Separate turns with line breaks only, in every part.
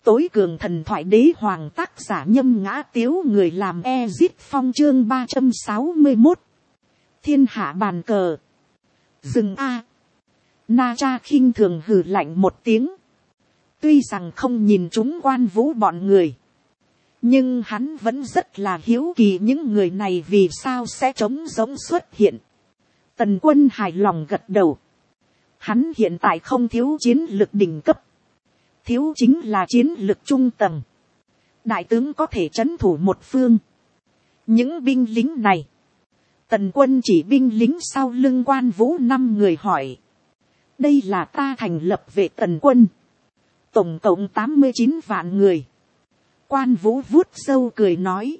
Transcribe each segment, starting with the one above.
Tối cường thần thoại đế hoàng, tác giả Nhâm Ngã Tiếu, người làm Ezit Phong, chương 361. Thiên hạ bàn cờ. Dừng a. Na Cha khinh thường hừ lạnh một tiếng. Tuy rằng không nhìn chúng Quan Vũ bọn người, nhưng hắn vẫn rất là hiếu kỳ những người này vì sao sẽ trống rỗng xuất hiện. Tần Quân hài lòng gật đầu. Hắn hiện tại không thiếu chiến lực đỉnh cấp, thiếu chính là chiến lực trung tầng. Đại tướng có thể trấn thủ một phương. Những binh lính này, Tần Quân chỉ binh lính sau lưng Quan Vũ 5 người hỏi. Đây là ta thành lập vệ Tần Quân, tổng cộng 89 vạn người. Quan Vũ vuốt râu cười nói.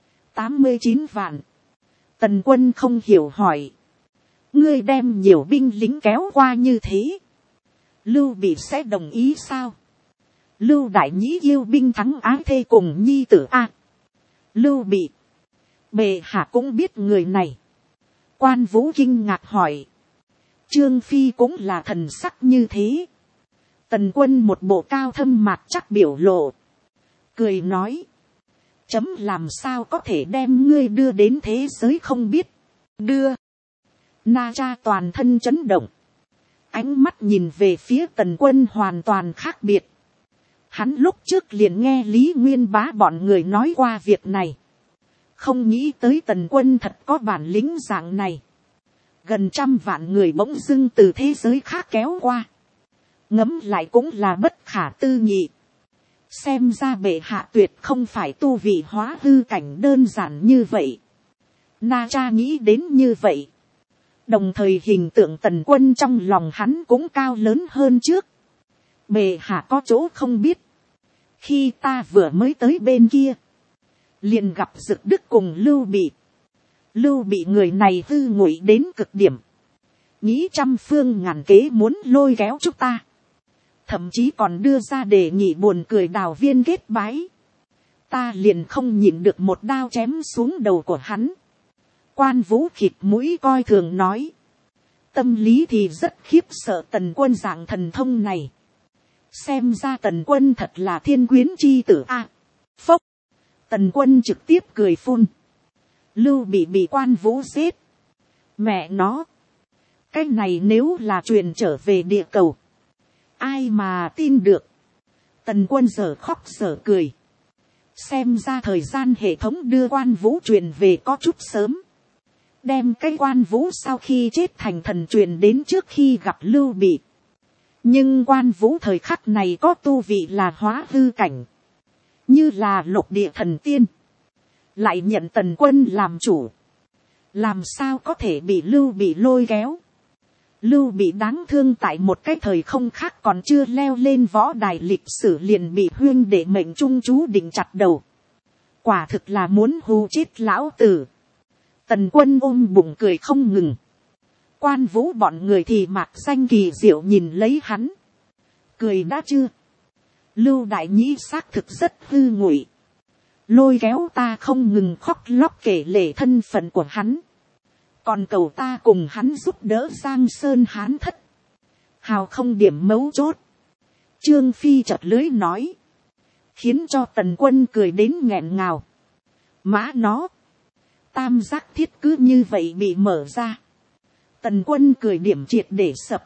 89 vạn. Tần Quân không hiểu hỏi. Ngươi đem nhiều binh lính kéo qua như thế, Lưu Bị sẽ đồng ý sao? Lưu Đại Nhĩ yêu binh thắng ái thê cùng nhi tử a. Lưu Bị, bệ hạ cũng biết người này. Quan Vũ kinh ngạc hỏi. Trương Phi cũng là thần sắc như thế. Tần Quân một bộ cao thâm mạt chắc biểu lộ, cười nói. Chấm làm sao có thể đem ngươi đưa đến thế giới không biết. Đưa. Na Cha toàn thân chấn động. Ánh mắt nhìn về phía Tần Quân hoàn toàn khác biệt. Hắn lúc trước liền nghe Lý Nguyên Bá bọn người nói qua việc này. Không nghĩ tới Tần Quân thật có bản lĩnh dạng này. Gần 100 vạn người bỗng dưng từ thế giới khác kéo qua. Ngẫm lại cũng là bất khả tư nghị. Xem ra bệ hạ tuyệt không phải tu vị hóa hư cảnh đơn giản như vậy. Na Cha nghĩ đến như vậy. Đồng thời hình tượng Tần Quân trong lòng hắn cũng cao lớn hơn trước. Bệ hạ có chỗ không biết. Khi ta vừa mới tới bên kia, liền gặp Dực Đức cùng Lưu Bị. Lưu Bị người này hư ngụy đến cực điểm, nghĩ trăm phương ngàn kế muốn lôi kéo chúng ta. Thậm chí còn đưa ra đề nghị buồn cười đào viên kết bái. Ta liền không nhịn được một đao chém xuống đầu của hắn. Quan Vũ khịt mũi coi thường nói. Tâm lý thì rất khiếp sợ Tần Quân dạng thần thông này. Xem ra Tần Quân thật là thiên quyến chi tử a. Phốc. Tần Quân trực tiếp cười phun. Lưu Bị Quan Vũ giết. Mẹ nó. Cái này nếu là truyền trở về địa cầu, ai mà tin được. Tần Quân giờ khóc giờ cười. Xem ra thời gian hệ thống đưa Quan Vũ truyền về có chút sớm. Đem cái Quan Vũ sau khi chết thành thần truyền đến trước khi gặp Lưu Bị. Nhưng Quan Vũ thời khắc này có tu vị là hóa hư cảnh, như là lục địa thần tiên, lại nhận Tần Quân làm chủ. Làm sao có thể bị Lưu Bị lôi kéo. Lưu Bị đáng thương tại một cái thời không khác còn chưa leo lên võ đài lịch sử liền bị huyên đệ mệnh trung chú định chặt đầu. Quả thực là muốn hù chết lão tử. Tần Quân ôm bụng cười không ngừng. Quan Vũ bọn người thì mạc danh kỳ diệu nhìn lấy hắn. Cười đã chưa? Lưu Đại Nhĩ xác thực rất hư ngụy. Lôi kéo ta không ngừng khóc lóc kể lể thân phận của hắn. Còn cầu ta cùng hắn giúp đỡ Giang Sơn Hán thất. Hào không điểm mấu chốt. Trương Phi chợt lưới nói. Khiến cho Tần Quân cười đến nghẹn ngào. Mã nó. Tam giác thiết cứ như vậy bị mở ra. Tần Quân cười điểm triệt để sập.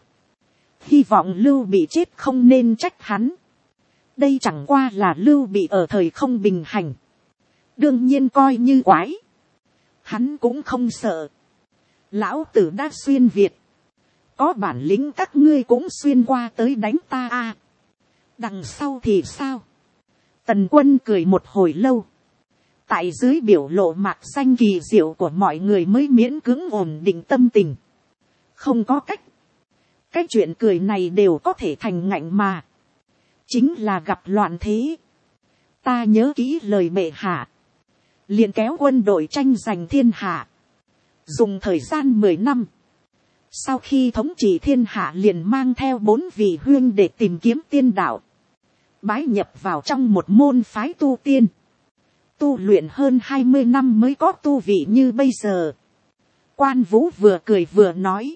Hy vọng Lưu Bị chết không nên trách hắn. Đây chẳng qua là Lưu Bị ở thời không bình hành. Đương nhiên coi như quái. Hắn cũng không sợ. Lão tử đã xuyên Việt. Có bản lĩnh các ngươi cũng xuyên qua tới đánh ta a. Đằng sau thì sao? Tần Quân cười một hồi lâu. Tại dưới biểu lộ mạc danh kỳ diệu của mọi người mới miễn cưỡng ổn định tâm tình. Không có cách. Cái chuyện cười này đều có thể thành ngạnh mà. Chính là gặp loạn thế. Ta nhớ kỹ lời bệ hạ. Liền kéo quân đội tranh giành thiên hạ. Dùng thời gian 10 năm. Sau khi thống trị thiên hạ liền mang theo 4 vị huynh để tìm kiếm tiên đạo. Bái nhập vào trong một môn phái tu tiên. Tu luyện hơn 20 năm mới có tu vị như bây giờ. Quan Vũ vừa cười vừa nói.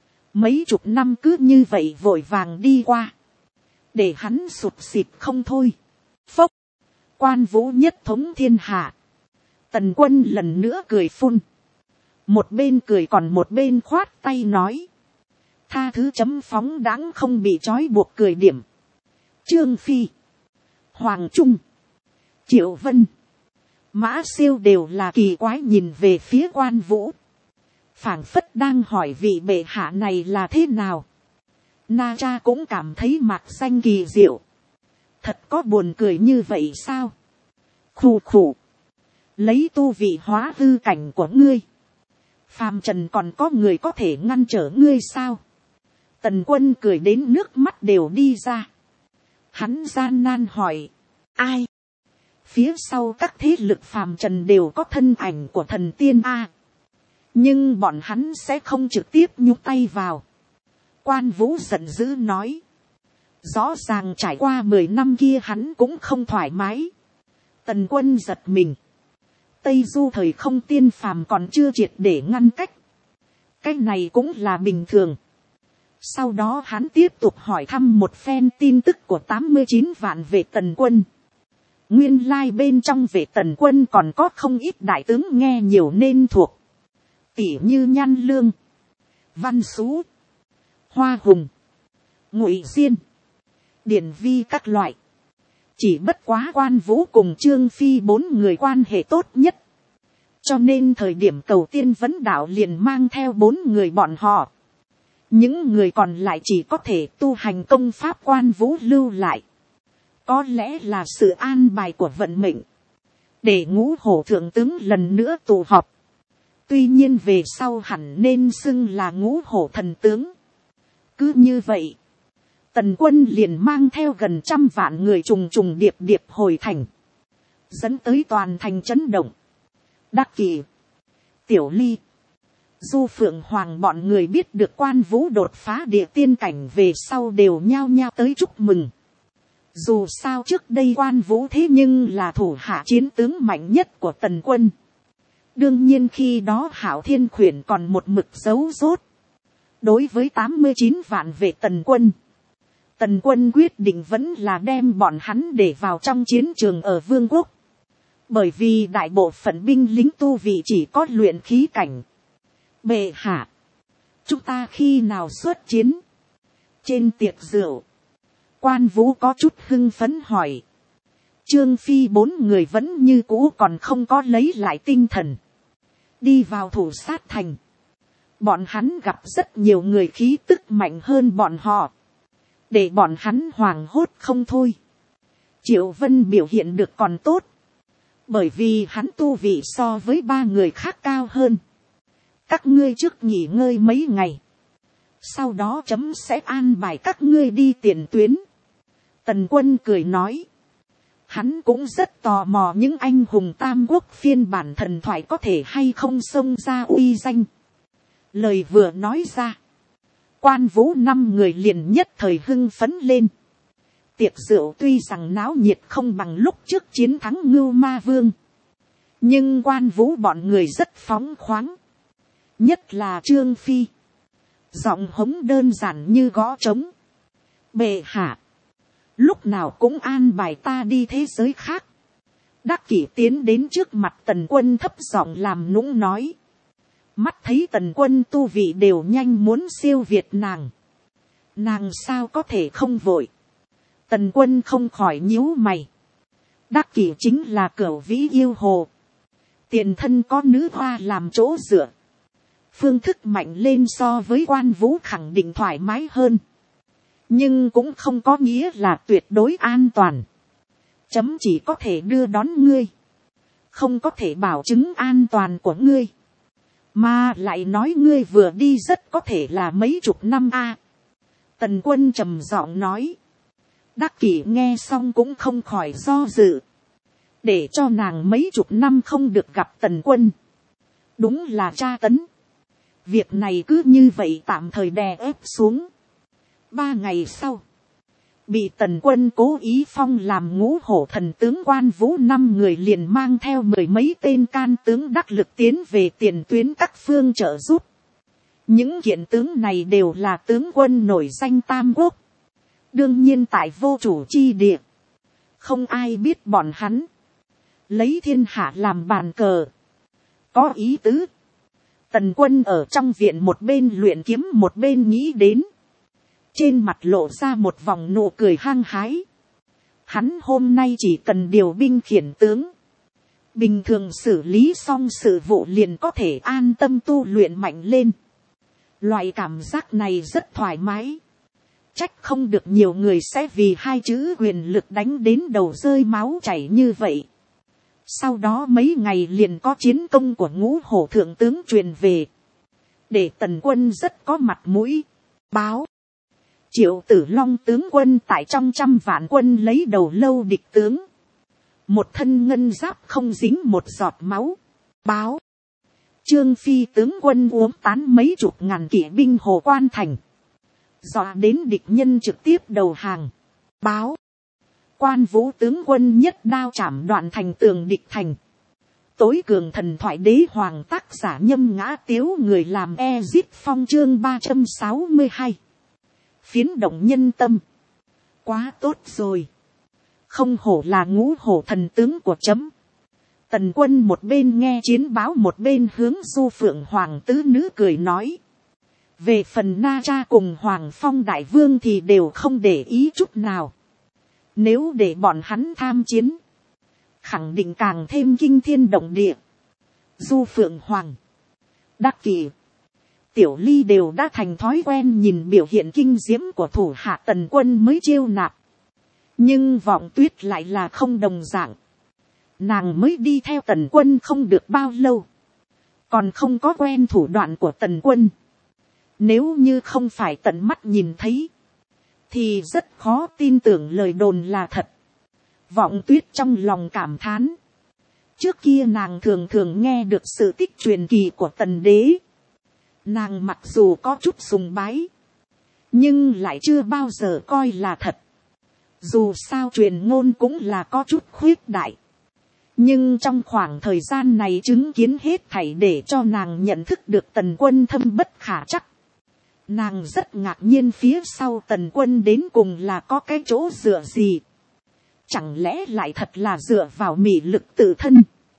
Mấy chục năm cứ như vậy vội vàng đi qua. Để hắn sụt xịt không thôi. Phốc, Quan Vũ nhất thống thiên hạ. Tần Quân lần nữa cười phun. Một bên cười còn một bên khoát tay nói. Tha thứ chấm phóng đáng không bị trói buộc cười điểm. Trương Phi, Hoàng Trung, Triệu Vân, Mã Siêu đều là kỳ quái nhìn về phía Quan Vũ. Phảng phất đang hỏi vị bệ hạ này là thế nào. Na Cha cũng cảm thấy mạc xanh kỳ diệu. Thật có buồn cười như vậy sao? Khù khù. Lấy tu vị hóa hư cảnh của ngươi. Phàm trần còn có người có thể ngăn trở ngươi sao? Tần Quân cười đến nước mắt đều đi ra. Hắn gian nan hỏi. Ai? Phía sau các thế lực phàm trần đều có thân ảnh của thần tiên A. Nhưng bọn hắn sẽ không trực tiếp nhúc tay vào. Quan Vũ giận dữ nói. Rõ ràng trải qua 10 năm kia hắn cũng không thoải mái. Tần Quân giật mình. Tây Du thời không tiên phàm còn chưa triệt để ngăn cách. Cái này cũng là bình thường. Sau đó hắn tiếp tục hỏi thăm một phen tin tức của 89 vạn vệ Tần Quân. Nguyên lai bên trong vệ Tần Quân còn có không ít đại tướng nghe nhiều nên thuộc. Tỉ như Nhan Lương, Văn Sú, Hoa Hùng, Ngụy Diên, Điển Vi các loại. Chỉ bất quá Quan Vũ cùng Trương Phi 4 người quan hệ tốt nhất. Cho nên thời điểm cầu tiên vấn đạo liền mang theo 4 người bọn họ. Những người còn lại chỉ có thể tu hành công pháp Quan Vũ lưu lại. Có lẽ là sự an bài của vận mệnh. Để Ngũ Hổ thượng tướng lần nữa tụ họp. Tuy nhiên về sau hẳn nên xưng là Ngũ Hổ thần tướng. Cứ như vậy. Tần Quân liền mang theo gần 100 vạn người trùng trùng điệp điệp hồi thành. Dẫn tới toàn thành chấn động. Đắc Kỷ, Tiểu Ly, Du Phượng Hoàng bọn người biết được Quan Vũ đột phá địa tiên cảnh về sau đều nhao nhao tới chúc mừng. Dù sao trước đây Quan Vũ thế nhưng là thủ hạ chiến tướng mạnh nhất của Tần Quân. Đương nhiên khi đó Hạo Thiên Khuyển còn một mực giấu rốt. Đối với 89 vạn vệ Tần Quân. Tần Quân quyết định vẫn là đem bọn hắn để vào trong chiến trường ở Vương quốc. Bởi vì đại bộ phận binh lính tu vị chỉ có luyện khí cảnh. Bệ hạ, chúng ta khi nào xuất chiến? Trên tiệc rượu, Quan Vũ có chút hưng phấn hỏi. Trương Phi 4 người vẫn như cũ còn không có lấy lại tinh thần. Đi vào thủ sát thành. Bọn hắn gặp rất nhiều người khí tức mạnh hơn bọn họ. Để bọn hắn hoảng hốt không thôi. Triệu Vân biểu hiện được còn tốt. Bởi vì hắn tu vị so với 3 người khác cao hơn. Các ngươi trước nghỉ ngơi mấy ngày. Sau đó chấm sẽ an bài các ngươi đi tiền tuyến. Tần Quân cười nói. Hắn cũng rất tò mò những anh hùng tam quốc phiên bản thần thoại có thể hay không xông ra uy danh. Lời vừa nói ra. Quan Vũ 5 người liền nhất thời hưng phấn lên. Tiệc rượu tuy rằng náo nhiệt không bằng lúc trước chiến thắng Ngưu Ma Vương. Nhưng Quan Vũ bọn người rất phóng khoáng. Nhất là Trương Phi. Giọng hống đơn giản như gõ trống. Bệ hạ. Lúc nào cũng an bài ta đi thế giới khác. Đắc Kỷ tiến đến trước mặt Tần Quân thấp giọng làm nũng nói. Mắt thấy Tần Quân tu vị đều nhanh muốn siêu việt nàng. Nàng sao có thể không vội. Tần Quân không khỏi nhíu mày. Đắc Kỷ chính là cửu vĩ yêu hồ. Tiền thân có nữ hoa làm chỗ dựa. Phương thức mạnh lên so với Quan Vũ khẳng định thoải mái hơn. Nhưng cũng không có nghĩa là tuyệt đối an toàn. Chấm chỉ có thể đưa đón ngươi. Không có thể bảo chứng an toàn của ngươi. Mà lại nói ngươi vừa đi rất có thể là mấy chục năm a. Tần Quân trầm giọng nói. Đắc Kỷ nghe xong cũng không khỏi do dự. Để cho nàng mấy chục năm không được gặp Tần Quân. Đúng là tra tấn. Việc này cứ như vậy tạm thời đè ép xuống. 3 ngày sau. Bị Tần Quân cố ý phong làm Ngũ Hổ thần tướng Quan Vũ 5 người liền mang theo 10 mấy tên can tướng đắc lực tiến về tiền tuyến các phương trợ giúp. Những kiện tướng này đều là tướng quân nổi danh Tam Quốc. Đương nhiên tại vô chủ chi địa. Không ai biết bọn hắn. Lấy thiên hạ làm bàn cờ. Có ý tứ. Tần Quân ở trong viện một bên luyện kiếm một bên nghĩ đến. Trên mặt lộ ra một vòng nụ cười hăng hái. Hắn hôm nay chỉ cần điều binh khiển tướng. Bình thường xử lý xong sự vụ liền có thể an tâm tu luyện mạnh lên. Loại cảm giác này rất thoải mái. Trách không được nhiều người sẽ vì hai chữ quyền lực đánh đến đầu rơi máu chảy như vậy. Sau đó mấy ngày liền có chiến công của Ngũ Hổ thượng tướng truyền về. Để Tần Quân rất có mặt mũi. Báo. Triệu Tử Long tướng quân tại trong 100 vạn quân lấy đầu lâu địch tướng. Một thân ngân giáp không dính một giọt máu. Báo. Trương Phi tướng quân uống tán mấy chục ngàn kỵ binh Hồ Quan thành. Dọa đến địch nhân trực tiếp đầu hàng. Báo. Quan Vũ tướng quân nhất đao chảm đoạn thành tường địch thành. Tối cường thần thoại đế hoàng tác giả Nhâm Ngã Tiếu người làm Ezip Phong chương 362. Phiến động nhân tâm. Quá tốt rồi. Không hổ là Ngũ Hổ thần tướng của chấm. Tần Quân một bên nghe chiến báo một bên hướng Du Phượng Hoàng tứ nữ cười nói. Về phần Na Cha cùng Hoàng Phong Đại Vương thì đều không để ý chút nào. Nếu để bọn hắn tham chiến, khẳng định càng thêm kinh thiên động địa. Du Phượng Hoàng, Đắc Kỷ, Tiểu Ly đều đã thành thói quen nhìn biểu hiện kinh diễm của thủ hạ Tần Quân mới chiêu nạp. Nhưng Vọng Tuyết lại là không đồng dạng. Nàng mới đi theo Tần Quân không được bao lâu. Còn không có quen thủ đoạn của Tần Quân. Nếu như không phải tận mắt nhìn thấy. Thì rất khó tin tưởng lời đồn là thật. Vọng Tuyết trong lòng cảm thán. Trước kia nàng thường thường nghe được sự tích truyền kỳ của Tần Đế. Nàng mặc dù có chút sùng bái. Nhưng lại chưa bao giờ coi là thật. Dù sao truyền ngôn cũng là có chút khuyết đại. Nhưng trong khoảng thời gian này chứng kiến hết thảy để cho nàng nhận thức được Tần Quân thâm bất khả trắc. Nàng rất ngạc nhiên phía sau Tần Quân đến cùng là có cái chỗ dựa gì. Chẳng lẽ lại thật là dựa vào mị lực tự thân.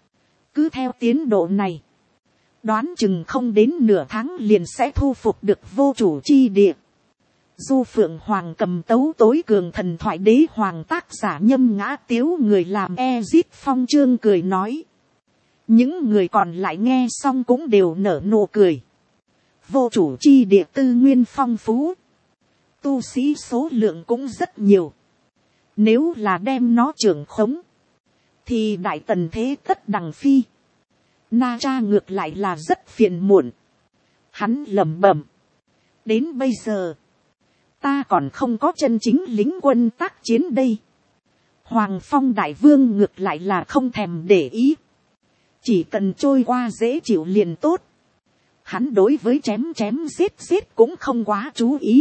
Cứ theo tiến độ này. Đoán chừng không đến nửa tháng liền sẽ thu phục được Vô Chủ chi địa. Du Phượng Hoàng cầm tấu tối cường thần thoại đế hoàng tác giả Nhâm Ngã Tiếu người làm Ezip Phong chương cười nói. Những người còn lại nghe xong cũng đều nở nụ cười. Vô Chủ chi địa tư nguyên phong phú. Tu sĩ số lượng cũng rất nhiều. Nếu là đem nó trưởng khống. Thì Đại Tần thế tất đằng phi. Na Cha ngược lại là rất phiền muộn. Hắn lẩm bẩm. Đến bây giờ. Ta còn không có chân chính lính quân tác chiến đây. Hoàng Phong Đại Vương ngược lại là không thèm để ý. Chỉ cần trôi qua dễ chịu liền tốt. Hắn đối với chém giết cũng không quá chú ý.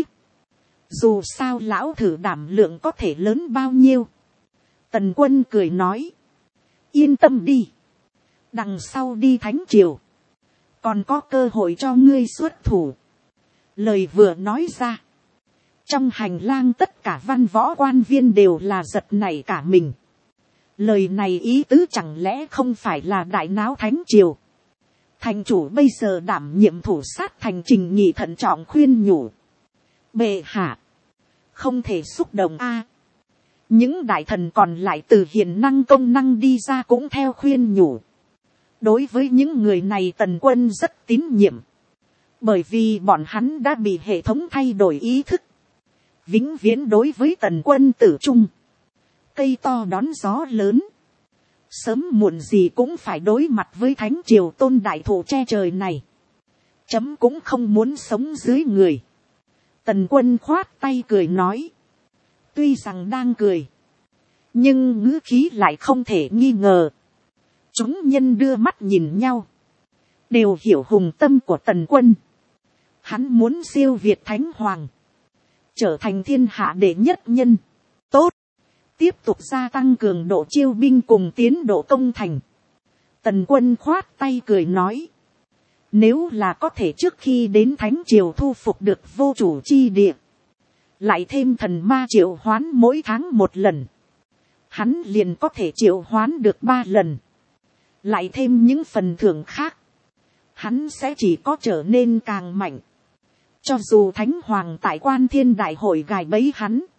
Dù sao lão thử đảm lượng có thể lớn bao nhiêu. Tần Quân cười nói. Yên tâm đi. Đằng sau đi Thánh Triều. Còn có cơ hội cho ngươi xuất thủ. Lời vừa nói ra. Trong hành lang tất cả văn võ quan viên đều là giật nảy cả mình. Lời này ý tứ chẳng lẽ không phải là đại náo Thánh Triều. Thành chủ bây giờ đảm nhiệm thủ sát thành Trình Nghị thận trọng khuyên nhủ. Bệ hạ. Không thể xúc động a. Những đại thần còn lại từ hiền năng công năng đi ra cũng theo khuyên nhủ. Đối với những người này Tần Quân rất tín nhiệm. Bởi vì bọn hắn đã bị hệ thống thay đổi ý thức. Vĩnh viễn đối với Tần Quân tử trung. Cây to đón gió lớn. Sớm muộn gì cũng phải đối mặt với Thánh Triều tôn đại thủ che trời này. Chấm cũng không muốn sống dưới người. Tần Quân khoát tay cười nói. Tuy rằng đang cười. Nhưng ngữ khí lại không thể nghi ngờ. Chúng nhân đưa mắt nhìn nhau. Đều hiểu hùng tâm của Tần Quân. Hắn muốn siêu việt Thánh Hoàng. Trở thành thiên hạ đệ nhất nhân. Tốt. Tiếp tục gia tăng cường độ chiêu binh cùng tiến độ công thành. Tần Quân khoát tay cười nói. Nếu là có thể trước khi đến Thánh Triều thu phục được Vô Chủ chi địa. Lại thêm thần ma triệu hoán mỗi tháng một lần. hắn liền có thể triệu hoán được 3 lần, lại thêm những phần thưởng khác, hắn sẽ chỉ có trở nên càng mạnh. Cho dù thánh hoàng tại Quan Thiên đại hội gài bẫy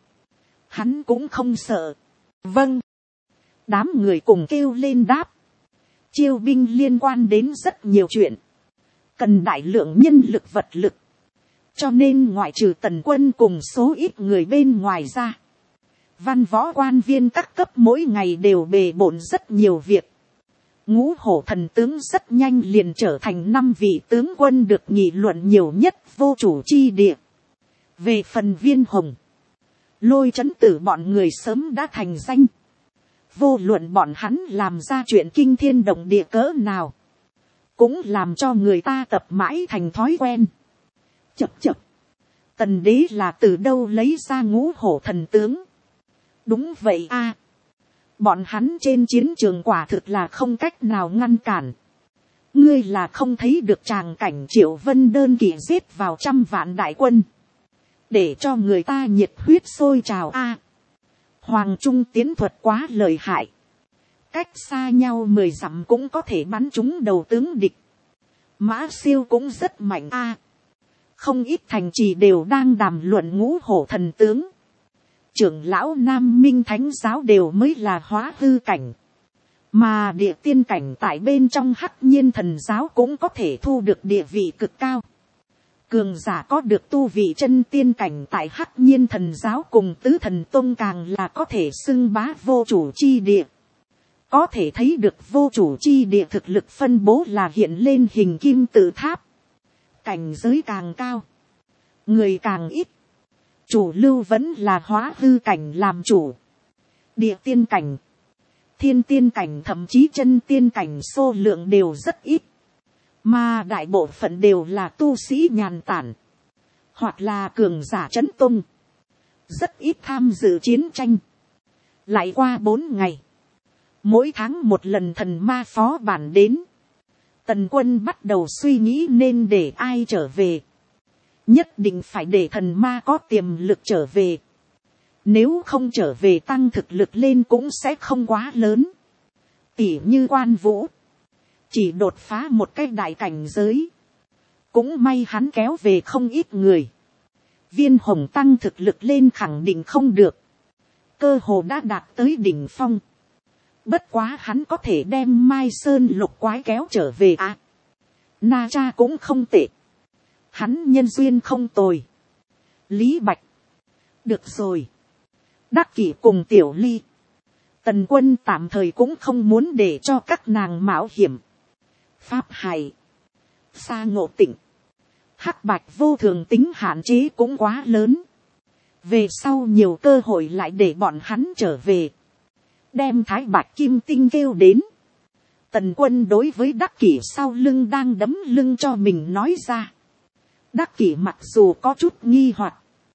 hắn cũng không sợ. Vâng, đám người cùng kêu lên đáp. Chiêu binh liên quan đến rất nhiều chuyện, cần đại lượng nhân lực vật lực, cho nên ngoại trừ Tần Quân cùng số ít người bên ngoài ra, văn võ quan viên các cấp mỗi ngày đều bề bộn rất nhiều việc. Ngũ hổ thần tướng rất nhanh liền trở thành 5 vị tướng quân được nghị luận nhiều nhất vô chủ chi địa. Về phần Viên Hồng, Lôi Chấn Tử bọn người sớm đã thành danh. Vô luận bọn hắn làm ra chuyện kinh thiên động địa cỡ nào, cũng làm cho người ta tập mãi thành thói quen. Chập chập, Tần đế là từ đâu lấy ra ngũ hổ thần tướng? Đúng vậy a, bọn hắn trên chiến trường quả thực là không cách nào ngăn cản. Ngươi là không thấy được tràng cảnh Triệu Vân đơn kỵ giết vào 100 vạn đại quân, để cho người ta nhiệt huyết sôi trào a. Hoàng Trung tiến thuật quá lợi hại, cách xa nhau 10 dặm cũng có thể bắn trúng đầu tướng địch. Mã Siêu cũng rất mạnh a. Không ít thành trì đều đang đàm luận ngũ hổ thần tướng. Trưởng lão Nam Minh Thánh giáo đều mới là hóa hư cảnh, mà địa tiên cảnh tại bên trong Hắc Nhiên thần giáo cũng có thể thu được địa vị cực cao. Cường giả có được tu vị chân tiên cảnh tại Hắc Nhiên thần giáo cùng Tứ Thần Tông càng là có thể xưng bá vô chủ chi địa. Có thể thấy được vô chủ chi địa thực lực phân bố là hiện lên hình kim tự tháp. Cảnh giới càng cao, người càng ít. Chủ lưu vẫn là hóa hư cảnh làm chủ. Địa tiên cảnh, thiên tiên cảnh thậm chí chân tiên cảnh số lượng đều rất ít. Mà đại bộ phận đều là tu sĩ nhàn tản, hoặc là cường giả trấn tung, rất ít tham dự chiến tranh. Lại qua 4 ngày, mỗi tháng một lần thần ma phó bản đến, Tần Quân bắt đầu suy nghĩ nên để ai trở về. Nhất định phải để thần ma có tiềm lực trở về. Nếu không trở về tăng thực lực lên cũng sẽ không quá lớn. Tỉ như Quan Vũ, chỉ đột phá một cái đại cảnh giới, cũng may hắn kéo về không ít người. Viên Hồng tăng thực lực lên khẳng định không được, cơ hồ đã đạt tới đỉnh phong. Bất quá hắn có thể đem Mai Sơn lục quái kéo trở về à. Na Cha cũng không tệ, hắn nhân duyên không tồi. Lý Bạch, được rồi. Đắc Kỷ cùng Tiểu Ly, Tần Quân tạm thời cũng không muốn để cho các nàng mạo hiểm. Pháp Hải, Sa Ngộ Tịnh, Hắc Bạch vô thường tính hạn chế cũng quá lớn. Về sau nhiều cơ hội lại để bọn hắn trở về. Đem Thái Bạch Kim Tinh kêu đến. Tần Quân đối với Đắc Kỷ sau lưng đang đấm lưng cho mình nói ra. Đắc Kỷ mặc dù có chút nghi hoặc,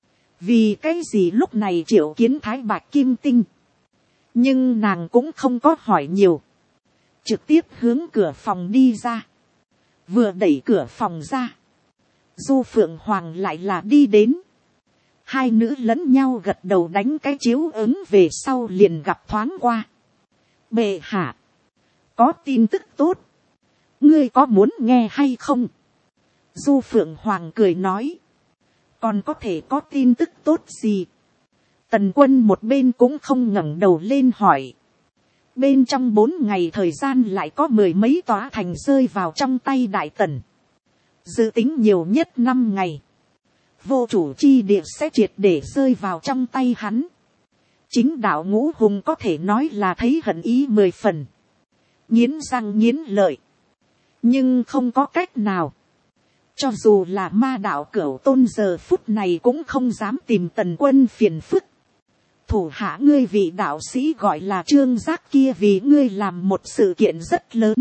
vì cái gì lúc này triệu kiến Thái Bạch Kim Tinh, nhưng nàng cũng không có hỏi nhiều, trực tiếp hướng cửa phòng đi ra. Vừa đẩy cửa phòng ra, Du Phượng Hoàng lại là đi đến. Hai nữ lẫn nhau gật đầu đánh cái chiếu ứng về sau liền gặp thoáng qua. Bệ hạ, có tin tức tốt, ngươi có muốn nghe hay không? Du Phượng Hoàng cười nói, còn có thể có tin tức tốt gì? Tần Quân một bên cũng không ngẩng đầu lên hỏi. Bên trong 4 ngày thời gian lại có 10 mấy tòa thành rơi vào trong tay Đại Tần. Dự tính nhiều nhất 5 ngày. Vô chủ chi địa sẽ triệt để rơi vào trong tay hắn. Chính đạo Ngũ Hùng có thể nói là thấy hận ý 10 phần. Nghiến răng nghiến lợi. Nhưng không có cách nào. Cho dù là ma đạo Cửu Tôn giờ phút này cũng không dám tìm Tần Quân phiền phức. Thủ hạ ngươi vị đạo sĩ gọi là Trương Giác kia vì ngươi làm một sự kiện rất lớn.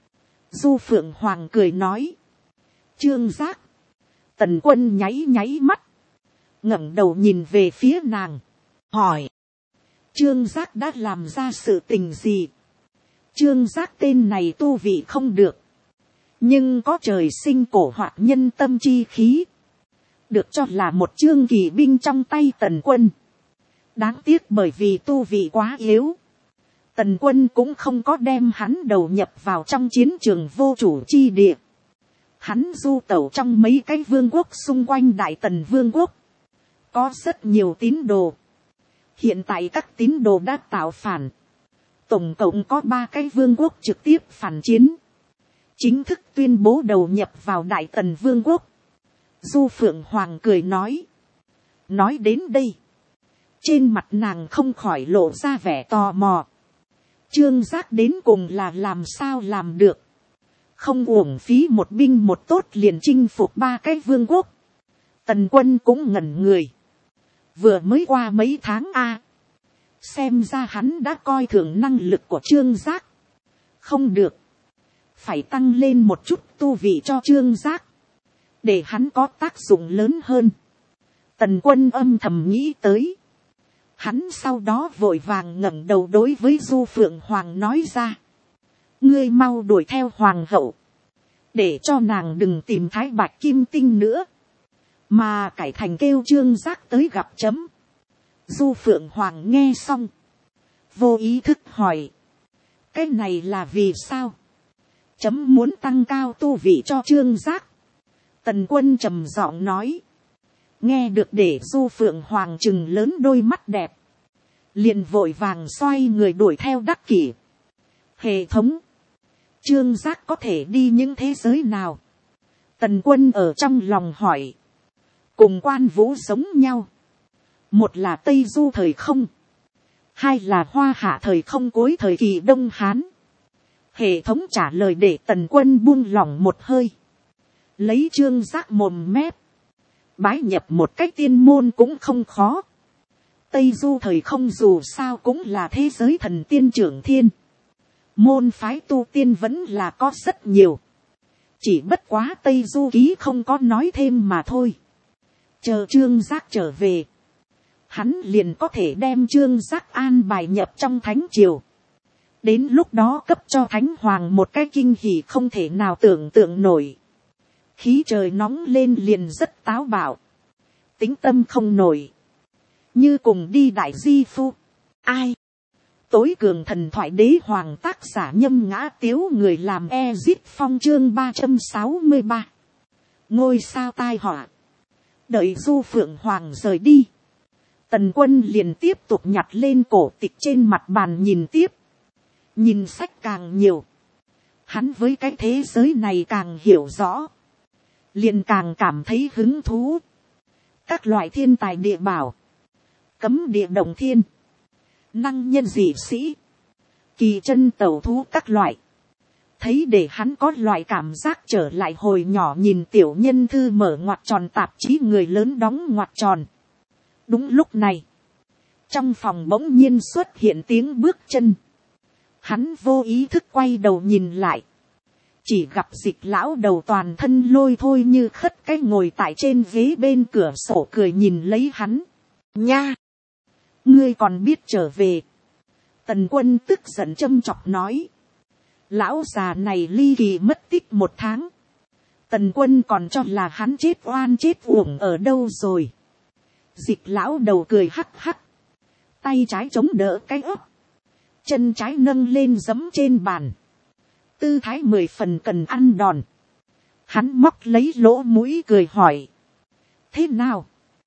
Du Phượng Hoàng cười nói. Trương Giác. Tần Quân nháy nháy mắt, ngẩng đầu nhìn về phía nàng, hỏi. Trương Giác đã làm ra sự tình gì? Trương Giác tên này tu vị không được, nhưng có trời sinh cổ hoạt nhân tâm chi khí, được cho là một chương kỳ binh trong tay Tần Quân. Đáng tiếc bởi vì tu vị quá yếu, Tần quân cũng không có đem hắn đầu nhập vào trong chiến trường vô chủ chi địa. Hắn du tẩu trong mấy cái vương quốc xung quanh Đại Tần vương quốc. Có rất nhiều tín đồ. Hiện tại các tín đồ đã tạo phản. Tổng cộng có 3 cái vương quốc trực tiếp phản chiến. Chính thức tuyên bố đầu nhập vào Đại Tần vương quốc. Du Phượng Hoàng cười nói. Nói đến đây. Trên mặt nàng không khỏi lộ ra vẻ tò mò. Trương Giác đến cùng là làm sao làm được. Không uổng phí một binh một tốt liền chinh phục 3 cái vương quốc. Tần quân cũng ngẩn người. Vừa mới qua mấy tháng xem ra hắn đã coi thường năng lực của Trương Giác. Không được. Phải tăng lên một chút tu vị cho Trương Giác. Để hắn có tác dụng lớn hơn. Tần quân âm thầm nghĩ tới. Hắn sau đó vội vàng ngẩng đầu đối với Du Phượng Hoàng nói ra. Ngươi mau đuổi theo Hoàng hậu. Để cho nàng đừng tìm Thái Bạch Kim Tinh nữa. Mà cải thành kêu Trương Giác tới gặp chấm. Du Phượng Hoàng nghe xong. Vô ý thức hỏi. Cái này là vì sao? Chấm muốn tăng cao tu vị cho Trương Giác. Tần quân trầm giọng nói. Nghe được để Du Phượng Hoàng trừng lớn đôi mắt đẹp. Liền vội vàng xoay người đuổi theo Đắc Kỷ. Hệ thống. Trương Giác có thể đi những thế giới nào? Tần quân ở trong lòng hỏi. Cùng Quan Vũ giống nhau. Một là Tây Du thời không. 2 là Hoa Hạ thời không cuối thời kỳ Đông Hán. Hệ thống trả lời để tần quân buông lỏng một hơi. Lấy Trương Giác mồm mép. Bái nhập một cách tiên môn cũng không khó. Tây Du thời không dù sao cũng là thế giới thần tiên trưởng thiên. Môn phái tu tiên vẫn là có rất nhiều. Chỉ bất quá Tây Du ký không có nói thêm mà thôi. Chờ Trương Giác trở về. Hắn liền có thể đem Trương Giác an bài nhập trong thánh triều. Đến lúc đó cấp cho Thánh Hoàng một cái kinh hỉ không thể nào tưởng tượng nổi. Khí trời nóng lên liền rất táo bạo. Tính tâm không nổi. Như cùng đi đại di phu. Ai? Tối cường thần thoại đế hoàng tác giả Nhâm Ngã Tiếu, người làm Ezit Phong chương 363. Ngôi sao tai họa. Đợi Du Phượng Hoàng rời đi. Tần quân liền tiếp tục nhặt lên cổ tịch trên mặt bàn nhìn tiếp. Nhìn sách càng nhiều. Hắn với cái thế giới này càng hiểu rõ. Liền càng cảm thấy hứng thú. Các loại thiên tài địa bảo. Cấm địa động thiên. Năng nhân dị sĩ. Kỳ chân tẩu thú các loại. Thấy để hắn có loại cảm giác trở lại hồi nhỏ nhìn tiểu nhân thư mở ngoặc tròn tạp chí người lớn đóng ngoặc tròn. Đúng lúc này. Trong phòng bỗng nhiên xuất hiện tiếng bước chân. Hắn vô ý thức quay đầu nhìn lại. Chỉ gặp Dịch lão đầu toàn thân lôi thôi như khất cái ngồi tại trên ghế bên cửa sổ cười nhìn lấy hắn. Nha! Ngươi còn biết trở về. Tần quân tức giận châm chọc nói. Lão già này ly kỳ mất tích 1 tháng. Tần quân còn cho là hắn chết oan chết uổng ở đâu rồi. Dịch lão đầu cười hắc hắc. Tay trái chống đỡ cái ấp. Chân trái nâng lên giẫm trên bàn. Tư thái 10 phần cần ăn đòn. Hắn móc lấy lỗ mũi cười hỏi. Thế nào?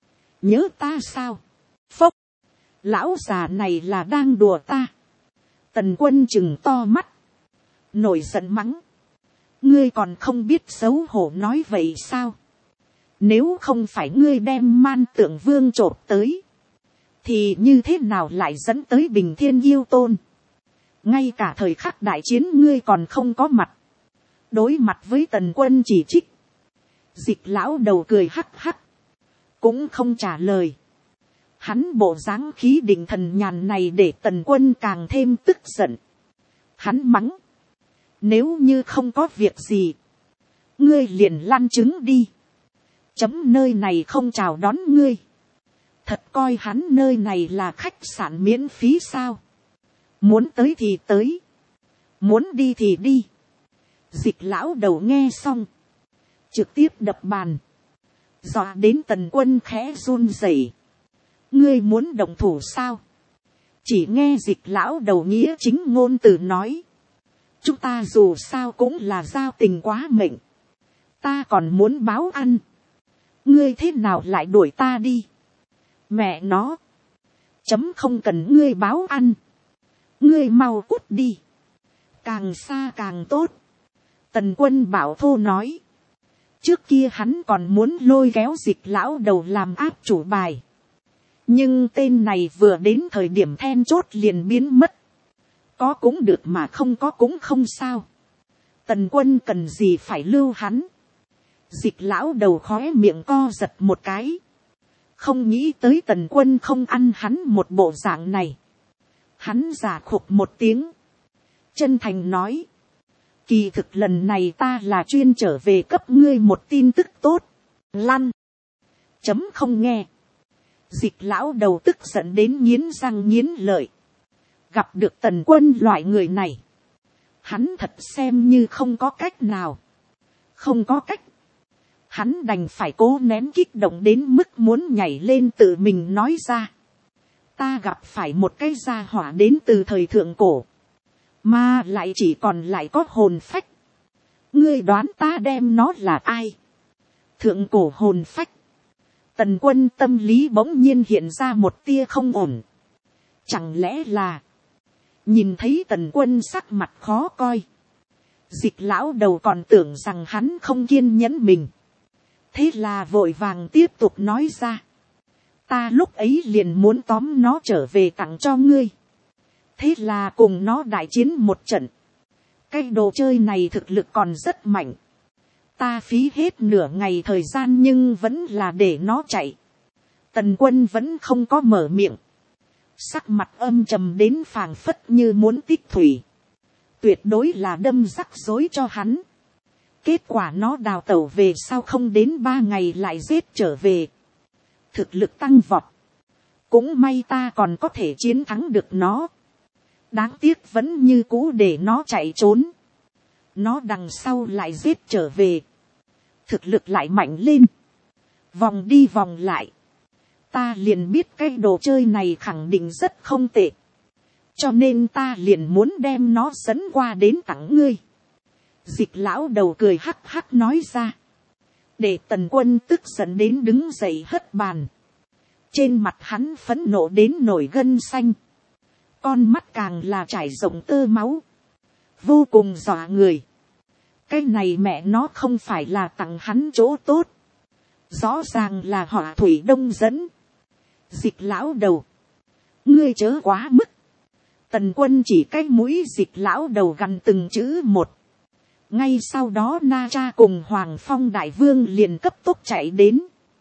Nhớ ta sao? Phốc. Lão già này là đang đùa ta. Tần quân chừng to mắt. Nổi giận mắng. Ngươi còn không biết xấu hổ nói vậy sao? Nếu không phải ngươi đem Man Tượng Vương chộp tới. Thì như thế nào lại dẫn tới Bình Thiên Yêu Tôn? Ngay cả thời khắc đại chiến ngươi còn không có mặt. Đối mặt với tần quân chỉ trích. Dịch lão đầu cười hắc hắc. Cũng không trả lời. Hắn bộ dáng khí định thần nhàn này để tần quân càng thêm tức giận. Hắn mắng. Nếu như không có việc gì. Ngươi liền lăn trứng đi. Chấm nơi này không chào đón ngươi. Thật coi hắn nơi này là khách sạn miễn phí sao? Muốn tới thì tới. Muốn đi thì đi. Dịch lão đầu nghe xong. Trực tiếp đập bàn. Dọa đến tần quân khẽ run rẩy. Ngươi muốn động thủ sao? Chỉ nghe dịch lão đầu nghĩa chính ngôn từ nói. Chúng ta dù sao cũng là giao tình quá mệnh. Ta còn muốn báo ăn. Ngươi thế nào lại đuổi ta đi? Mẹ nó. Chấm không cần ngươi báo ăn. Ngươi mau cút đi. Càng xa càng tốt. Tần Quân Bảo thô nói. Trước kia hắn còn muốn lôi kéo dịch lão đầu làm áp chủ bài. Nhưng tên này vừa đến thời điểm then chốt liền biến mất. Có cũng được mà không có cũng không sao. Tần Quân cần gì phải lưu hắn. Dịch lão đầu khóe miệng co giật một cái. Không nghĩ tới Tần Quân không ăn hắn một bộ dạng này. Hắn giả khục một tiếng. Chân thành nói. Kỳ thực lần này ta là chuyên trở về cấp ngươi một tin tức tốt. Lăn. Chấm không nghe. Dịch lão đầu tức giận đến nghiến răng nghiến lợi. Gặp được Tần Quân loại người này. Hắn thật xem như không có cách nào. Không có cách. Hắn đành phải cố nén kích động đến mức muốn nhảy lên tự mình nói ra. Ta gặp phải một cái gia hỏa đến từ thời thượng cổ. Mà lại chỉ còn lại có hồn phách. Ngươi đoán ta đem nó là ai? Thượng cổ hồn phách. Tần Quân tâm lý bỗng nhiên hiện ra một tia không ổn. Chẳng lẽ là. Nhìn thấy Tần Quân sắc mặt khó coi. Dịch lão đầu còn tưởng rằng hắn không kiên nhẫn mình. Thế là vội vàng tiếp tục nói ra. Ta lúc ấy liền muốn tóm nó trở về tặng cho ngươi. Thế là cùng nó đại chiến một trận. Cái đồ chơi này thực lực còn rất mạnh. Ta phí hết nửa ngày thời gian nhưng vẫn là để nó chạy. Tần Quân vẫn không có mở miệng. Sắc mặt âm trầm đến phảng phất như muốn tích thủy. Tuyệt đối là đâm rắc rối cho hắn. Kết quả nó đào tẩu về sau không đến 3 ngày lại giết trở về. Thực lực tăng vọt. Cũng may ta còn có thể chiến thắng được nó. Đáng tiếc vẫn như cũ để nó chạy trốn. Nó đằng sau lại giết trở về. Thực lực lại mạnh lên. Vòng đi vòng lại. Ta liền biết cái đồ chơi này khẳng định rất không tệ. Cho nên ta liền muốn đem nó dẫn qua đến tặng ngươi. Dịch lão đầu cười hắc hắc nói ra. Để Tần Quân tức giận đến đứng dậy hất bàn. Trên mặt hắn phẫn nộ đến nổi gân xanh. Con mắt càng là trải rộng tơ máu. Vô cùng dọa người. Cái này mẹ nó không phải là tặng hắn chỗ tốt. Rõ ràng là họa thủy đông dẫn. Dịch lão đầu. Ngươi chớ quá mức. Tần Quân chỉ cái mũi dịch lão đầu gằn từng chữ một. Ngay sau đó Na Cha cùng Hoàng Phong Đại Vương liền cấp tốc chạy đến.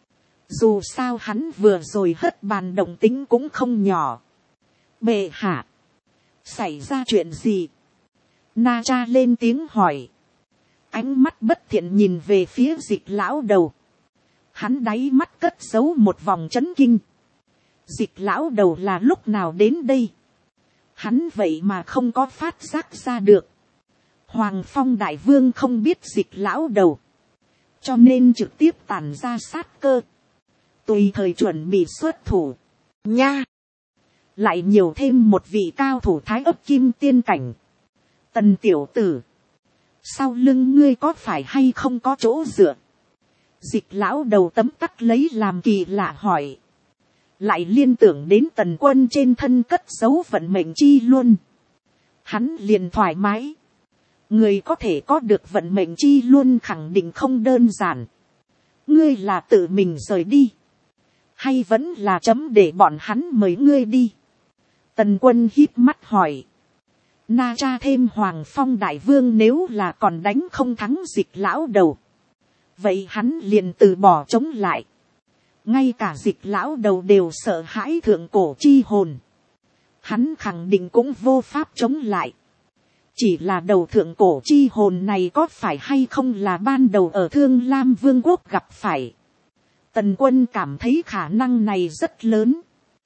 Dù sao hắn vừa rồi hất bàn động tính cũng không nhỏ. Bệ hạ. Xảy ra chuyện gì? Na Cha lên tiếng hỏi. Ánh mắt bất thiện nhìn về phía dịch lão đầu. Hắn đáy mắt cất giấu một vòng chấn kinh. Dịch lão đầu là lúc nào đến đây? Hắn vậy mà không có phát giác ra được. Hoàng Phong Đại Vương không biết dịch lão đầu. Cho nên trực tiếp tản ra sát cơ. Tùy thời chuẩn bị xuất thủ. Nha! Lại nhiều thêm một vị cao thủ thái ấp kim tiên cảnh. Tần tiểu tử. Sau lưng ngươi có phải hay không có chỗ dựa? Dịch lão đầu tấm tắc lấy làm kỳ lạ hỏi. Lại liên tưởng đến Tần Quân trên thân cất giấu vận mệnh chi luôn. Hắn liền thoải mái. Người có thể có được vận mệnh chi luôn khẳng định không đơn giản. Ngươi là tự mình rời đi. Hay vẫn là chấm để bọn hắn mời ngươi đi? Tần Quân híp mắt hỏi. Na Cha thêm Hoàng Phong Đại Vương nếu là còn đánh không thắng dịch lão đầu. Vậy hắn liền từ bỏ chống lại. Ngay cả dịch lão đầu đều sợ hãi thượng cổ chi hồn. Hắn khẳng định cũng vô pháp chống lại. Chỉ là đầu thượng cổ chi hồn này có phải hay không là ban đầu ở Thương Lam Vương quốc gặp phải. Tần Quân cảm thấy khả năng này rất lớn.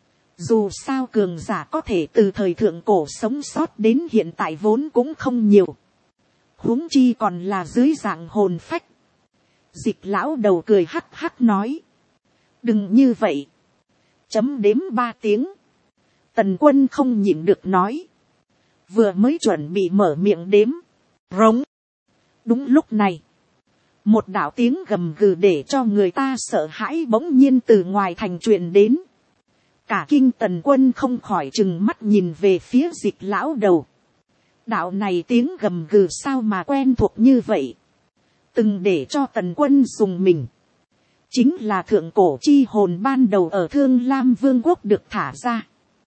Dù sao cường giả có thể từ thời thượng cổ sống sót đến hiện tại vốn cũng không nhiều. Huống chi còn là dưới dạng hồn phách. Dịch lão đầu cười hắc hắc nói. Đừng như vậy. Chấm đếm 3 tiếng. Tần Quân không nhịn được nói. Vừa mới chuẩn bị mở miệng đếm. Rống. Đúng lúc này. Một đạo tiếng gầm gừ để cho người ta sợ hãi bỗng nhiên từ ngoài thành truyền đến. Cả kinh Tần Quân không khỏi trừng mắt nhìn về phía Dịch lão đầu. Đạo này tiếng gầm gừ sao mà quen thuộc như vậy. Từng để cho Tần Quân dùng mình. Chính là thượng cổ chi hồn ban đầu ở Thương Lam Vương quốc được thả ra.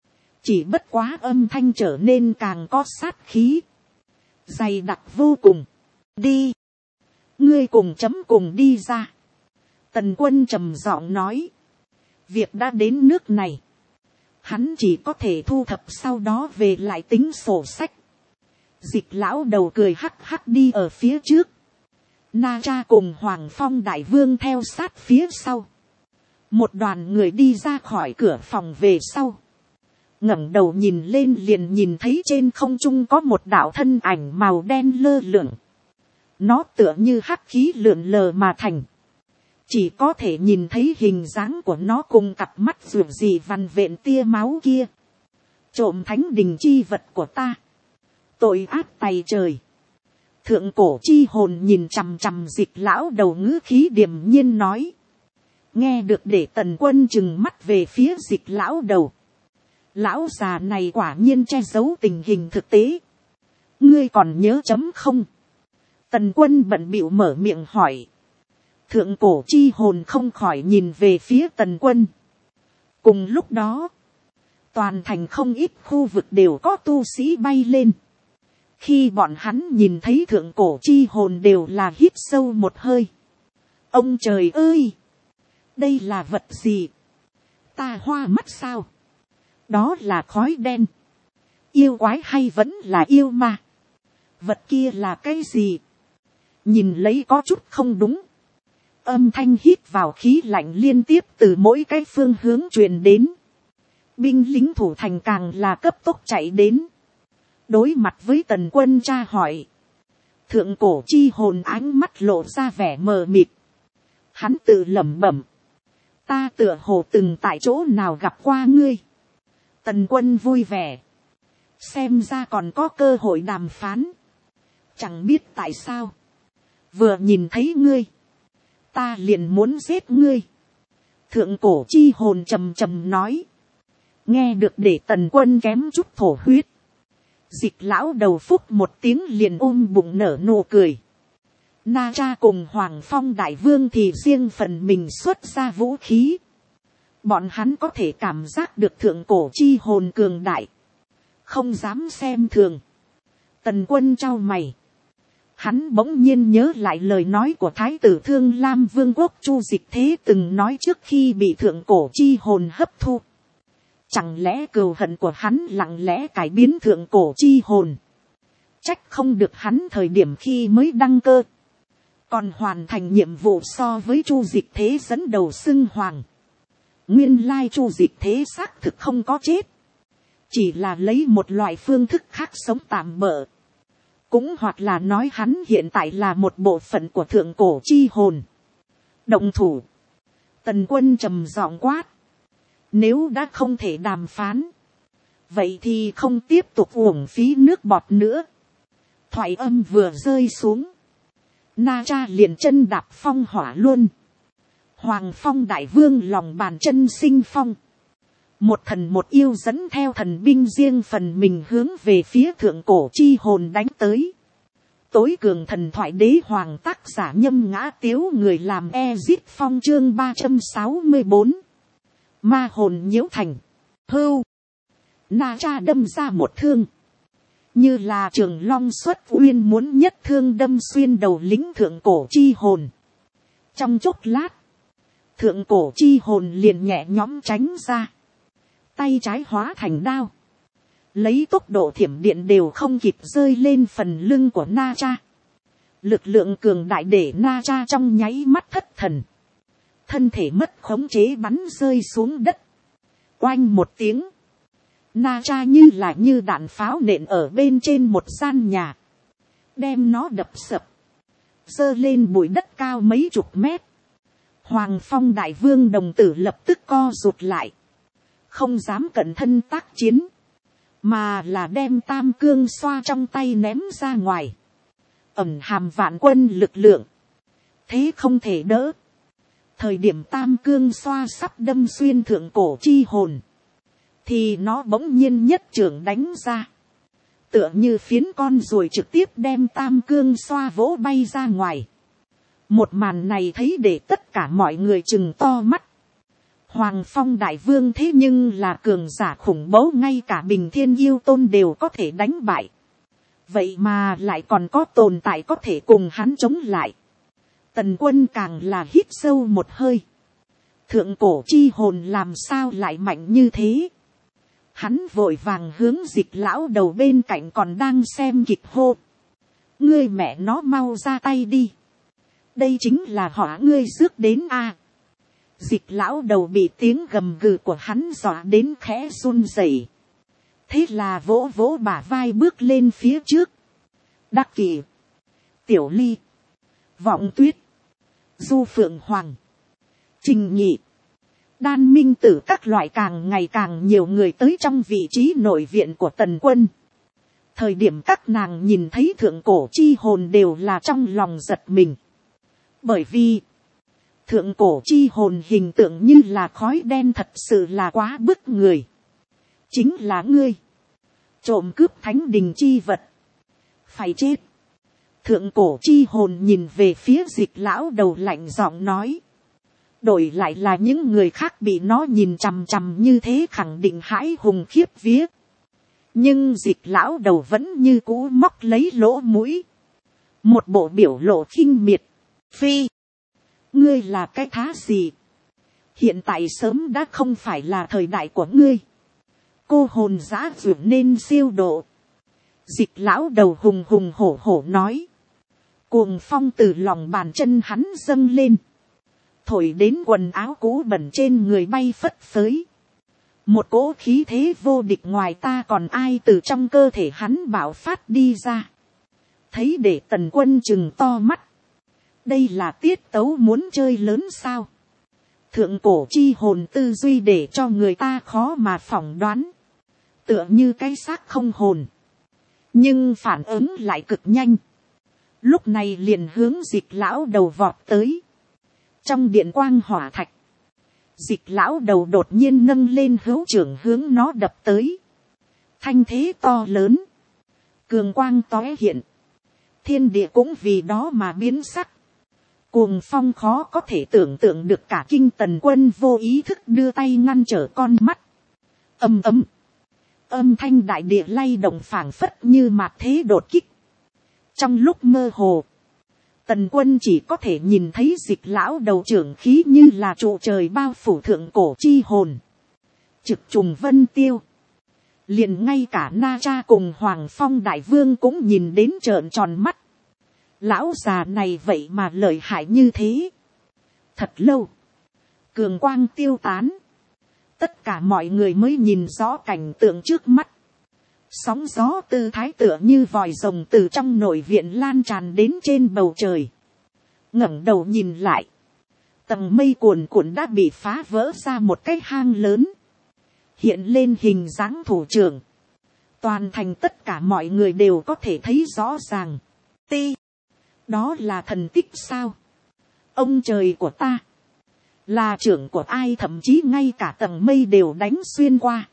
Chỉ bất quá âm thanh trở nên càng có sát khí. Dày đặc vô cùng. Đi. Ngươi cùng chấm cùng đi ra. Tần Quân trầm giọng nói. Việc đã đến nước này. Hắn chỉ có thể thu thập sau đó về lại tính sổ sách. Dịch lão đầu cười hắc hắc đi ở phía trước. Na Cha cùng Hoàng Phong đại vương theo sát phía sau. Một đoàn người đi ra khỏi cửa phòng về sau. Ngẩng đầu nhìn lên liền nhìn thấy trên không trung có một đạo thân ảnh màu đen lơ lửng. Nó tựa như hắc khí lượn lờ mà thành. Chỉ có thể nhìn thấy hình dáng của nó cùng cặp mắt ruột gì vằn vện tia máu kia. Trộm thánh đình chi vật của ta. Tội ác tày trời. Thượng cổ chi hồn nhìn chằm chằm Dịch lão đầu ngữ khí điềm nhiên nói. Nghe được để Tần Quân trừng mắt về phía Dịch lão đầu. Lão già này quả nhiên che giấu tình hình thực tế. Ngươi còn nhớ chấm không? Tần Quân bận bịu mở miệng hỏi. Thượng cổ chi hồn không khỏi nhìn về phía Tần Quân. Cùng lúc đó, toàn thành không ít khu vực đều có tu sĩ bay lên. Khi bọn hắn nhìn thấy thượng cổ chi hồn đều là hít sâu một hơi. Ông trời ơi! Đây là vật gì? Ta hoa mắt sao? Đó là khói đen. Yêu quái hay vẫn là yêu ma? Vật kia là cái gì? Nhìn lấy có chút không đúng. Âm thanh hít vào khí lạnh liên tiếp từ mỗi cái phương hướng truyền đến. Binh lính thủ thành càng là cấp tốc chạy đến. Đối mặt với Tần Quân tra hỏi. Thượng cổ chi hồn ánh mắt lộ ra vẻ mờ mịt. Hắn tự lẩm bẩm. Ta tựa hồ từng tại chỗ nào gặp qua ngươi. Tần Quân vui vẻ. Xem ra còn có cơ hội đàm phán. Chẳng biết tại sao. Vừa nhìn thấy ngươi. Ta liền muốn giết ngươi. Thượng cổ chi hồn trầm trầm nói. Nghe được để Tần Quân kém chút thổ huyết. Dịch lão đầu phúc một tiếng liền ôm bụng nở nụ cười. Na Cha cùng Hoàng Phong đại vương thì riêng phần mình xuất ra vũ khí. Bọn hắn có thể cảm giác được thượng cổ chi hồn cường đại. Không dám xem thường. Tần Quân trao mày. Hắn bỗng nhiên nhớ lại lời nói của Thái tử Thương Lam Vương quốc Chu Dịch Thế từng nói trước khi bị thượng cổ chi hồn hấp thu. Chẳng lẽ cừu hận của hắn lặng lẽ cải biến thượng cổ chi hồn. Trách không được hắn thời điểm khi mới đăng cơ. Còn hoàn thành nhiệm vụ so với Chu Dịch Thế dẫn đầu xưng hoàng. Nguyên lai Chu Dịch Thế xác thực không có chết. Chỉ là lấy một loại phương thức khác sống tạm bợ. Cũng hoặc là nói hắn hiện tại là một bộ phận của thượng cổ chi hồn. Động thủ. Tần Quân trầm giọng quát. Nếu đã không thể đàm phán. Vậy thì không tiếp tục uổng phí nước bọt nữa. Thoại âm vừa rơi xuống. Na Cha liền chân đạp phong hỏa luôn. Hoàng Phong đại vương lòng bàn chân sinh phong. Một thần một yêu dẫn theo thần binh riêng phần mình hướng về phía thượng cổ chi hồn đánh tới. Tối cường thần thoại đế hoàng tác giả Nhâm Ngã Tiếu người làm Ezit Phong chương 364. Ma hồn nhiễu thành. Hưu. Na Cha đâm ra một thương. Như là Trường Long xuất uyên muốn nhất thương đâm xuyên đầu lính thượng cổ chi hồn. Trong chốc lát. Thượng cổ chi hồn liền nhẹ nhõm tránh ra. Tay trái hóa thành đao. Lấy tốc độ thiểm điện đều không kịp rơi lên phần lưng của Na Cha. Lực lượng cường đại để Na Cha trong nháy mắt thất thần. Thân thể mất khống chế bắn rơi xuống đất. Oanh một tiếng. Na Cha như đạn pháo nện ở bên trên một gian nhà. Đem nó đập sập. Giơ lên bụi đất cao mấy chục mét. Hoàng Phong đại vương đồng tử lập tức co rụt lại. không dám cận thân tác chiến, mà là đem tam cương xoa trong tay ném ra ngoài, ẩm hàm vạn quân lực lượng, thế không thể đỡ. Thời điểm tam cương xoa sắp đâm xuyên thượng cổ chi hồn, thì nó bỗng nhiên nhất trưởng đánh ra, tựa như phiến con ruồi trực tiếp đem tam cương xoa vỗ bay ra ngoài. Một màn này thấy để tất cả mọi người chừng to mắt. Hoàng Phong đại vương thế nhưng là cường giả khủng bố, ngay cả bình thiên yêu tôn đều có thể đánh bại. Vậy mà lại còn có tồn tại có thể cùng hắn chống lại. Tần Quân càng là hít sâu một hơi. Thượng cổ chi hồn làm sao lại mạnh như thế? Hắn vội vàng hướng Dịch lão đầu bên cạnh còn đang xem kịch hô. Ngươi mẹ nó mau ra tay đi. Đây chính là họa ngươi rước đến a. Dịch lão đầu bị tiếng gầm gừ của hắn dọa đến khẽ run rẩy. Thế là vỗ vỗ bả vai bước lên phía trước. Đắc Kỷ, Tiểu Ly, Vọng Tuyết, Du Phượng Hoàng, Trình Nhị, Đan Minh Tử các loại càng ngày càng nhiều người tới trong vị trí nội viện của Tần Quân. Thời điểm các nàng nhìn thấy thượng cổ chi hồn đều là trong lòng giật mình. Bởi vì thượng cổ chi hồn hình tượng như là khói đen, thật sự là quá bức người. Chính là ngươi, trộm cướp thánh đình chi vật, phải chết. Thượng cổ chi hồn nhìn về phía Dịch lão đầu lạnh giọng nói. Đổi lại là những người khác bị nó nhìn chằm chằm như thế khẳng định hãi hùng khiếp vía. Nhưng Dịch lão đầu vẫn như cũ móc lấy lỗ mũi, một bộ biểu lộ khinh miệt. Phi, ngươi là cái thá gì? Hiện tại sớm đã không phải là thời đại của ngươi. Cô hồn dã duyệt nên siêu độ. Dịch lão đầu hùng hùng hổ hổ nói. Cuồng phong từ lòng bàn chân hắn dâng lên, thổi đến quần áo cũ bẩn trên người bay phất phới. Một cỗ khí thế vô địch ngoài ta còn ai từ trong cơ thể hắn bạo phát đi ra. Thấy để Tần Quân chừng to mắt. Đây là tiết tấu muốn chơi lớn sao? Thượng cổ chi hồn tư duy để cho người ta khó mà phỏng đoán. Tựa như cái xác không hồn, nhưng phản ứng lại cực nhanh. Lúc này liền hướng Dịch lão đầu vọt tới. Trong điện quang hỏa thạch, Dịch lão đầu đột nhiên nâng lên hữu trưởng hướng nó đập tới. Thanh thế to lớn, cường quang tóe hiện, thiên địa cũng vì đó mà biến sắc. Cuồng phong khó có thể tưởng tượng được, cả kinh Tần Quân vô ý thức đưa tay ngăn trở con mắt. Ầm ầm, âm thanh đại địa lay động phảng phất như mạt thế đột kích. Trong lúc mơ hồ, Tần Quân chỉ có thể nhìn thấy Dịch lão đầu trưởng khí như là trụ trời bao phủ thượng cổ chi hồn, trực trùng vân tiêu. Liền ngay cả Na Cha cùng Hoàng Phong đại vương cũng nhìn đến trợn tròn mắt. Lão già này vậy mà lợi hại như thế. Thật lâu, cường quang tiêu tán, tất cả mọi người mới nhìn rõ cảnh tượng trước mắt. Sóng gió tư thái tựa như vòi rồng từ trong nội viện lan tràn đến trên bầu trời. Ngẩng đầu nhìn lại, tầng mây cuồn cuộn đã bị phá vỡ ra một cái hang lớn, hiện lên hình dáng thủ trưởng. Toàn thành tất cả mọi người đều có thể thấy rõ ràng. Ti, đó là thần tích sao? Ông trời của ta, là trưởng của ai? Thậm chí ngay cả tầng mây đều đánh xuyên qua,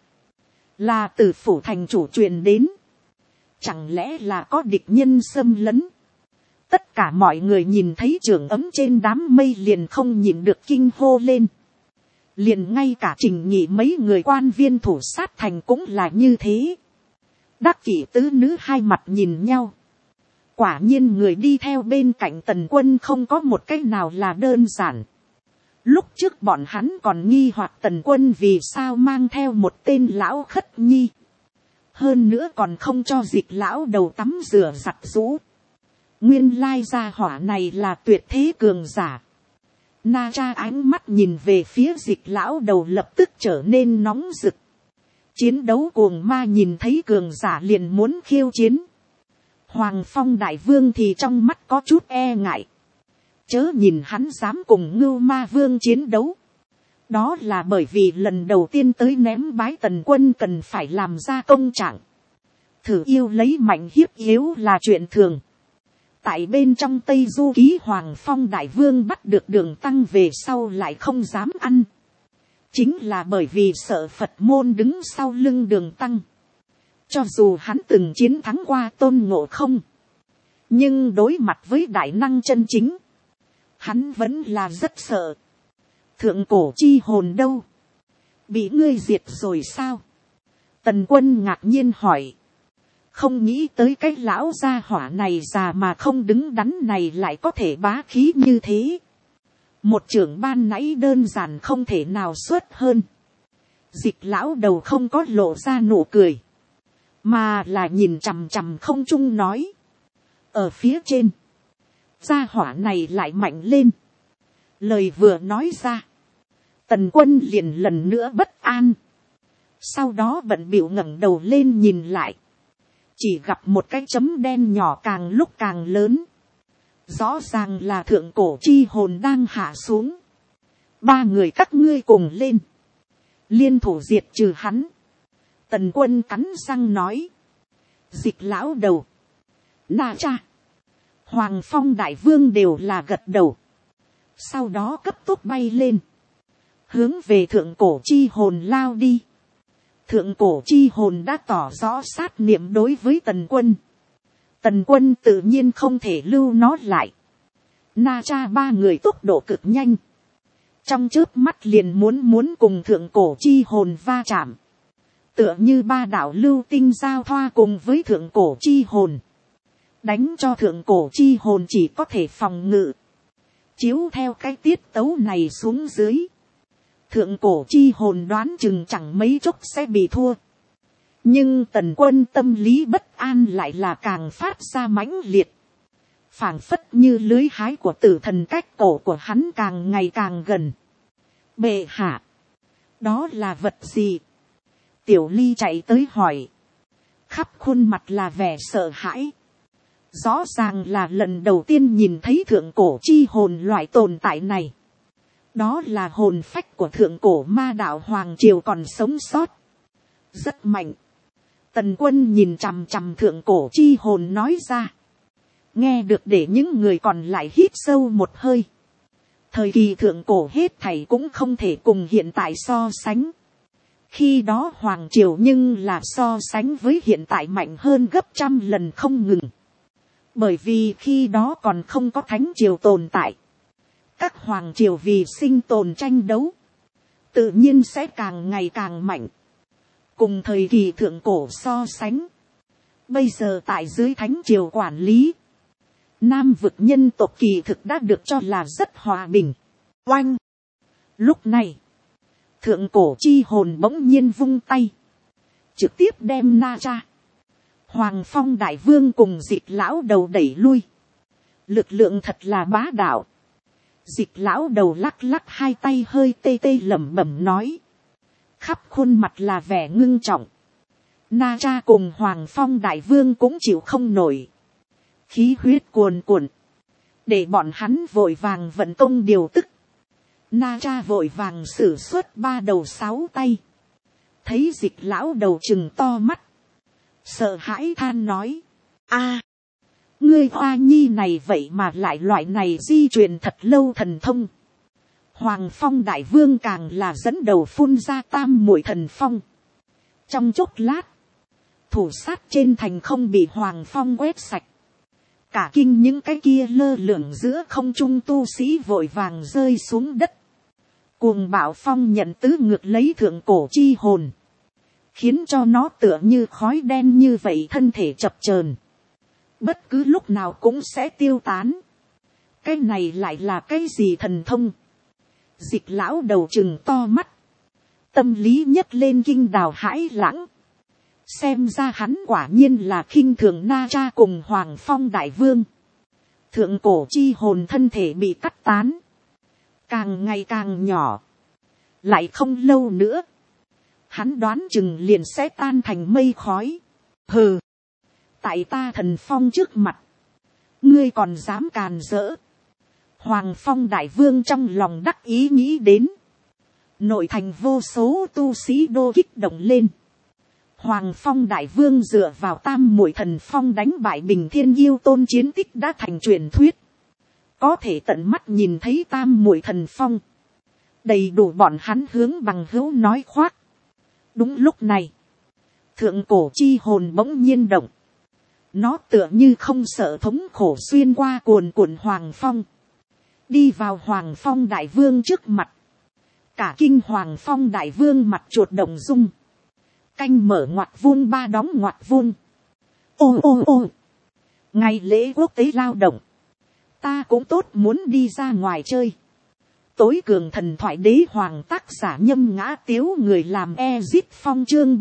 là từ phủ thành chủ truyền đến. Chẳng lẽ là có địch nhân xâm lấn? Tất cả mọi người nhìn thấy trưởng ấm trên đám mây liền không nhìn được kinh hô lên. Liền ngay cả Trình Nhị mấy người quan viên thủ sát thành cũng là như thế. Đắc Kỷ tứ nữ hai mặt nhìn nhau. Quả nhiên người đi theo bên cạnh Tần Quân không có một cách nào là đơn giản. Lúc trước bọn hắn còn nghi hoặc Tần Quân vì sao mang theo một tên lão khất nhi. Hơn nữa còn không cho Dịch lão đầu tắm rửa giặt rũ. Nguyên lai gia hỏa này là tuyệt thế cường giả. Na Cha ánh mắt nhìn về phía Dịch lão đầu lập tức trở nên nóng rực. Chiến đấu cuồng ma nhìn thấy cường giả liền muốn khiêu chiến. Hoàng Phong đại vương thì trong mắt có chút e ngại. Chớ nhìn hắn dám cùng Ngưu Ma Vương chiến đấu, Đó là bởi vì lần đầu tiên tới ném bái Tần Quân cần phải làm ra công trạng. Thử yêu lấy mạnh hiếp yếu là chuyện thường. Tại bên trong Tây Du Ký Hoàng Phong Đại Vương bắt được Đường Tăng về sau lại không dám ăn. Chính là bởi vì sợ Phật môn đứng sau lưng Đường Tăng. Cho dù hắn từng chiến thắng qua Tôn Ngộ Không, nhưng đối mặt với đại năng chân chính, hắn vẫn là rất sợ. Thượng cổ chi hồn đâu? Bị ngươi diệt rồi sao? Tần Quân ngạc nhiên hỏi. Không nghĩ tới cái lão gia hỏa này già mà không đứng đắn này lại có thể bá khí như thế. Một trưởng ban nãy đơn giản không thể nào xuất hơn. Dịch lão đầu không có lộ ra nụ cười, mà là nhìn chằm chằm không trung nói. Ở phía trên, gia hỏa này lại mạnh lên. Lời vừa nói ra, Tần Quân liền lần nữa bất an. Sau đó bận bịu ngẩng đầu lên nhìn lại. Chỉ gặp một cái chấm đen nhỏ càng lúc càng lớn. Rõ ràng là thượng cổ chi hồn đang hạ xuống. Ba người các ngươi cùng lên, liên thủ diệt trừ hắn. Tần Quân cắn răng nói. Dịch lão đầu, Na Cha, Hoàng Phong Đại Vương đều là gật đầu. Sau đó cấp tốc bay lên, hướng về thượng cổ chi hồn lao đi. Thượng cổ chi hồn đã tỏ rõ sát niệm đối với Tần Quân. Tần Quân tự nhiên không thể lưu nó lại. Na Cha ba người tốc độ cực nhanh, trong chớp mắt liền muốn cùng thượng cổ chi hồn va chạm. Tựa như ba đạo lưu tinh giao thoa cùng với thượng cổ chi hồn, đánh cho thượng cổ chi hồn chỉ có thể phòng ngự. Chiếu theo cái tiết tấu này xuống dưới, thượng cổ chi hồn đoán chừng chẳng mấy chốc sẽ bị thua. Nhưng Tần Quân tâm lý bất an lại là càng phát ra mãnh liệt. Phảng phất như lưới hái của tử thần cách cổ của hắn càng ngày càng gần. Bệ hạ, đó là vật gì? Tiểu Ly chạy tới hỏi. Khắp khuôn mặt là vẻ sợ hãi. Rõ ràng là lần đầu tiên nhìn thấy thượng cổ chi hồn loại tồn tại này. Đó là hồn phách của thượng cổ ma đạo Hoàng Triều còn sống sót. Rất mạnh. Tần Quân nhìn chằm chằm thượng cổ chi hồn nói ra. Nghe được để những người còn lại hít sâu một hơi. Thời kỳ thượng cổ hết thảy cũng không thể cùng hiện tại so sánh. Khi đó Hoàng Triều nhưng là so sánh với hiện tại mạnh hơn gấp trăm lần không ngừng. Bởi vì khi đó còn không có Thánh Triều tồn tại. Các Hoàng Triều vì sinh tồn tranh đấu, tự nhiên sẽ càng ngày càng mạnh. Cùng thời kỳ thượng cổ so sánh, bây giờ tại dưới Thánh Triều quản lý, Nam vực nhân tộc kỳ thực đã được cho là rất hòa bình. Oanh! Lúc này, thượng cổ chi hồn bỗng nhiên vung tay, trực tiếp đem Na Cha, Hoàng Phong Đại Vương cùng Dịch lão đầu đẩy lui. Lực lượng thật là bá đạo. Dịch lão đầu lắc lắc hai tay hơi tê tê lẩm bẩm nói. Khắp khuôn mặt là vẻ ngưng trọng. Na Cha cùng Hoàng Phong Đại Vương cũng chịu không nổi. Khí huyết cuồn cuộn. Để bọn hắn vội vàng vận công điều tức. Na Cha vội vàng sử xuất ba đầu sáu tay. Thấy Dịch lão đầu trừng to mắt, sợ hãi than nói. A, ngươi Hoa Nhi này vậy mà lại loại này di truyền thật lâu thần thông. Hoàng Phong Đại Vương càng là dẫn đầu phun ra tam muội thần phong. Trong chốc lát, thủ sát trên thành không bị Hoàng Phong quét sạch. Cả kinh những cái kia lơ lửng giữa không trung tu sĩ vội vàng rơi xuống đất. Cuồng bạo phong nhận tứ ngược lấy thượng cổ chi hồn, khiến cho nó tựa như khói đen như vậy thân thể chập chờn, bất cứ lúc nào cũng sẽ tiêu tán. Cái này lại là cái gì thần thông? Dịch lão đầu trừng to mắt, tâm lý nhấc lên kinh đào hãi lãng. Xem ra hắn quả nhiên là khinh thường Na Cha cùng Hoàng Phong Đại Vương. Thượng cổ chi hồn thân thể bị cắt tán, càng ngày càng nhỏ. Lại không lâu nữa, hắn đoán chừng liền sẽ tan thành mây khói. Hừ, tại ta thần phong trước mặt, ngươi còn dám càn rỡ? Hoàng Phong Đại Vương trong lòng đắc ý nghĩ đến. Nội thành vô số tu sĩ đô kích động lên. Hoàng Phong đại vương dựa vào tam muội thần phong đánh bại Bình Thiên Yêu Tôn chiến tích đã thành truyền thuyết. Có thể tận mắt nhìn thấy tam muội thần phong. Đầy đủ bọn hắn hướng bằng hữu nói khoác. Đúng lúc này. Thượng cổ chi hồn bỗng nhiên động. Nó tựa như không sợ thống khổ xuyên qua cuồn cuộn Hoàng Phong. Đi vào Hoàng Phong đại vương trước mặt. Cả kinh Hoàng Phong đại vương mặt chuột động dung. Canh mở ngoặt vuông ba đóng ngoặt vuông. Ô ô ô. Ngày lễ quốc tế lao động. Ta cũng tốt muốn đi ra ngoài chơi. Tối cường thần thoại đế hoàng tác giả Nhâm Ngã Tiếu người làm Ezit Phong chương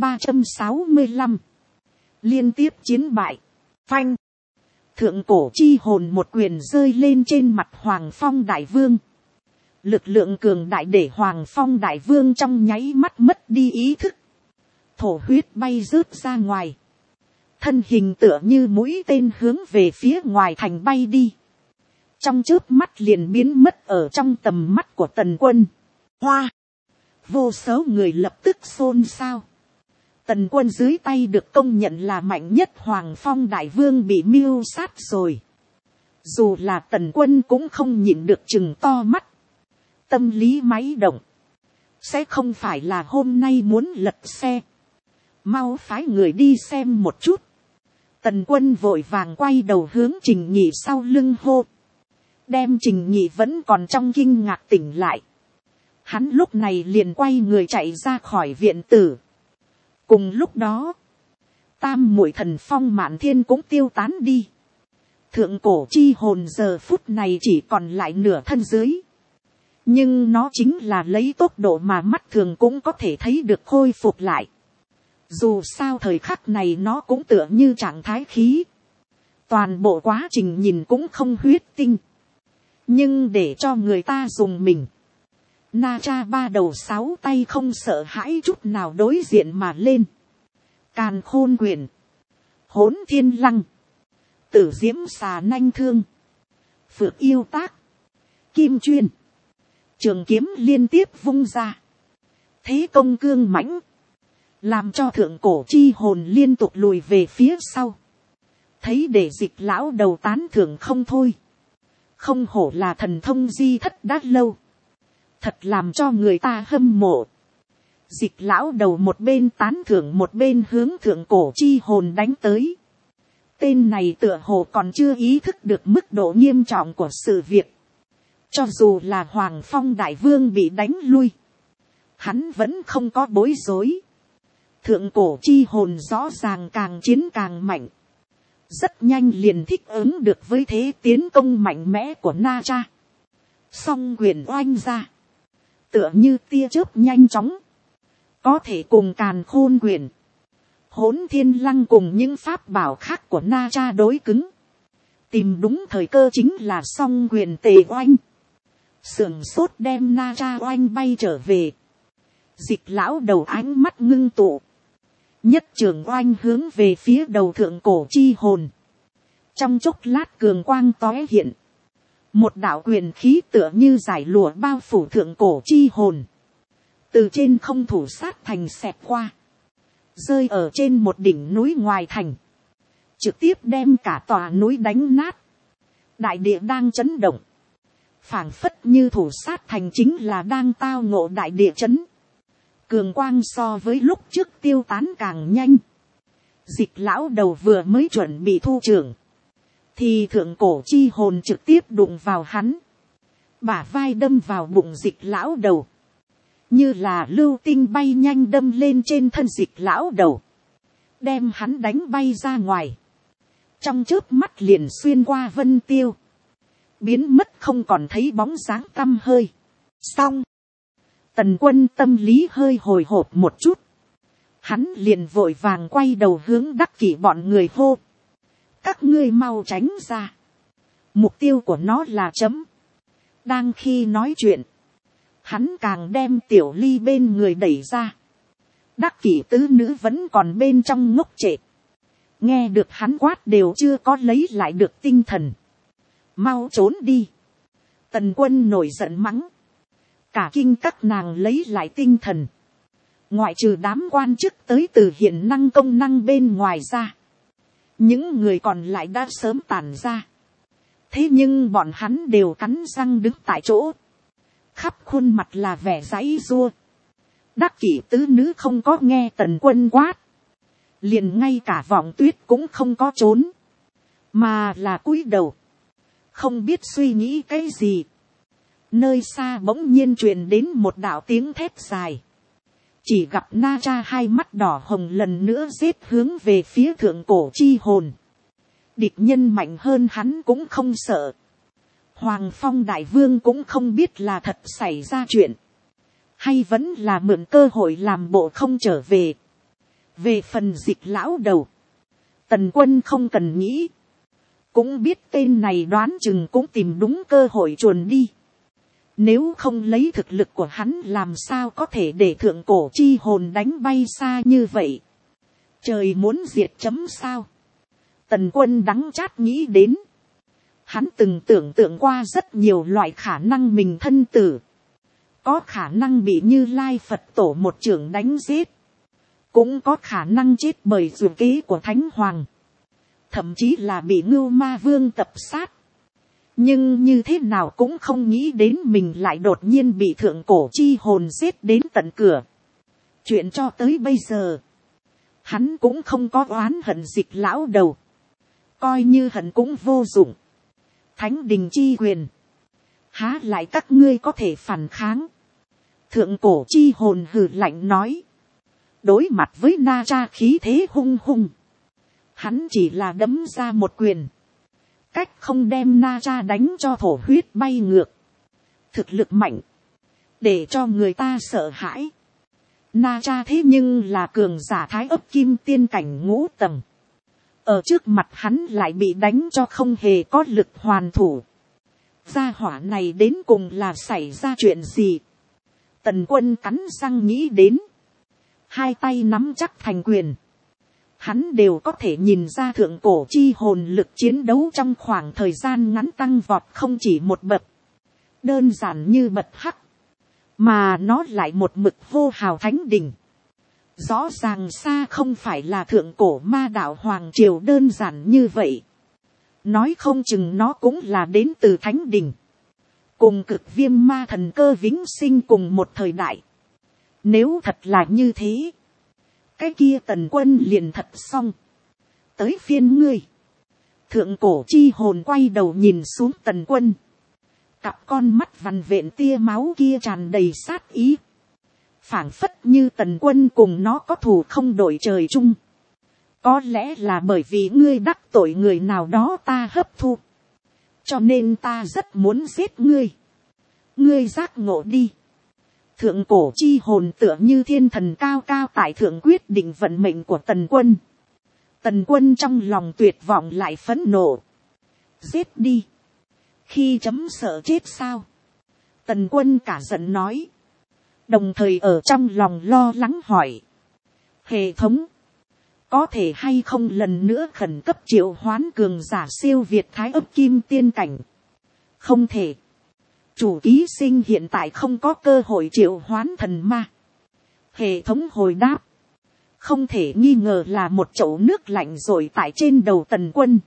365. Liên tiếp chiến bại. Phanh. Thượng cổ chi hồn một quyền rơi lên trên mặt Hoàng Phong đại vương. Lực lượng cường đại để Hoàng Phong đại vương trong nháy mắt mất đi ý thức. Thổ huyết bay rớt ra ngoài. Thân hình tựa như mũi tên hướng về phía ngoài thành bay đi. Trong chớp mắt liền biến mất ở trong tầm mắt của Tần Quân. Hoa. Vô số người lập tức xôn xao. Tần Quân dưới tay được công nhận là mạnh nhất Hoàng Phong đại vương bị mưu sát rồi. Dù là Tần Quân cũng không nhịn được chừng to mắt. Tâm lý máy động. Sẽ không phải là hôm nay muốn lật xe. Mau phái người đi xem một chút. Tần Quân vội vàng quay đầu hướng Trình Nhị sau lưng hô. Đem Trình Nhị vẫn còn trong kinh ngạc tỉnh lại. Hắn lúc này liền quay người chạy ra khỏi viện tử. Cùng lúc đó, tam muội thần phong Mạn Thiên cũng tiêu tán đi. Thượng cổ chi hồn giờ phút này chỉ còn lại nửa thân dưới. Nhưng nó chính là lấy tốc độ mà mắt thường cũng có thể thấy được khôi phục lại. Dù sao thời khắc này nó cũng tựa như trạng thái khí. Toàn bộ quá trình nhìn cũng không huyết tinh. Nhưng để cho người ta dùng mình. Na Cha ba đầu sáu tay không sợ hãi chút nào đối diện mà lên. Càn Khôn Quyền. Hỗn Thiên Lăng. Tử Diễm Xà Nanh Thương. Phượng Yêu Tác. Kim Chuyên. Trường kiếm liên tiếp vung ra. Thế công cương mãnh. Làm cho thượng cổ chi hồn liên tục lùi về phía sau. Thấy để Dịch lão đầu tán thưởng không thôi. Không hổ là thần thông di thất đã lâu. Thật làm cho người ta hâm mộ. Dịch lão đầu một bên tán thưởng một bên hướng thượng cổ chi hồn đánh tới. Tên này tựa hồ còn chưa ý thức được mức độ nghiêm trọng của sự việc. Cho dù là Hoàng Phong đại vương bị đánh lui. Hắn vẫn không có bối rối. Thượng cổ chi hồn rõ ràng càng chiến càng mạnh. Rất nhanh liền thích ứng được với thế tiến công mạnh mẽ của Na Cha. Song quyền oanh ra. Tựa như tia chớp nhanh chóng. Có thể cùng Càn Khôn Quyền. Hỗn Thiên Lăng cùng những pháp bảo khác của Na Cha đối cứng. Tìm đúng thời cơ chính là song quyền tề oanh. Sườn sốt đem Na Cha oanh bay trở về. Dịch lão đầu ánh mắt ngưng tụ. Nhất trường oanh hướng về phía đầu thượng cổ chi hồn. Trong chốc lát cường quang tóe hiện. Một đạo quyền khí tựa như giải lụa bao phủ thượng cổ chi hồn. Từ trên không thủ sát thành xẹt qua. Rơi ở trên một đỉnh núi ngoài thành. Trực tiếp đem cả tòa núi đánh nát. Đại địa đang chấn động. Phảng phất như thủ sát thành chính là đang tao ngộ đại địa chấn. Cường quang so với lúc trước tiêu tán càng nhanh. Dịch lão đầu vừa mới chuẩn bị thu trưởng. Thì thượng cổ chi hồn trực tiếp đụng vào hắn. Bả vai đâm vào bụng dịch lão đầu. Như là lưu tinh bay nhanh đâm lên trên thân dịch lão đầu. Đem hắn đánh bay ra ngoài. Trong chớp mắt liền xuyên qua vân tiêu. Biến mất không còn thấy bóng dáng tăm hơi. Xong. Tần Quân tâm lý hơi hồi hộp một chút. Hắn liền vội vàng quay đầu hướng Đắc Kỷ bọn người hô. Các ngươi mau tránh ra. Mục tiêu của nó là chấm. Đang khi nói chuyện. Hắn càng đem Tiểu Ly bên người đẩy ra. Đắc Kỷ tứ nữ vẫn còn bên trong ngốc trệ. Nghe được hắn quát đều chưa có lấy lại được tinh thần. Mau trốn đi. Tần Quân nổi giận mắng. cả kinh các nàng lấy lại tinh thần. Ngoại trừ đám quan chức tới từ hiện năng công năng bên ngoài ra, những người còn lại đã sớm tản ra. Thế nhưng bọn hắn đều cắn răng đứng tại chỗ, khắp khuôn mặt là vẻ giãy giụa. Đắc kỷ tứ nữ không có nghe Tần Quân quát, liền ngay cả Vọng Tuyết cũng không có trốn, mà là cúi đầu, không biết suy nghĩ cái gì. Nơi xa bỗng nhiên truyền đến một đạo tiếng thét dài, chỉ gặp Na Cha hai mắt đỏ hồng lần nữa giết hướng về phía thượng cổ chi hồn. Địch nhân mạnh hơn hắn cũng không sợ. Hoàng Phong đại vương cũng không biết là thật xảy ra chuyện, hay vẫn là mượn cơ hội làm bộ không trở về. Về phần Dịch lão đầu, Tần Quân không cần nghĩ, cũng biết tên này đoán chừng cũng tìm đúng cơ hội chuồn đi. Nếu không lấy thực lực của hắn làm sao có thể để thượng cổ chi hồn đánh bay xa như vậy. Trời muốn diệt chấm sao. Tần Quân đắng chát nghĩ đến. Hắn từng tưởng tượng qua rất nhiều loại khả năng mình thân tử. Có khả năng bị Như Lai Phật tổ một chưởng đánh giết. Cũng có khả năng chết bởi dụ kế của Thánh Hoàng. Thậm chí là bị Ngưu Ma Vương tập sát. Nhưng như thế nào cũng không nghĩ đến mình lại đột nhiên bị thượng cổ chi hồn giết đến tận cửa. Chuyện cho tới bây giờ, hắn cũng không có oán hận Dịch lão đầu. Coi như hận cũng vô dụng. Thánh đình chi quyền, há lại các ngươi có thể phản kháng. Thượng cổ chi hồn hừ lạnh nói. Đối mặt với Na Cha khí thế hung hung, hắn chỉ là đấm ra một quyền, cách không đem Na Cha đánh cho thổ huyết bay ngược. Thực lực mạnh, để cho người ta sợ hãi. Na Cha thế nhưng là cường giả thái ấp kim tiên cảnh ngũ tầng. Ở trước mặt hắn lại bị đánh cho không hề có lực hoàn thủ. Gia hỏa này đến cùng là xảy ra chuyện gì? Tần Quân cắn răng nghĩ đến. Hai tay nắm chắc thành quyền. Hắn đều có thể nhìn ra thượng cổ chi hồn lực chiến đấu trong khoảng thời gian ngắn tăng vọt không chỉ một bậc. Đơn giản như bật hắc. Mà nó lại một mực hô hào thánh đỉnh. Rõ ràng xa không phải là thượng cổ ma đạo hoàng triều đơn giản như vậy. Nói không chừng nó cũng là đến từ thánh đỉnh. Cùng Cực Viêm ma thần cơ vĩnh sinh cùng một thời đại. Nếu thật là như thế, cái kia Tần Quân liền thật xong. Tới phiên ngươi. Thượng cổ chi hồn quay đầu nhìn xuống Tần Quân. Cặp con mắt vằn vện tia máu kia tràn đầy sát ý. Phảng phất như Tần Quân cùng nó có thù không đổi trời chung. Có lẽ là bởi vì ngươi đắc tội người nào đó ta hấp thu. Cho nên ta rất muốn giết ngươi. Ngươi giác ngộ đi. Thượng cổ chi hồn tựa như thiên thần cao cao tại thượng quyết định vận mệnh của Tần Quân. Tần Quân trong lòng tuyệt vọng lại phẫn nộ. Giết đi. Khi chấm sợ chết sao? Tần Quân cả giận nói. Đồng thời ở trong lòng lo lắng hỏi. Hệ thống. Có thể hay không lần nữa khẩn cấp triệu hoán cường giả siêu việt thái ấp kim tiên cảnh? Không thể. Chủ ký sinh hiện tại không có cơ hội triệu hoán thần ma. Hệ thống hồi đáp. Không thể nghi ngờ là một chậu nước lạnh rồi tại trên đầu Tần Quân.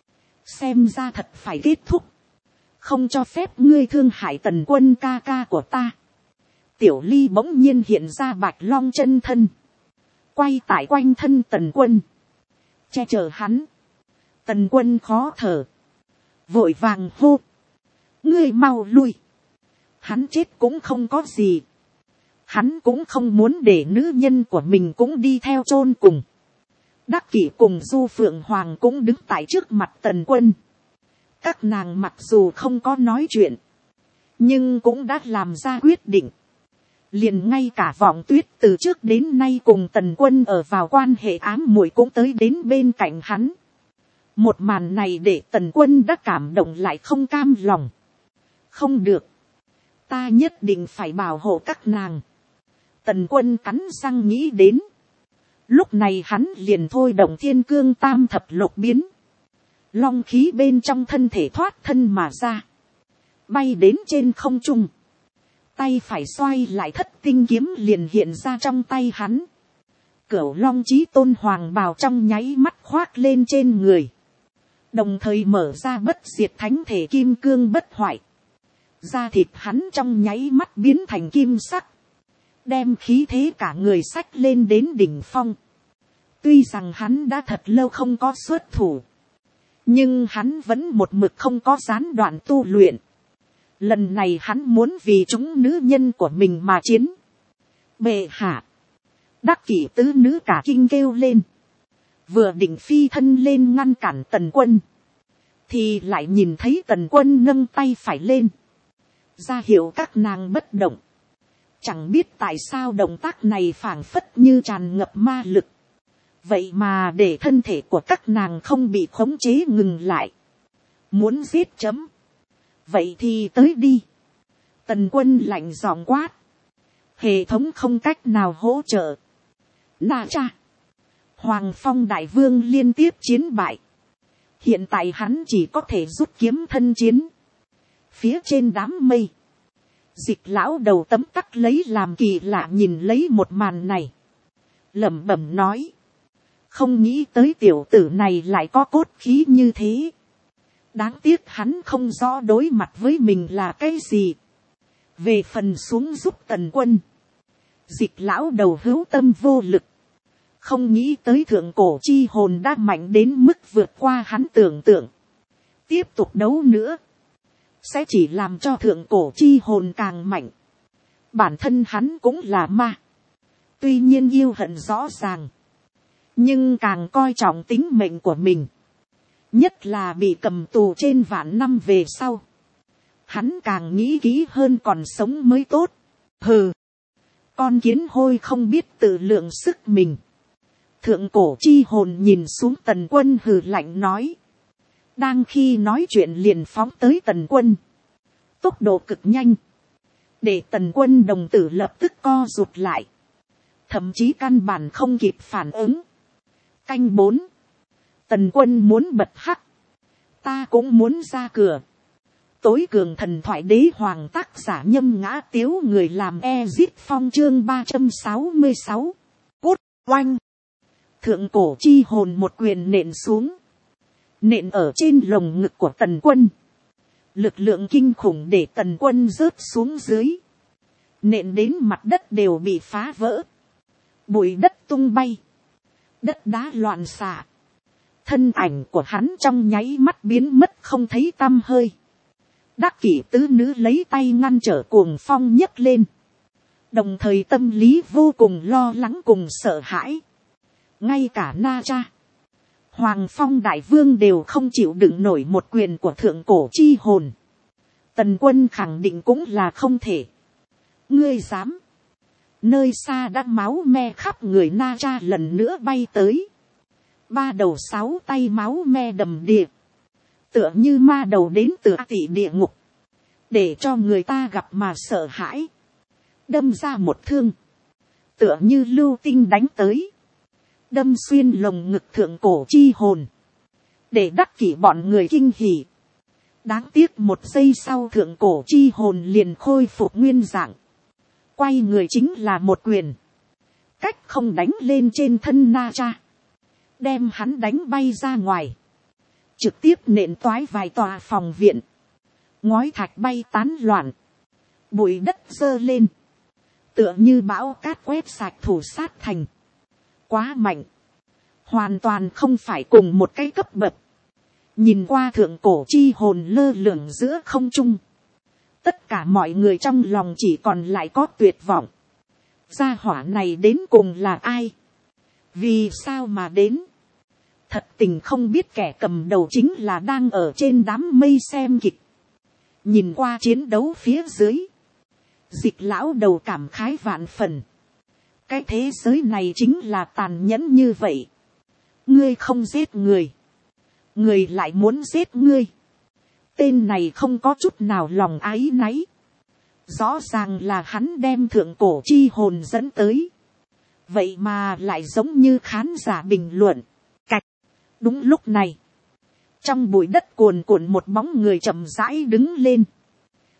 Xem ra thật phải kết thúc. Không cho phép ngươi thương hại Tần Quân ca ca của ta. Tiểu Ly bỗng nhiên hiện ra bạch long chân thân. Quay tại quanh thân Tần Quân. Che chở hắn. Tần Quân khó thở. Vội vàng hô. Ngươi mau lui. Hắn chết cũng không có gì. Hắn cũng không muốn để nữ nhân của mình cũng đi theo chôn cùng. Đắc Kỷ cùng Du Phượng Hoàng cũng đứng tại trước mặt Tần Quân. Các nàng mặc dù không có nói chuyện, nhưng cũng đã làm ra quyết định. Liền ngay cả Vọng Tuyết từ trước đến nay cùng Tần Quân ở vào quan hệ ám muội cũng tới đến bên cạnh hắn. Một màn này để Tần Quân đã cảm động lại không cam lòng. Không được. Ta nhất định phải bảo hộ các nàng. Tần Quân cắn răng nghĩ đến. Lúc này hắn liền thôi động Thiên Cương Tam Thập Lục biến. Long khí bên trong thân thể thoát thân mà ra. Bay đến trên không trung. tay phải xoay lại, thất tinh kiếm liền hiện ra trong tay hắn. Cửu long chí tôn hoàng bào trong nháy mắt khoác lên trên người, đồng thời mở ra bất diệt thánh thể kim cương bất hoại. Da thịt hắn trong nháy mắt biến thành kim sắc, đem khí thế cả người xách lên đến đỉnh phong. Tuy rằng hắn đã thật lâu không có xuất thủ, nhưng hắn vẫn một mực không có gián đoạn tu luyện. Lần này hắn muốn vì chúng nữ nhân của mình mà chiến. Bệ hạ, đắc kỷ tứ nữ cả kinh kêu lên, vừa định phi thân lên ngăn cản Tần Quân, thì lại nhìn thấy Tần Quân nâng tay phải lên, ra hiệu các nàng bất động. Chẳng biết tại sao động tác này phảng phất như tràn ngập ma lực, vậy mà để thân thể của các nàng không bị khống chế ngừng lại. Muốn giết chấm, vậy thì tới đi. Tần Quân lạnh giọng quát, hệ thống không cách nào hỗ trợ. Na cha, Hoàng Phong đại vương liên tiếp chiến bại, hiện tại hắn chỉ có thể rút kiếm thân chiến. Phía trên đám mây, Dịch lão đầu tấm tắc lấy làm kỳ lạ nhìn lấy một màn này, lẩm bẩm nói, không nghĩ tới tiểu tử này lại có cốt khí như thế. Đáng tiếc hắn không rõ đối mặt với mình là cái gì. Về phần xuống giúp Tần Quân, Dịch lão đầu hữu tâm vô lực, không nghĩ tới thượng cổ chi hồn đã mạnh đến mức vượt qua hắn tưởng tượng. Tiếp tục đấu nữa, sẽ chỉ làm cho thượng cổ chi hồn càng mạnh. Bản thân hắn cũng là ma, tuy nhiên yêu hận rõ ràng, nhưng càng coi trọng tính mệnh của mình. Nhất là bị cầm tù trên vạn năm về sau, hắn càng nghĩ kỹ hơn còn sống mới tốt. Hừ, con kiến hôi không biết tự lượng sức mình. Thượng cổ chi hồn nhìn xuống Tần Quân hừ lạnh nói. Đang khi nói chuyện liền phóng tới Tần Quân, tốc độ cực nhanh, để Tần Quân đồng tử lập tức co rụt lại, thậm chí căn bản không kịp phản ứng. Canh 4, Tần Quân muốn bật hắc, ta cũng muốn ra cửa. Tối cường thần thoại đế hoàng, tác giả Nhâm Ngã Tiếu, người làm Ezit Phong, chương 366. Cút oanh, thượng cổ chi hồn một quyền nện xuống, nện ở trên lồng ngực của Tần Quân. Lực lượng kinh khủng để Tần Quân rớt xuống dưới, nện đến mặt đất đều bị phá vỡ, bụi đất tung bay, đất đá loạn xạ. Thân ảnh của hắn trong nháy mắt biến mất không thấy tăm hơi. Đắc kỷ tứ nữ lấy tay ngăn trở cuồng phong nhấc lên, đồng thời tâm lý vô cùng lo lắng cùng sợ hãi. Ngay cả Na Cha, Hoàng Phong đại vương đều không chịu đựng nổi một quyền của thượng cổ chi hồn. Tần Quân khẳng định cũng là không thể. Ngươi dám? Nơi xa đã máu me khắp người Na Cha lần nữa bay tới. 3 đầu 6 tay máu me đầm đìa, tựa như ma đầu đến từ tị địa ngục, để cho người ta gặp mà sợ hãi. Đâm ra một thương, tựa như lưu tinh đánh tới, đâm xuyên lồng ngực thượng cổ chi hồn, để đắc kỷ bọn người kinh hỉ. Đáng tiếc một giây sau thượng cổ chi hồn liền khôi phục nguyên dạng, quay người chính là một quyền, cách không đánh lên trên thân Na Cha, đem hắn đánh bay ra ngoài, trực tiếp nện toái vài tòa phòng viện, ngói thạch bay tán loạn, bụi đất dơ lên, tựa như bão cát quét sạch thủ sát thành. Quá mạnh, hoàn toàn không phải cùng một cái cấp bậc. Nhìn qua thượng cổ chi hồn lơ lửng giữa không trung, tất cả mọi người trong lòng chỉ còn lại có tuyệt vọng. Gia hỏa này đến cùng là ai? Vì sao mà đến? Thật tình không biết kẻ cầm đầu chính là đang ở trên đám mây xem kịch. Nhìn qua chiến đấu phía dưới, Dịch lão đầu cảm khái vạn phần. Cái thế giới này chính là tàn nhẫn như vậy. Ngươi không giết người, người lại muốn giết ngươi. Tên này không có chút nào lòng áy náy. Rõ ràng là hắn đem thượng cổ chi hồn dẫn tới, vậy mà lại giống như khán giả bình luận. Cạch. Đúng lúc này, trong bụi đất cuồn cuộn một bóng người chậm rãi đứng lên.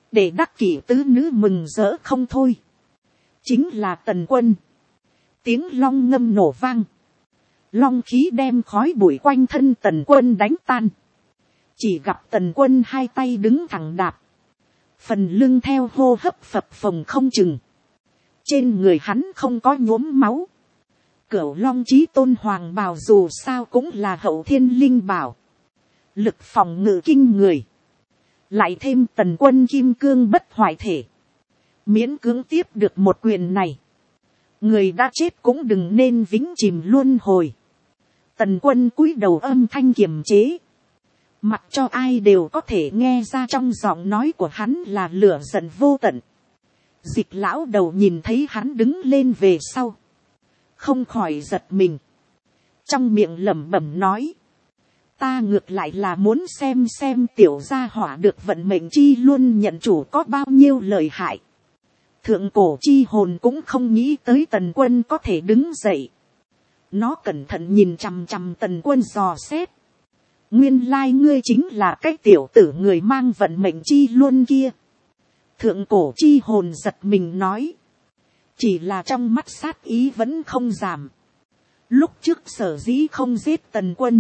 để đắc kỷ tứ nữ mừng rỡ không thôi. Chính là Tần Quân. Tiếng long ngâm nổ vang. Long khí đem khói bụi quanh thân Tần Quân đánh tan. Chỉ gặp Tần Quân hai tay đứng thẳng đạp. Phần lưng theo hô hấp phập phồng không chừng. Trên người hắn không có nhuốm máu. Cửu Long Chí Tôn hoàng bào dù sao cũng là hậu thiên linh bảo. Lực phòng ngự kinh người. Lại thêm Tần Quân kim cương bất hoại thể. Miễn cưỡng tiếp được một quyền này. Người đã chết cũng đừng nên vĩnh chìm luân hồi. Tần Quân cúi đầu âm thanh kiềm chế. Mặc cho ai đều có thể nghe ra trong giọng nói của hắn là lửa giận vô tận. Dịch lão đầu nhìn thấy hắn đứng lên về sau. Không khỏi giật mình. Trong miệng lẩm bẩm nói. Ta ngược lại là muốn xem tiểu gia hỏa được vận mệnh chi luôn nhận chủ có bao nhiêu lợi hại. Thượng cổ chi hồn cũng không nghĩ tới Tần Quân có thể đứng dậy. Nó cẩn thận nhìn chằm chằm Tần Quân dò xét. Nguyên lai ngươi chính là cái tiểu tử người mang vận mệnh chi luôn kia. Thượng cổ chi hồn giật mình nói. Chỉ là trong mắt sát ý vẫn không giảm. Lúc trước sở dĩ không giết Tần Quân.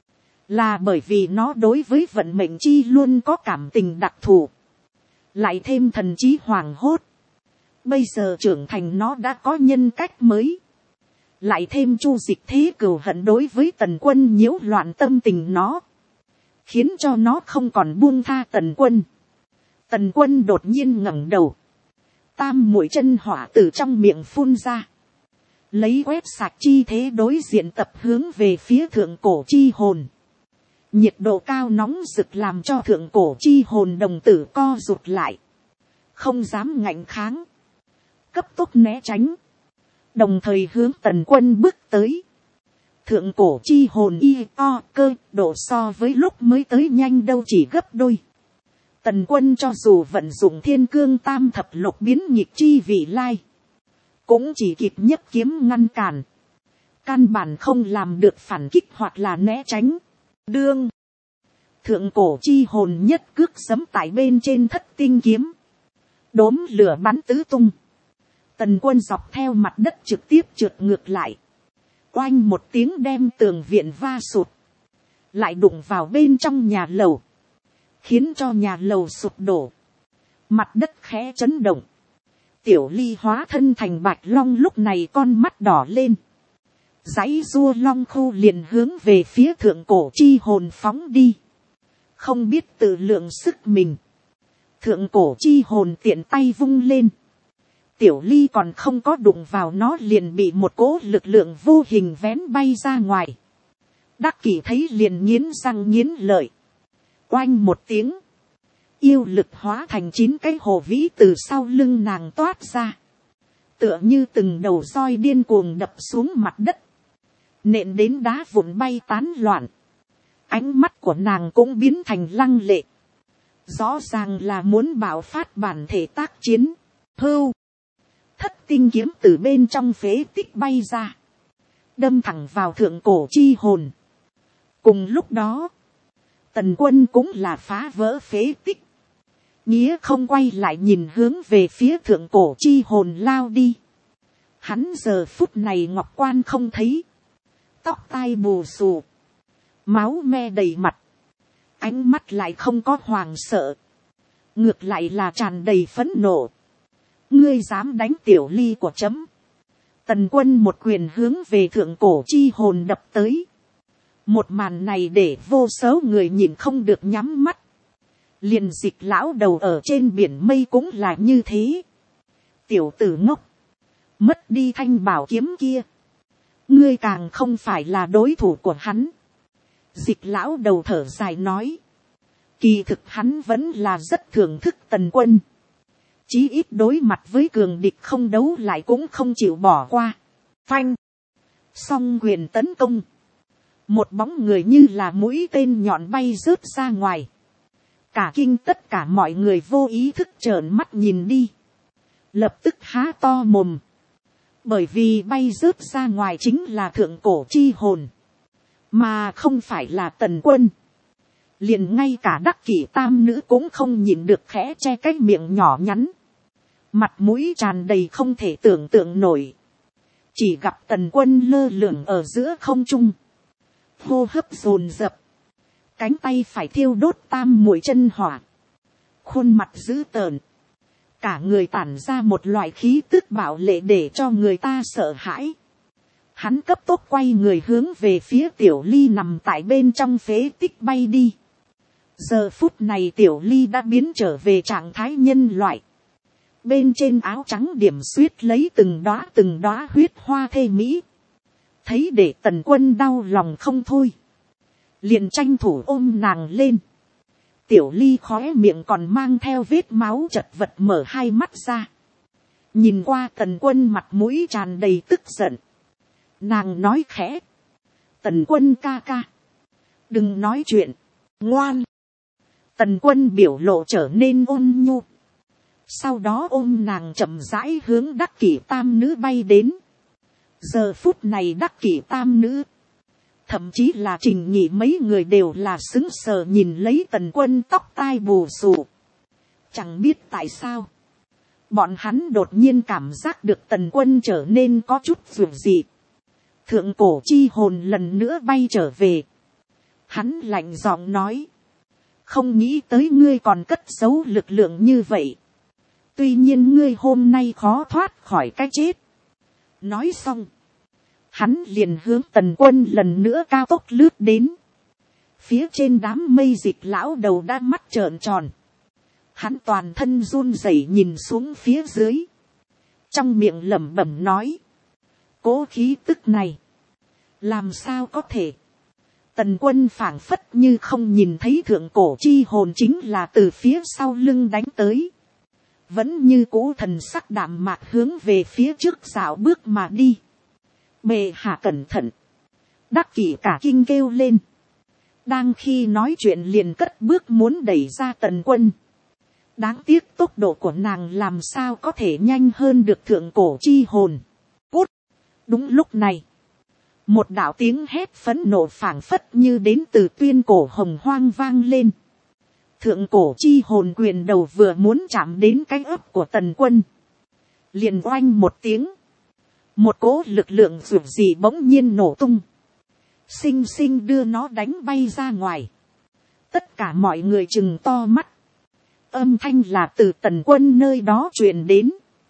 Là bởi vì nó đối với vận mệnh chi luôn có cảm tình đặc thù. Lại thêm thần trí hoảng hốt. Bây giờ trưởng thành nó đã có nhân cách mới. Lại thêm Chu Dịch thế cừu hận đối với Tần Quân nhiễu loạn tâm tình nó. Khiến cho nó không còn buông tha Tần Quân. Tần Quân đột nhiên ngẩng đầu. Tam mũi chân hỏa từ trong miệng phun ra. Lấy quét sạch chi thế đối diện tập hướng về phía thượng cổ chi hồn. Nhiệt độ cao nóng rực làm cho thượng cổ chi hồn đồng tử co rụt lại. Không dám ngạnh kháng. Cấp tốc né tránh. Đồng thời hướng Tần Quân bước tới. Thượng cổ chi hồn y o cơ độ so với lúc mới tới nhanh đâu chỉ gấp đôi. Tần Quân cho dù vận dụng thiên cương tam thập lục biến nhịp chi vị lai. Cũng chỉ kịp nhất kiếm ngăn cản. Căn bản không làm được phản kích hoặc là né tránh. Đương. Thượng cổ chi hồn nhất cước giẫm tại bên trên thất tinh kiếm. Đốm lửa bắn tứ tung. Tần Quân dọc theo mặt đất trực tiếp trượt ngược lại. Oanh một tiếng đem tường viện va sụt. Lại đụng vào bên trong nhà lầu. Khiến cho nhà lầu sụp đổ. Mặt đất khẽ chấn động. Tiểu Ly hóa thân thành bạch long lúc này con mắt đỏ lên. Giãy rua long khu liền hướng về phía thượng cổ chi hồn phóng đi. Không biết tự lượng sức mình. Thượng cổ chi hồn tiện tay vung lên. Tiểu Ly còn không có đụng vào nó liền bị một cỗ lực lượng vô hình vén bay ra ngoài. Đắc Kỷ thấy liền nghiến răng nghiến lợi. Oanh một tiếng. Yêu lực hóa thành 9 cái hồ vĩ từ sau lưng nàng toát ra. Tựa như từng đầu roi điên cuồng đập xuống mặt đất. Nện đến đá vụn bay tán loạn. Ánh mắt của nàng cũng biến thành lăng lệ. Rõ ràng là muốn bạo phát bản thể tác chiến. Hưu. Thất tinh kiếm từ bên trong phế tích bay ra. Đâm thẳng vào thượng cổ chi hồn. Cùng lúc đó. Tần Quân cũng là phá vỡ phế tích. Nghĩa không quay lại nhìn hướng về phía thượng cổ chi hồn lao đi. Hắn giờ phút này ngọc quan không thấy. Tóc tai bù xù. Máu me đầy mặt. Ánh mắt lại không có hoàng sợ. Ngược lại là tràn đầy phẫn nộ. Ngươi dám đánh Tiểu Ly của chấm. Tần Quân một quyền hướng về thượng cổ chi hồn đập tới. Một màn này để vô số người nhìn không được nhắm mắt. Liền Dịch lão đầu ở trên biển mây cũng là như thế. Tiểu tử ngốc. Mất đi thanh bảo kiếm kia. Ngươi càng không phải là đối thủ của hắn. Dịch lão đầu thở dài nói. Kỳ thực hắn vẫn là rất thưởng thức Tần Quân. Chí ít đối mặt với cường địch không đấu lại cũng không chịu bỏ qua. Phanh. Song quyền tấn công. Một bóng người như là mũi tên nhọn bay rớt ra ngoài. Cả kinh tất cả mọi người vô ý thức trợn mắt nhìn đi. Lập tức há to mồm. Bởi vì bay rớt ra ngoài chính là thượng cổ chi hồn. Mà không phải là Tần Quân. liền ngay cả đắc kỷ tam nữ cũng không nhịn được khẽ che cái miệng nhỏ nhắn, mặt mũi tràn đầy không thể tưởng tượng nổi, chỉ gặp Tần Quân lơ lửng ở giữa không trung, hô hấp dồn dập, cánh tay phải thiêu đốt tam muội chân hỏa, khuôn mặt dữ tợn, cả người tản ra một loại khí tức bạo lệ để cho người ta sợ hãi. Hắn cấp tốc quay người hướng về phía Tiểu Ly nằm tại bên trong phế tích bay đi. Giờ phút này Tiểu Ly đã biến trở về trạng thái nhân loại. Bên trên áo trắng điểm xuyết lấy từng đóa huyết hoa thê mỹ. Thấy để Tần Quân đau lòng không thôi, liền tranh thủ ôm nàng lên. Tiểu Ly khóe miệng còn mang theo vết máu chật vật mở hai mắt ra. Nhìn qua Tần Quân mặt mũi tràn đầy tức giận. Nàng nói khẽ. Tần Quân ca ca, đừng nói chuyện, ngoan. Tần Quân biểu lộ trở nên ôn nhu. Sau đó ôm nàng chậm rãi hướng đắc kỷ tam nữ bay đến. Giờ phút này đắc kỷ tam nữ, thậm chí là Trình Nhị mấy người đều là sững sờ nhìn lấy Tần Quân tóc tai bù xù. Chẳng biết tại sao, bọn hắn đột nhiên cảm giác được Tần Quân trở nên có chút dịu dị. Thượng cổ chi hồn lần nữa bay trở về. Hắn lạnh giọng nói, không nghĩ tới ngươi còn cất giấu lực lượng như vậy. Tuy nhiên ngươi hôm nay khó thoát khỏi cái chết. Nói xong, hắn liền hướng Tần Quân lần nữa cao tốc lướt đến. Phía trên đám mây dịch lão đầu đã mắt trợn tròn. Hắn toàn thân run rẩy nhìn xuống phía dưới. Trong miệng lẩm bẩm nói, cố khí tức này, làm sao có thể. Tần Quân phảng phất như không nhìn thấy thượng cổ chi hồn chính là từ phía sau lưng đánh tới. Vẫn như cũ thần sắc đạm mạc hướng về phía trước dạo bước mà đi. Bệ hạ cẩn thận. Đắc kỷ cả kinh kêu lên. Đang khi nói chuyện liền cất bước muốn đẩy ra Tần Quân. Đáng tiếc tốc độ của nàng làm sao có thể nhanh hơn được thượng cổ chi hồn. Cút. Đúng lúc này, một đạo tiếng hét phẫn nộ phảng phất như đến từ tuyên cổ hồng hoang vang lên. Thượng cổ chi hồn quyền đầu vừa muốn chạm đến cái ấp của Tần Quân, liền oanh một tiếng, một cỗ lực lượng dường gì bỗng nhiên nổ tung, xinh xinh đưa nó đánh bay ra ngoài. Tất cả mọi người trừng to mắt. Âm thanh là từ Tần Quân nơi đó truyền đến,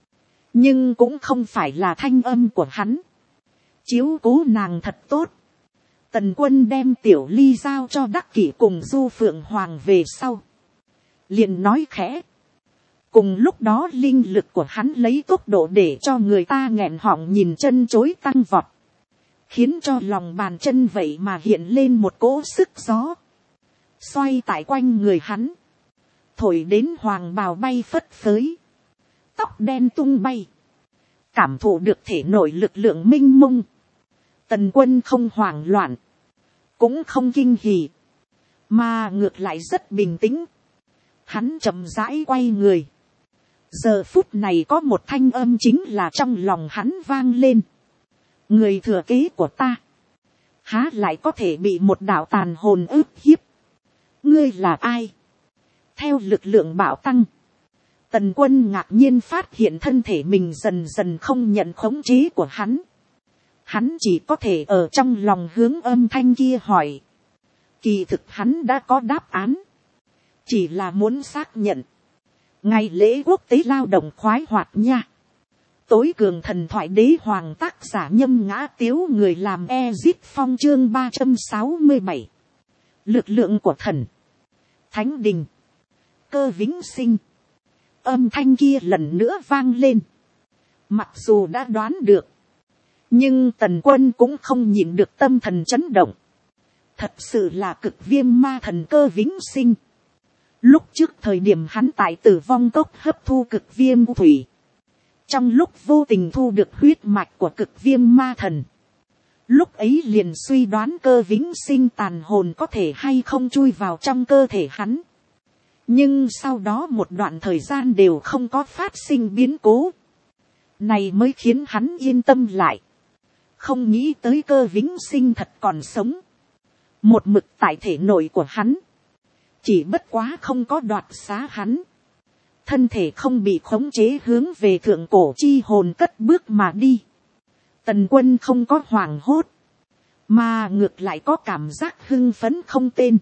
nhưng cũng không phải là thanh âm của hắn. Chiếu cố nàng thật tốt. Tần Quân đem Tiểu Ly giao cho Đắc Kỷ cùng Du Phượng Hoàng về sau, liền nói khẽ. Cùng lúc đó linh lực của hắn lấy tốc độ để cho người ta nghẹn họng nhìn chân chối tăng vọt, khiến cho lòng bàn chân vậy mà hiện lên một cỗ sức gió, xoay tại quanh người hắn, thổi đến hoàng bào bay phất phới, tóc đen tung bay. Cảm thụ được thể nội lực lượng minh mông, Tần Quân không hoảng loạn, cũng không kinh hỉ, mà ngược lại rất bình tĩnh. Hắn chậm rãi quay người. Giờ phút này có một thanh âm chính là trong lòng hắn vang lên. Người thừa kế của ta, há lại có thể bị một đạo tàn hồn ức hiếp. Ngươi là ai? Theo lực lượng bạo tăng, Tần Quân ngạc nhiên phát hiện thân thể mình dần dần không nhận khống chế của hắn. Hắn chỉ có thể ở trong lòng hướng âm thanh kia hỏi. Kỳ thực hắn đã có đáp án, chỉ là muốn xác nhận. Ngày lễ quốc tế lao động khoái hoạt nha. Tối cường thần thoại đế hoàng, tác giả Nhâm Ngã Tiếu, người làm Ezit Phong, chương 367. Lực lượng của thần. Thánh đình. Cơ vĩnh sinh. Âm thanh kia lần nữa vang lên. Mặc dù đã đoán được, nhưng Tần Quân cũng không nhịn được tâm thần chấn động. Thật sự là Cực Viêm ma thần Cơ vĩnh sinh. Lúc trước thời điểm hắn tại Tử Vong Cốc hấp thu Cực Viêm thủy, trong lúc vô tình thu được huyết mạch của Cực Viêm ma thần, lúc ấy liền suy đoán Cơ vĩnh sinh tàn hồn có thể hay không chui vào trong cơ thể hắn. Nhưng sau đó một đoạn thời gian đều không có phát sinh biến cố, này mới khiến hắn yên tâm lại. Không nghĩ tới Cơ vĩnh sinh thật còn sống, một mực tại thể nội của hắn. chỉ bất quá không có đoạt xá hắn, thân thể không bị khống chế hướng về thượng cổ chi hồn cất bước mà đi. Tần Quân không có hoảng hốt, mà ngược lại có cảm giác hưng phấn không tên.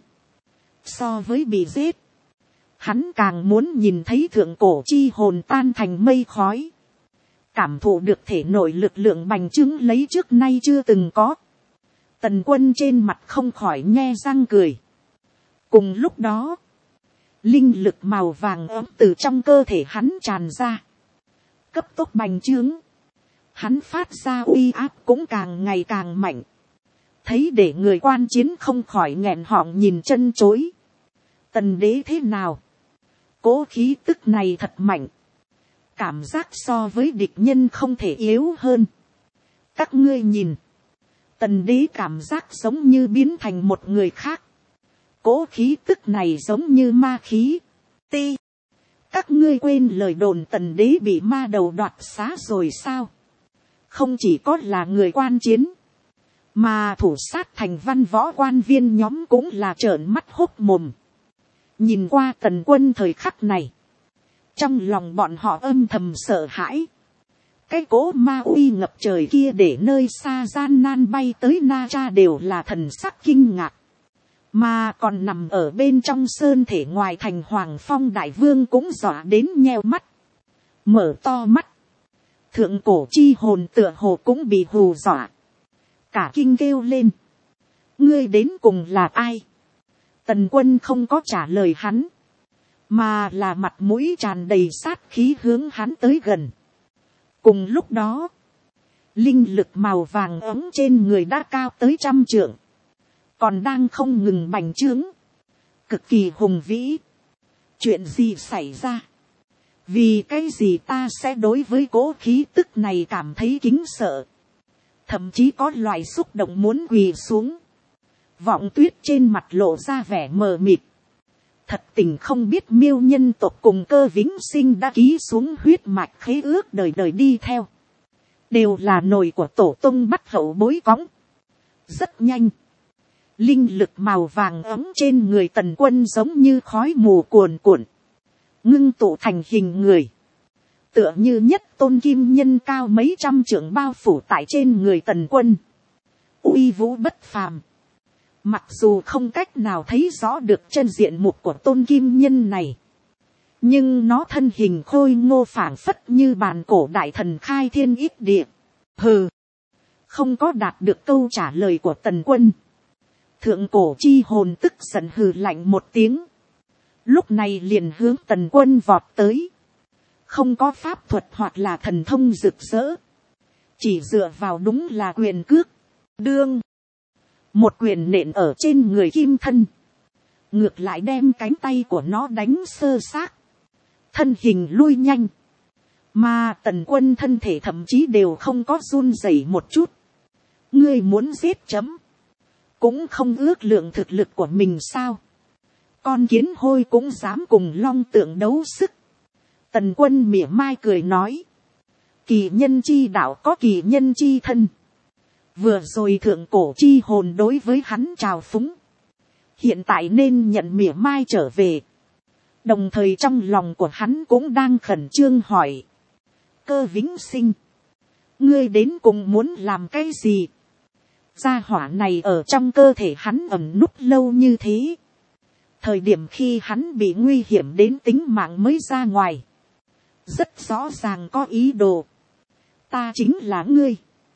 So với bị giết, hắn càng muốn nhìn thấy thượng cổ chi hồn tan thành mây khói, cảm thụ được thể nội lực lượng bành trướng lấy trước nay chưa từng có. Tần Quân trên mặt không khỏi nhe răng cười. Cùng lúc đó, linh lực màu vàng ấm từ trong cơ thể hắn tràn ra, cấp tốc bành trướng. Hắn phát ra uy áp cũng càng ngày càng mạnh, thấy để người quan chiến không khỏi nghẹn họng nhìn chân chối. Tần đế thế nào? Cố khí tức này thật mạnh, cảm giác so với địch nhân không thể yếu hơn. Các ngươi nhìn, tần đế cảm giác giống như biến thành một người khác. Cố khí tức này giống như ma khí. Ti, các ngươi quên lời đồn tần đế bị ma đầu đoạt xá rồi sao? Không chỉ có là người quan chiến, mà thủ sát thành văn võ quan viên nhóm cũng là trợn mắt hốt mồm. Nhìn qua Tần Quân thời khắc này, trong lòng bọn họ âm thầm sợ hãi. Cái cỗ ma uy ngập trời kia để nơi xa gian nan bay tới Na Tra đều là thần sắc kinh ngạc. Mà còn nằm ở bên trong sơn thể ngoài thành Hoàng Phong Đại Vương cũng dọa đến nheo mắt, mở to mắt. Thượng cổ chi hồn tựa hồ cũng bị hù dọa, cả kinh kêu lên: ngươi đến cùng là ai? Tần Quân không có trả lời hắn, mà là mặt mũi tràn đầy sát khí hướng hắn tới gần. Cùng lúc đó, linh lực màu vàng ấm trên người đã cao tới 100 trượng, còn đang không ngừng bành trướng, cực kỳ hùng vĩ. Chuyện gì xảy ra? Vì cái gì ta sẽ đối với cố khí tức này cảm thấy kính sợ, thậm chí có loại xúc động muốn quỳ xuống. Vọng Tuyết trên mặt lộ ra vẻ mờ mịt, thật tình không biết Miêu nhân tộc cùng Cơ Vĩnh Sinh đã ký xuống huyết mạch khế ước đời đời đi theo, đều là nồi của tổ tông bắt hậu bối cõng. Rất nhanh, linh lực màu vàng ấm trên người Tần Quân giống như khói mù cuồn cuộn, ngưng tụ thành hình người, tựa như nhất tôn kim nhân cao mấy trăm trượng bao phủ tại trên người Tần Quân, uy vũ bất phàm. Mặc dù không cách nào thấy rõ được chân diện mục của tôn kim nhân này, nhưng nó thân hình khôi ngô phảng phất như bàn cổ đại thần khai thiên ít địa. Hừ, không có đạt được câu trả lời của Tần Quân, thượng cổ chi hồn tức giận hừ lạnh một tiếng, lúc này liền hướng Tần Quân vọt tới. Không có pháp thuật hoặc là thần thông rực rỡ, chỉ dựa vào đúng là quyền cước. Đương, một quyền nện ở trên người kim thân, ngược lại đem cánh tay của nó đánh sơ xác, thân hình lui nhanh, mà Tần Quân thân thể thậm chí đều không có run rẩy một chút. Ngươi muốn giết chấm, cũng không ước lượng thực lực của mình sao? Con kiến hôi cũng dám cùng long tượng đấu sức. Tần Quân mỉa mai cười nói, kỳ nhân chi đạo có kỳ nhân chi thân. Vừa rồi thượng cổ chi hồn đối với hắn trào phúng, hiện tại nên nhận mỉa mai trở về. Đồng thời trong lòng của hắn cũng đang khẩn trương hỏi, Cơ Vĩnh Sinh, ngươi đến cùng muốn làm cái gì? Gia hỏa này ở trong cơ thể hắn ẩn núp lâu như thế, thời điểm khi hắn bị nguy hiểm đến tính mạng mới ra ngoài, rất rõ ràng có ý đồ. Ta chính là ngươi,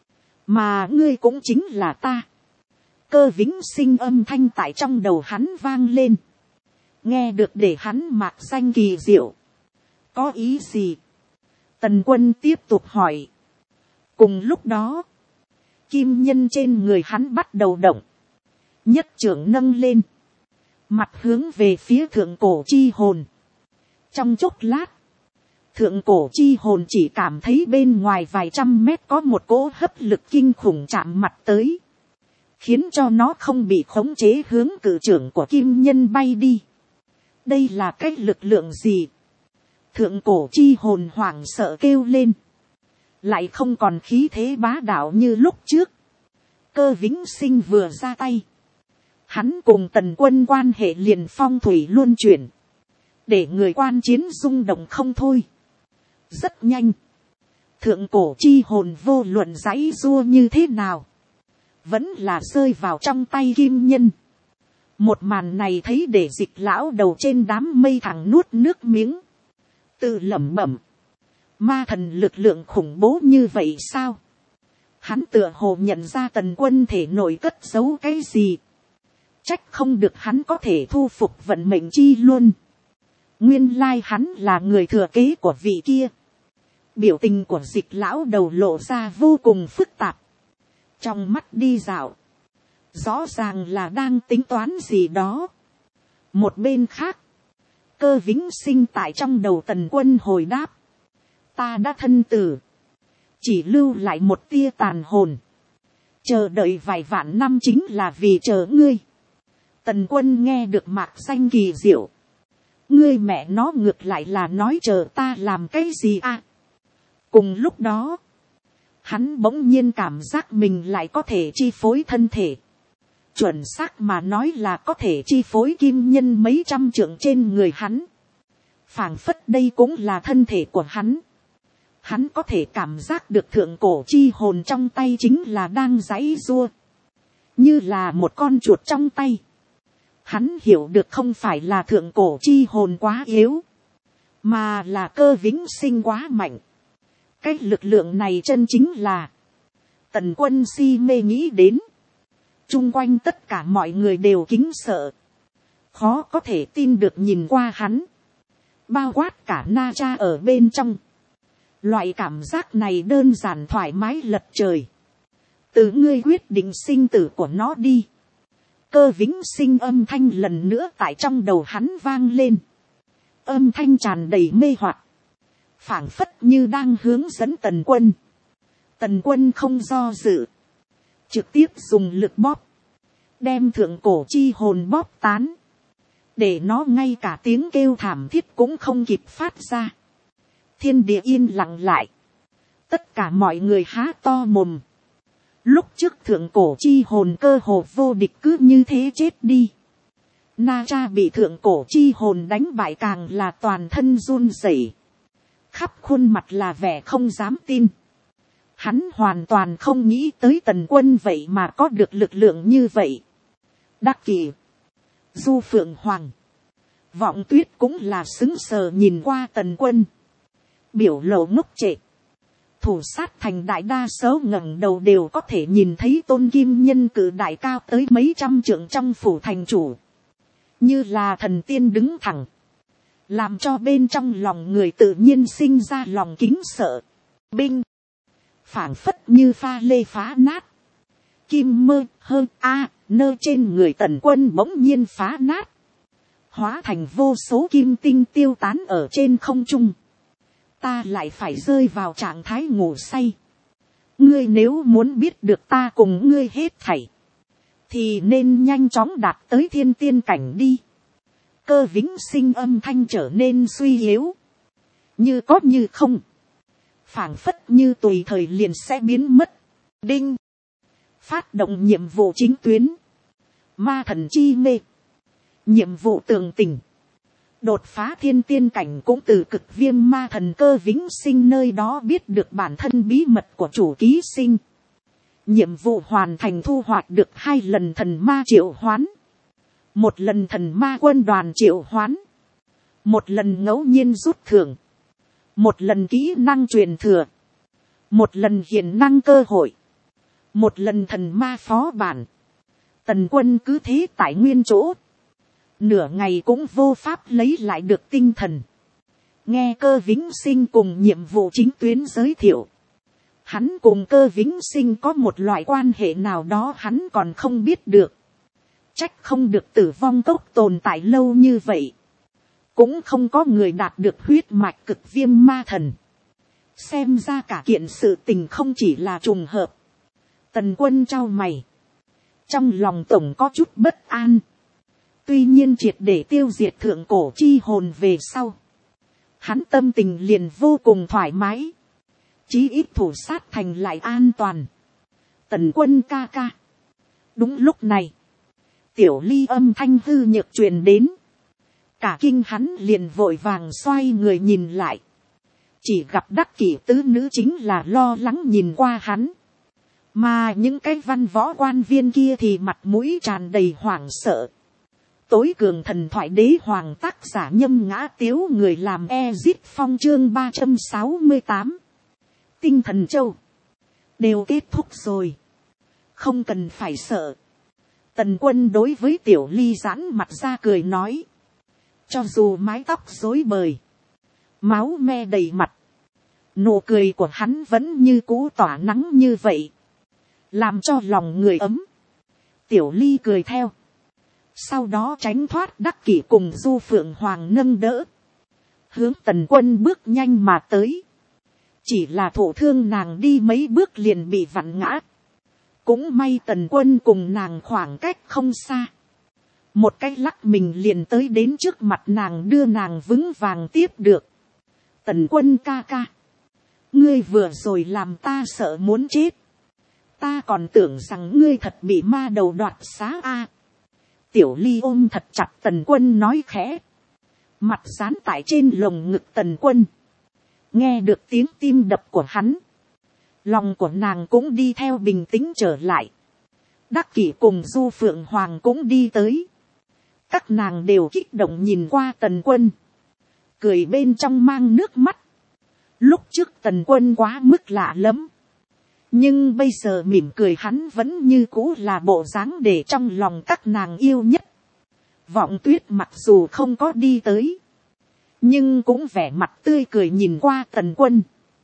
mà ngươi cũng chính là ta. Cơ Vĩnh Sinh âm thanh tại trong đầu hắn vang lên, nghe được để hắn mạc danh kỳ diệu. Có ý gì? Tần Quân tiếp tục hỏi. Cùng lúc đó, kim nhân trên người hắn bắt đầu động, nhất trưởng nâng lên, mặt hướng về phía thượng cổ chi hồn. Trong chốc lát, thượng cổ chi hồn chỉ cảm thấy bên ngoài vài trăm mét có một cỗ hấp lực kinh khủng chạm mặt tới, khiến cho nó không bị khống chế hướng cự trưởng của kim nhân bay đi. Đây là cái lực lượng gì? Thượng cổ chi hồn hoảng sợ kêu lên, lại không còn khí thế bá đạo như lúc trước. Cơ Vĩnh Sinh vừa ra tay, Hắn cùng Tần Quân quan hệ liền phong thủy luân chuyển, để người quan chiến rung động không thôi. Rất nhanh, thượng cổ chi hồn vô luận giãy giụa như thế nào, vẫn là rơi vào trong tay Kim Nhân. Một màn này thấy để Dịch lão đầu trên đám mây thẳng nuốt nước miếng, tự lẩm bẩm, ma thần lực lượng khủng bố như vậy sao? Hắn tựa hồ nhận ra Tần Quân thể nội cất giấu cái gì, trách không được hắn có thể thu phục vận mệnh chi luôn. Nguyên lai hắn là người thừa kế của vị kia. Biểu tình của Dịch lão đầu lộ ra vô cùng phức tạp, trong mắt đi dạo, rõ ràng là đang tính toán gì đó. Một bên khác, Cơ Vĩnh Sinh tại trong đầu Tần Quân hồi đáp, ta đã thân tử, chỉ lưu lại một tia tàn hồn, chờ đợi vài vạn năm chính là vì chờ ngươi. Tần Quân nghe được mạc danh kỳ diệu, ngươi mẹ nó ngược lại là nói chờ ta làm cái gì à? Cùng lúc đó, hắn bỗng nhiên cảm giác mình lại có thể chi phối thân thể. Chuẩn xác mà nói là có thể chi phối Kim Nhân mấy trăm trượng trên người hắn. Phảng phất đây cũng là thân thể của hắn. Hắn có thể cảm giác được thượng cổ chi hồn trong tay chính là đang giãy giụa, như là một con chuột trong tay. Hắn hiểu được không phải là thượng cổ chi hồn quá yếu, mà là Cơ Vĩnh Sinh quá mạnh. Cái lực lượng này chân chính là Tần Quân si mê nghĩ đến. Chung quanh tất cả mọi người đều kính sợ, khó có thể tin được nhìn qua hắn, bao quát cả Na Cha ở bên trong. Loại cảm giác này đơn giản thoải mái lật trời. Từ ngươi quyết định sinh tử của nó đi. Cơ Vĩnh Sinh âm thanh lần nữa tại trong đầu hắn vang lên. Âm thanh tràn đầy mê hoặc, phảng phất như đang hướng dẫn Tần Quân. Tần Quân không do dự, trực tiếp dùng lực bóp, đem thượng cổ chi hồn bóp tán, để nó ngay cả tiếng kêu thảm thiết cũng không kịp phát ra. Thiên địa yên lặng lại, tất cả mọi người há to mồm. Lúc trước thượng cổ chi hồn cơ hồ vô địch cứ như thế chết đi. Na Cha bị thượng cổ chi hồn đánh bại càng là toàn thân run rẩy, khắp khuôn mặt là vẻ không dám tin. Hắn hoàn toàn không nghĩ tới Tần Quân vậy mà có được lực lượng như vậy. Đắc Kỷ, Du Phượng Hoàng, Vọng Tuyết cũng là sững sờ nhìn qua Tần Quân, biểu lộ ngốc trệ. Thủ sát thành đại đa số ngẩng đầu đều có thể nhìn thấy Tôn Kim Nhân cử đại cao tới mấy trăm trượng trong phủ thành chủ, như là thần tiên đứng thẳng, làm cho bên trong lòng người tự nhiên sinh ra lòng kính sợ. Binh, phảng phất như pha lê phá nát, kim mơ hơn nơ trên người Tần Quân bỗng nhiên phá nát, hóa thành vô số kim tinh tiêu tán ở trên không trung. Ta lại phải rơi vào trạng thái ngủ say. Ngươi nếu muốn biết được ta cùng ngươi hết thảy, thì nên nhanh chóng đạt tới thiên tiên cảnh đi. Cơ Vĩnh Sinh âm thanh trở nên suy yếu, như có như không, phảng phất như tùy thời liền sẽ biến mất. Đinh, phát động nhiệm vụ chính tuyến, ma thần chi mê, nhiệm vụ tường tình, đột phá thiên tiên cảnh. Cũng từ Cực Viêm ma thần Cơ Vĩnh Sinh nơi đó biết được bản thân bí mật của chủ ký sinh. Nhiệm vụ hoàn thành, thu hoạch được 2 lần thần ma triệu hoán, 1 lần thần ma quân đoàn triệu hoán, 1 lần ngẫu nhiên rút thưởng, 1 lần kỹ năng truyền thừa, 1 lần hiển năng cơ hội, 1 lần thần ma phó bản. Tần Quân cứ thế tại nguyên chỗ, nửa ngày cũng vô pháp lấy lại được tinh thần. Nghe Cơ Vĩnh Sinh cùng nhiệm vụ chính tuyến giới thiệu, hắn cùng Cơ Vĩnh Sinh có một loại quan hệ nào đó hắn còn không biết được. Trách không được Tử Vong Cốc tồn tại lâu như vậy, cũng không có người đạt được huyết mạch Cực Viêm ma thần. Xem ra cả kiện sự tình không chỉ là trùng hợp. Tần Quân chau mày, trong lòng tổng có chút bất an. Tuy nhiên triệt để tiêu diệt thượng cổ chi hồn về sau, hắn tâm tình liền vô cùng thoải mái. Chí ít thủ sát thành lại an toàn. Tần Quân ca ca. Đúng lúc này, Tiểu Ly âm thanh hư nhược truyền đến. Cả kinh hắn liền vội vàng xoay người nhìn lại. Chỉ gặp Đắc Kỷ tứ nữ chính là lo lắng nhìn qua hắn. Mà những cái văn võ quan viên kia thì mặt mũi tràn đầy hoảng sợ. Tối cường thần thoại đế hoàng tác giả Nhâm Ngã Tiếu, người làm Ezit Phong chương 368. Tinh Thần Châu. Đều kết thúc rồi. Không cần phải sợ. Tần Quân đối với Tiểu Ly giãn mặt ra cười nói. Cho dù mái tóc rối bời, máu me đầy mặt, nụ cười của hắn vẫn như cũ tỏa nắng như vậy, làm cho lòng người ấm. Tiểu Ly cười theo. Sau đó tránh thoát Đắc Kỷ cùng Du Phượng Hoàng nâng đỡ, hướng Tần Quân bước nhanh mà tới. Chỉ là thổ thương nàng đi mấy bước liền bị vặn ngã. Cũng may Tần Quân cùng nàng khoảng cách không xa. Một cái lắc mình liền tới đến trước mặt nàng, đưa nàng vững vàng tiếp được. Tần Quân ca ca. Ngươi vừa rồi làm ta sợ muốn chết. Ta còn tưởng rằng ngươi thật bị ma đầu đoạt xá a. Tiểu Ly ôm thật chặt Tần Quân nói khẽ. Mặt dán tại trên lồng ngực Tần Quân. Nghe được tiếng tim đập của hắn. Lòng của nàng cũng đi theo bình tĩnh trở lại. Đắc Kỷ cùng Du Phượng Hoàng cũng đi tới. Các nàng đều kích động nhìn qua Tần Quân. Cười bên trong mang nước mắt. Lúc trước Tần Quân quá mức lạ lắm. Nhưng bây giờ mỉm cười hắn vẫn như cũ là bộ dáng để trong lòng các nàng yêu nhất. Vọng Tuyết mặc dù không có đi tới, nhưng cũng vẻ mặt tươi cười nhìn qua Tần Quân.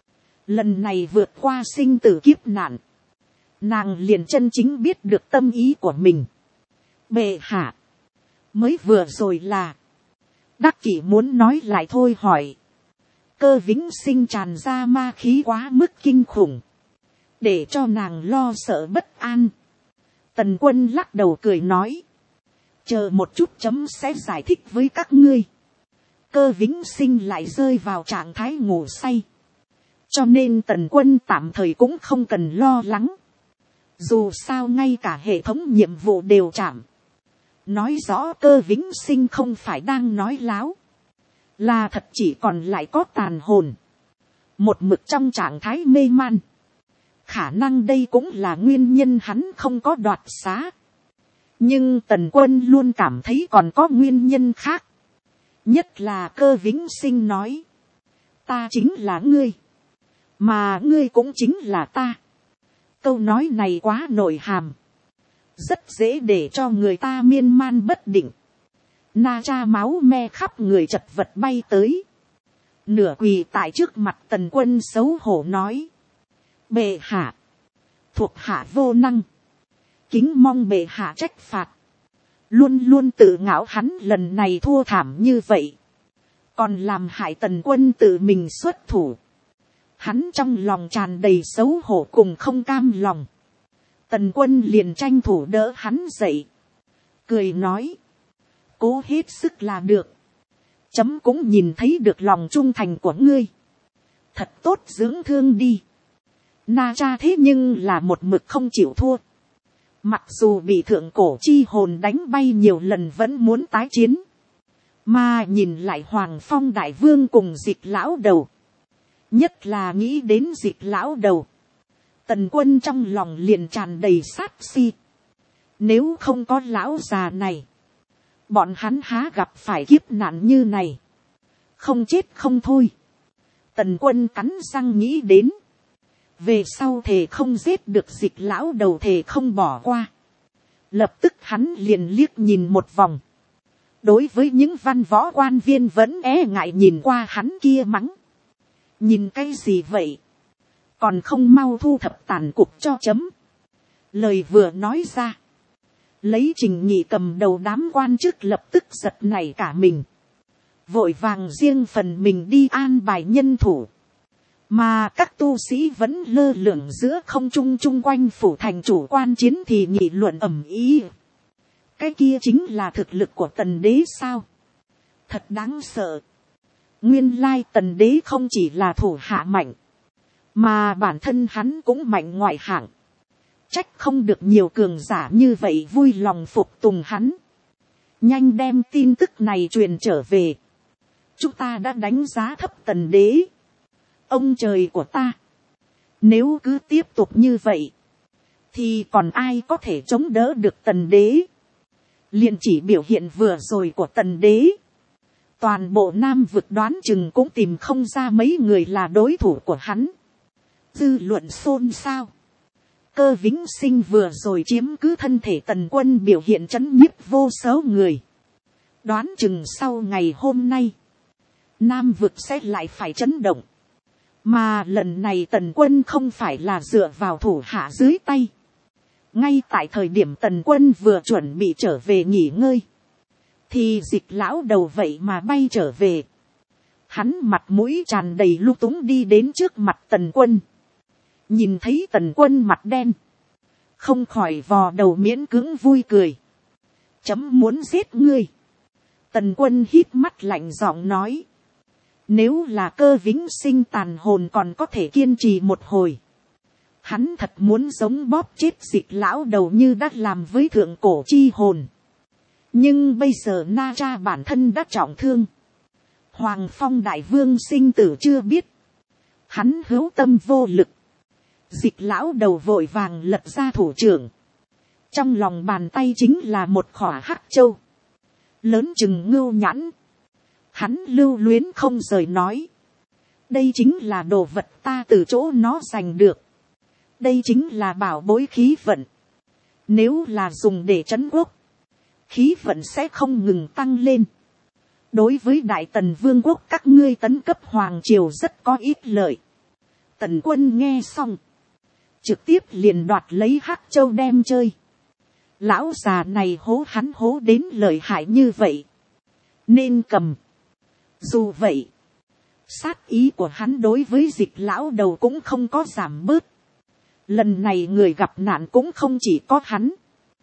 Lần này vượt qua sinh tử kiếp nạn, nàng liền chân chính biết được tâm ý của mình. Bệ hạ, mới vừa rồi là. Đắc Kỷ muốn nói lại thôi hỏi. Cơ Vĩnh Sinh tràn ra ma khí quá mức kinh khủng, để cho nàng lo sợ bất an. Tần Quân lắc đầu cười nói. Chờ một chút chấm sẽ giải thích với các ngươi. Cơ Vĩnh Sinh lại rơi vào trạng thái ngủ say. Cho nên Tần Quân tạm thời cũng không cần lo lắng. Dù sao ngay cả hệ thống nhiệm vụ đều chạm. Nói rõ Cơ Vĩnh Sinh không phải đang nói láo. Là thật chỉ còn lại có tàn hồn. Một mực trong trạng thái mê man. Khả năng đây cũng là nguyên nhân hắn không có đoạt xá. Nhưng Tần Quân luôn cảm thấy còn có nguyên nhân khác. Nhất là Cơ Vĩnh Sinh nói. Ta chính là ngươi. Mà ngươi cũng chính là ta. Câu nói này quá nội hàm. Rất dễ để cho người ta miên man bất định. Na cha máu me khắp người chật vật bay tới. Nửa quỳ tại trước mặt Tần Quân xấu hổ nói. Bệ hạ. Thuộc hạ vô năng. Kính mong bệ hạ trách phạt. Luôn luôn tự ngạo hắn lần này thua thảm như vậy. Còn làm hại Tần Quân tự mình xuất thủ. Hắn trong lòng tràn đầy xấu hổ cùng không cam lòng. Tần Quân liền tranh thủ đỡ hắn dậy. Cười nói. Cố hết sức là được. Chấm cũng nhìn thấy được lòng trung thành của ngươi. Thật tốt dưỡng thương đi. Na cha thế nhưng là một mực không chịu thua. Mặc dù bị thượng cổ chi hồn đánh bay nhiều lần vẫn muốn tái chiến. Mà nhìn lại Hoàng Phong Đại Vương cùng Dịch Lão Đầu. Nhất là nghĩ đến Dịch Lão Đầu. Tần Quân trong lòng liền tràn đầy sát si. Nếu không có lão già này. Bọn hắn há gặp phải kiếp nạn như này. Không chết không thôi. Tần Quân cắn răng nghĩ đến. Về sau thề không giết được Dịch Lão Đầu, thề không bỏ qua. Lập tức hắn liền liếc nhìn một vòng. Đối với những văn võ quan viên vẫn e ngại nhìn qua hắn kia mắng. Nhìn cái gì vậy? Còn không mau thu thập tàn cục cho chấm. Lời vừa nói ra. Lấy Trình Nghị cầm đầu đám quan chức lập tức giật nảy cả mình. Vội vàng riêng phần mình đi an bài nhân thủ. Mà các tu sĩ vẫn lơ lửng giữa không trung chung quanh phủ thành chủ quan chiến thì nghị luận ầm ĩ. Cái kia chính là thực lực của Tần Đế sao? Thật đáng sợ. Nguyên lai Tần Đế không chỉ là thủ hạ mạnh. Mà bản thân hắn cũng mạnh ngoại hạng. Trách không được nhiều cường giả như vậy vui lòng phục tùng hắn. Nhanh đem tin tức này truyền trở về. Chúng ta đã đánh giá thấp tần đế. Ông trời của ta. Nếu cứ tiếp tục như vậy. Thì còn ai có thể chống đỡ được tần đế. Liền chỉ biểu hiện vừa rồi của tần đế. Toàn bộ Nam vực đoán chừng cũng tìm không ra mấy người là đối thủ của hắn. Dư luận xôn xao. Cơ Vĩnh Sinh vừa rồi chiếm cứ thân thể tần quân biểu hiện chấn nhiếp vô số người. Đoán chừng sau ngày hôm nay. Nam vực sẽ lại phải chấn động. Mà lần này tần quân không phải là dựa vào thủ hạ dưới tay. Ngay tại thời điểm tần quân vừa chuẩn bị trở về nghỉ ngơi. Thì Dịch lão đầu vậy mà bay trở về. Hắn mặt mũi tràn đầy lung túng đi đến trước mặt tần quân. Nhìn thấy tần quân mặt đen. Không khỏi vò đầu miễn cưỡng vui cười. Chấm muốn giết ngươi. Tần quân hít mắt lạnh giọng nói. Nếu là Cơ Vĩnh Sinh tàn hồn còn có thể kiên trì một hồi. Hắn thật muốn giống bóp chết Dịch lão đầu như đã làm với thượng cổ chi hồn. Nhưng bây giờ Na Cha bản thân đã trọng thương. Hoàng Phong đại vương sinh tử chưa biết. Hắn hữu tâm vô lực. Dịch lão đầu vội vàng lật ra thủ trưởng. Trong lòng bàn tay chính là một khỏa hắc châu. Lớn chừng ngưu nhãn. Hắn lưu luyến không rời nói. Đây chính là đồ vật ta từ chỗ nó giành được. Đây chính là bảo bối khí vận. Nếu là dùng để trấn quốc. Khí vận sẽ không ngừng tăng lên. Đối với Đại Tần Vương quốc các ngươi tấn cấp Hoàng Triều rất có ít lợi. Tần quân nghe xong. Trực tiếp liền đoạt lấy hắc châu đem chơi. Lão già này hố hắn hố đến lợi hại như vậy. Nên cầm. Dù vậy. Sát ý của hắn đối với Dịch lão đầu cũng không có giảm bớt. Lần này người gặp nạn cũng không chỉ có hắn.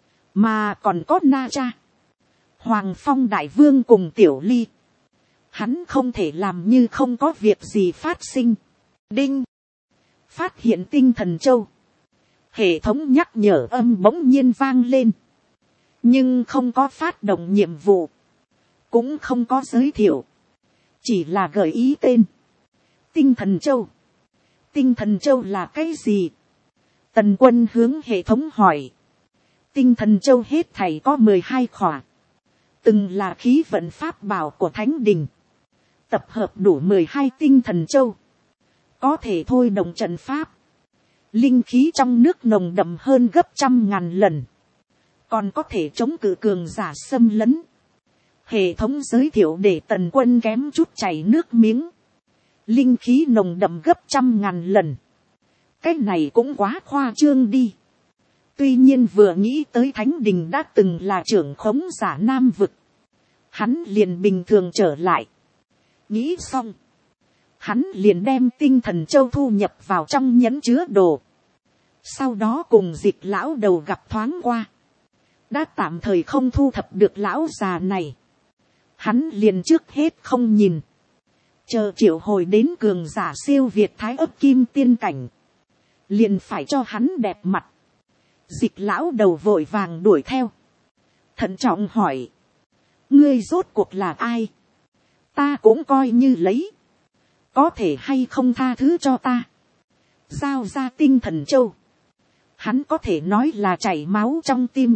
Mà còn có Na Cha. Hoàng Phong đại vương cùng Tiểu Ly. Hắn không thể làm như không có việc gì phát sinh. Đinh. Phát hiện tinh thần châu. Hệ thống nhắc nhở âm bỗng nhiên vang lên. Nhưng không có phát động nhiệm vụ. Cũng không có giới thiệu. Chỉ là gợi ý tên. Tinh thần châu. Tinh thần châu là cái gì? Tần quân hướng hệ thống hỏi. Tinh thần châu hết thảy có 12 khỏa. Từng là khí vận pháp bảo của Thánh Đình. Tập hợp đủ 12 tinh thần châu. Có thể thôi động trận pháp. Linh khí trong nước nồng đậm hơn gấp 100.000 lần. Còn có thể chống cự cường giả xâm lấn. Hệ thống giới thiệu để tần quân kém chút chảy nước miếng. Linh khí nồng đậm gấp 100.000 lần. Cái này cũng quá khoa trương đi. Tuy nhiên vừa nghĩ tới Thánh Đình đã từng là trưởng khống giả Nam vực. Hắn liền bình thường trở lại. Nghĩ xong. Hắn liền đem tinh thần châu thu nhập vào trong nhẫn chứa đồ. Sau đó cùng Dịch lão đầu gặp thoáng qua. Đã tạm thời không thu thập được lão già này. Hắn liền trước hết không nhìn. Chờ triệu hồi đến cường giả siêu việt thái ấp kim tiên cảnh. Liền phải cho hắn đẹp mặt. Dịch lão đầu vội vàng đuổi theo. Thận trọng hỏi. Ngươi rốt cuộc là ai? Ta cũng coi như lấy. Có thể hay không tha thứ cho ta? Giao ra tinh thần châu. Hắn có thể nói là chảy máu trong tim.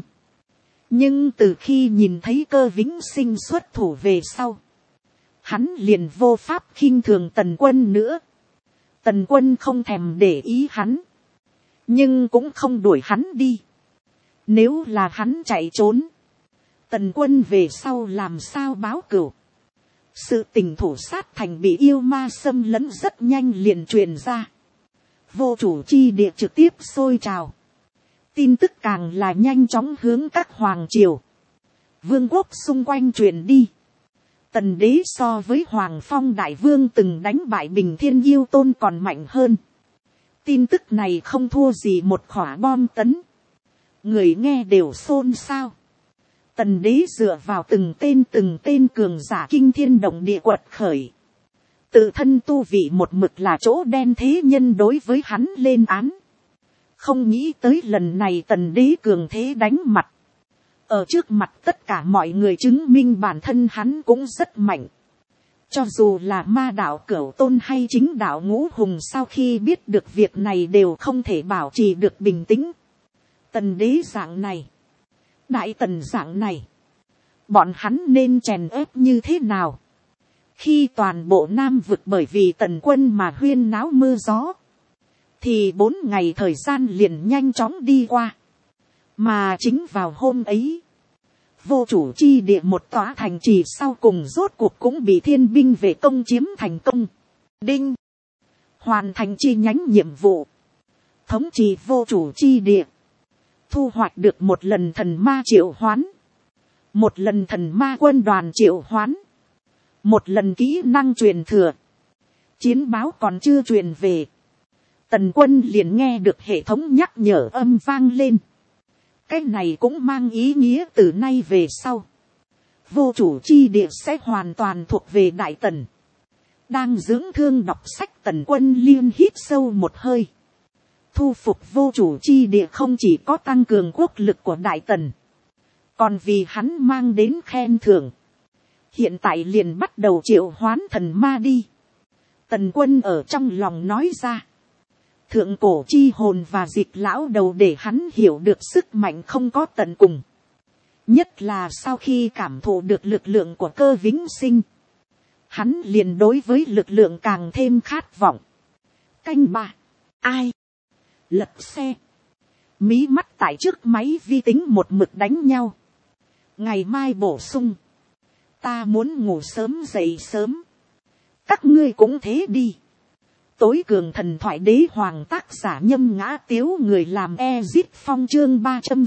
Nhưng từ khi nhìn thấy Cơ Vĩnh Sinh xuất thủ về sau. Hắn liền vô pháp khinh thường tần quân nữa. Tần quân không thèm để ý hắn. Nhưng cũng không đuổi hắn đi. Nếu là hắn chạy trốn. Tần quân về sau làm sao báo cửu. Sự tình thủ sát thành bị yêu ma xâm lấn rất nhanh liền truyền ra. Vô chủ chi địa trực tiếp sôi trào. Tin tức càng là nhanh chóng hướng các hoàng triều. Vương quốc xung quanh truyền đi. Tần đế so với Hoàng Phong đại vương từng đánh bại Bình Thiên Yêu Tôn còn mạnh hơn. Tin tức này không thua gì một khỏa bom tấn. Người nghe đều xôn xao. Tần đế dựa vào từng tên cường giả kinh thiên động địa quật khởi. Tự thân tu vị một mực là chỗ đen thế nhân đối với hắn lên án. Không nghĩ tới lần này tần đế cường thế đánh mặt. Ở trước mặt tất cả mọi người chứng minh bản thân hắn cũng rất mạnh. Cho dù là ma đạo cửu tôn hay chính đạo ngũ hùng sau khi biết được việc này đều không thể bảo trì được bình tĩnh. Tần đế dạng này, đại tần dạng này, bọn hắn nên chèn ép như thế nào? Khi toàn bộ Nam vực bởi vì tần quân mà huyên náo mưa gió, thì 4 ngày thời gian liền nhanh chóng đi qua. Mà chính vào hôm ấy, vô chủ chi địa một tòa thành trì sau cùng rốt cuộc cũng bị thiên binh về công chiếm thành công. Đinh, hoàn thành chi nhánh nhiệm vụ, thống trị vô chủ chi địa, thu hoạch được một lần thần ma triệu hoán, một lần thần ma quân đoàn triệu hoán, một lần kỹ năng truyền thừa. Chiến báo còn chưa truyền về, tần quân liền nghe được hệ thống nhắc nhở âm vang lên. Cái này cũng mang ý nghĩa từ nay về sau, vô chủ chi địa sẽ hoàn toàn thuộc về đại tần. Đang dưỡng thương đọc sách tần quân liên hít sâu một hơi. Thu phục vô chủ chi địa không chỉ có tăng cường quốc lực của đại tần, còn vì hắn mang đến khen thưởng. Hiện tại liền bắt đầu triệu hoán thần ma đi. Tần quân ở trong lòng nói ra. Thượng cổ chi hồn và dịch lão đầu để hắn hiểu được sức mạnh không có tận cùng. Nhất là sau khi cảm thụ được lực lượng của cơ vĩnh sinh, hắn liền đối với lực lượng càng thêm khát vọng. Canh ba, ai? Lật xe. Mí mắt tại trước máy vi tính một mực đánh nhau. Ngày mai bổ sung. Ta muốn ngủ sớm dậy sớm. Các ngươi cũng thế đi. Tối cường thần thoại đế hoàng tác giả Nhâm Ngã Tiếu, người làm Ezit Phong chương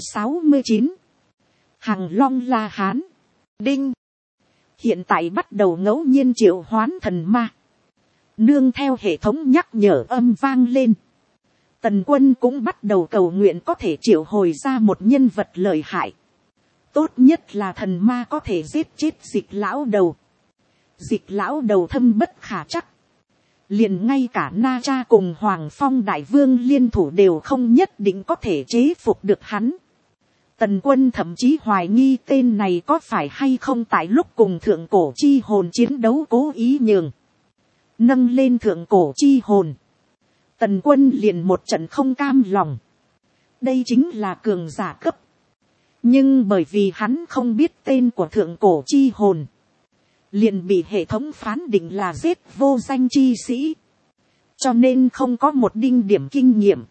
369. Hằng Long La Hán. Đinh. Hiện tại bắt đầu ngẫu nhiên triệu hoán thần ma. Nương theo hệ thống nhắc nhở âm vang lên. Tần quân cũng bắt đầu cầu nguyện có thể triệu hồi ra một nhân vật lợi hại. Tốt nhất là thần ma có thể giết chết dịch lão đầu. Dịch lão đầu thâm bất khả chắc. Liền ngay cả Na Cha cùng Hoàng Phong Đại Vương liên thủ đều không nhất định có thể chế phục được hắn. Tần quân thậm chí hoài nghi tên này có phải hay không tại lúc cùng thượng cổ chi hồn chiến đấu cố ý nhường. Nâng lên thượng cổ chi hồn. Tần quân liền một trận không cam lòng. Đây chính là cường giả cấp. Nhưng bởi vì hắn không biết tên của thượng cổ chi hồn, liền bị hệ thống phán định là giết vô danh chi sĩ. Cho nên không có một đinh điểm kinh nghiệm.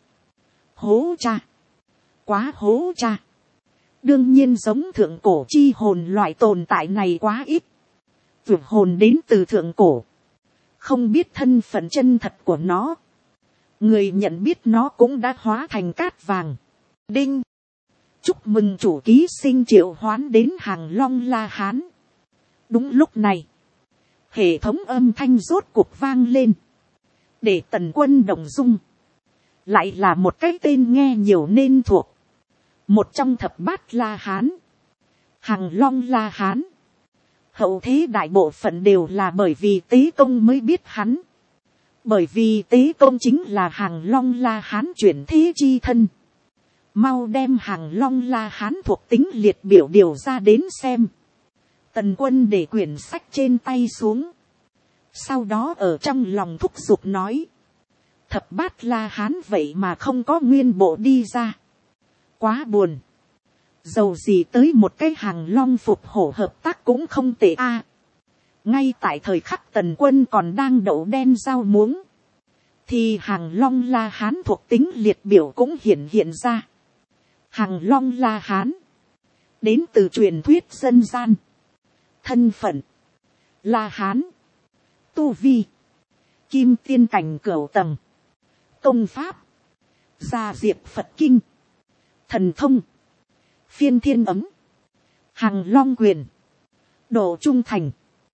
Hố cha. Quá hố cha. Đương nhiên giống thượng cổ chi hồn loại tồn tại này quá ít. Vượt hồn đến từ thượng cổ. Không biết thân phận chân thật của nó. Người nhận biết nó cũng đã hóa thành cát vàng. Đinh. Chúc mừng chủ ký sinh triệu hoán đến Hàng Long La Hán. Đúng lúc này, hệ thống âm thanh rốt cuộc vang lên. Để tần quân động dung. Lại là một cái tên nghe nhiều nên thuộc. Một trong thập bát La Hán. Hàng Long La Hán. Hậu thế đại bộ phận đều là bởi vì Tế Công mới biết hắn. Bởi vì Tế Công chính là Hàng Long La Hán chuyển thế chi thân. Mau đem Hàng Long La Hán thuộc tính liệt biểu điều ra đến xem. Tần quân để quyển sách trên tay xuống. Sau đó ở trong lòng thúc giục nói. Thập bát La Hán vậy mà không có nguyên bộ đi ra. Quá buồn. Dầu gì tới một cái Hàng Long phục hổ hợp tác cũng không tệ a. Ngay tại thời khắc tần quân còn đang đậu đen rau muống. Thì Hàng Long La Hán thuộc tính liệt biểu cũng hiện ra. Hàng Long La Hán. Đến từ truyền thuyết dân gian. Thân phận. La Hán. Tu vi. Kim tiên cảnh cửu tầng. Công pháp. Gia diệp Phật kinh. Thần thông. Phiên thiên ấm. Hàng Long quyền. Độ trung thành.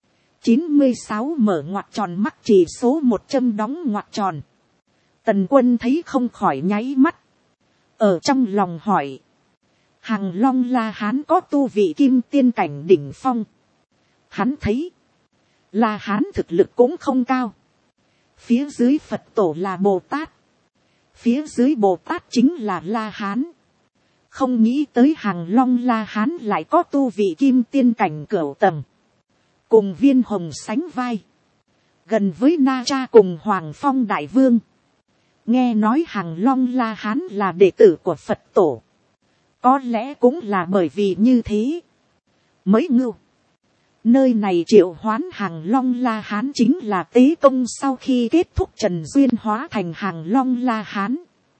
96 mở ngoặc tròn mắc chỉ số 100 đóng ngoặc tròn. Tần quân thấy không khỏi nháy mắt. Ở trong lòng hỏi. Hàng Long La Hán có tu vị kim tiên cảnh đỉnh phong. Hắn thấy. La Hán thực lực cũng không cao. Phía dưới Phật tổ là Bồ Tát. Phía dưới Bồ Tát chính là La Hán. Không nghĩ tới Hàng Long La Hán lại có tu vị kim tiên cảnh cửu tầng. Cùng Viên Hồng sánh vai. Gần với Na Cha cùng Hoàng Phong Đại Vương. Nghe nói Hàng Long La Hán là đệ tử của Phật tổ. Có lẽ cũng là bởi vì như thế. Mới ngưu. Nơi này triệu hoán Hàng Long La Hán chính là tế công sau khi kết thúc trần duyên hóa thành Hàng Long La Hán.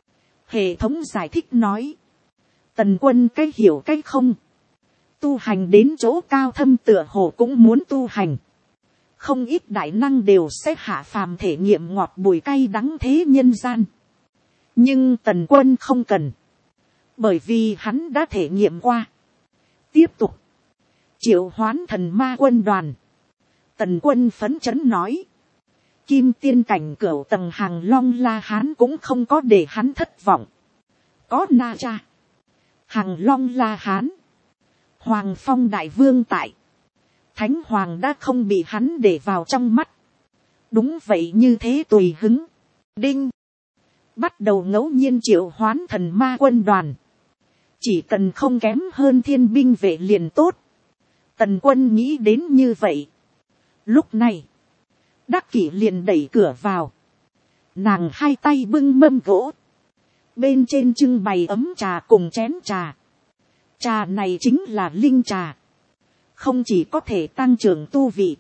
Hệ thống giải thích nói. Tần Quân cái hiểu cái không. Tu hành đến chỗ cao thâm tựa hồ cũng muốn tu hành. Không ít đại năng đều sẽ hạ phàm thể nghiệm ngọt bùi cay đắng thế nhân gian. Nhưng Tần Quân không cần. Bởi vì hắn đã thể nghiệm qua. Tiếp tục. Triệu hoán thần ma quân đoàn. Tần Quân phấn chấn nói. Kim tiên cảnh cửu tầng Hàng Long La Hán cũng không có để hắn thất vọng. Có Na Cha. Hàng Long La Hán. Hoàng Phong Đại Vương tại. Thánh Hoàng đã không bị hắn để vào trong mắt. Đúng vậy, như thế tùy hứng. Đinh. Bắt đầu ngẫu nhiên triệu hoán thần ma quân đoàn. Chỉ cần không kém hơn thiên binh vệ liền tốt. Tần Quân nghĩ đến như vậy. Lúc này. Đắc Kỷ liền đẩy cửa vào. Nàng hai tay bưng mâm gỗ. Bên trên trưng bày ấm trà cùng chén trà. Trà này chính là linh trà. Không chỉ có thể tăng trưởng tu vị.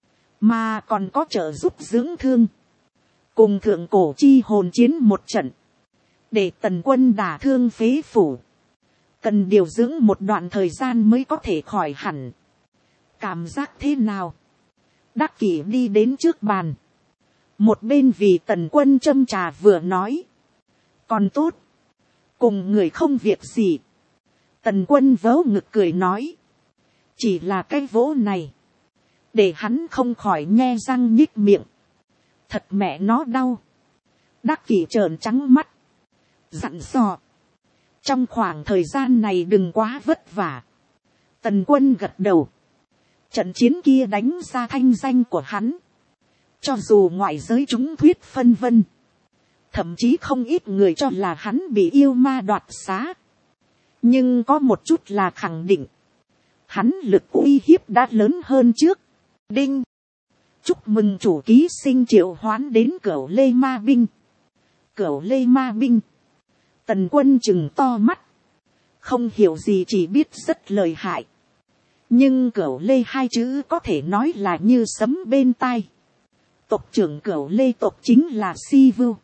Mà còn có trợ giúp dưỡng thương. Cùng thượng cổ chi hồn chiến một trận. Để Tần Quân đả thương phế phủ. Cần điều dưỡng một đoạn thời gian mới có thể khỏi hẳn. Cảm giác thế nào? Đắc Kỷ đi đến trước bàn. Một bên vì Tần Quân châm trà vừa nói. Còn tốt. Cùng người không việc gì. Tần Quân vớ ngực cười nói. Chỉ là cái vỗ này. Để hắn không khỏi nhe răng nhích miệng. Thật mẹ nó đau. Đắc Kỷ trợn trắng mắt. Dặn dò. Trong khoảng thời gian này đừng quá vất vả. Tần Quân gật đầu. Trận chiến kia đánh ra thanh danh của hắn. Cho dù ngoại giới chúng thuyết phân vân. Thậm chí không ít người cho là hắn bị yêu ma đoạt xá. Nhưng có một chút là khẳng định. Hắn lực uy hiếp đã lớn hơn trước. Đinh. Chúc mừng chủ ký sinh triệu hoán đến Cửu Lê Ma Binh. Cửu Lê Ma Binh. Tần Quân chừng to mắt. Không hiểu gì, chỉ biết rất lợi hại. Nhưng Cửu Lê hai chữ có thể nói là như sấm bên tai. Tộc trưởng Cửu Lê tộc chính là Si Vưu.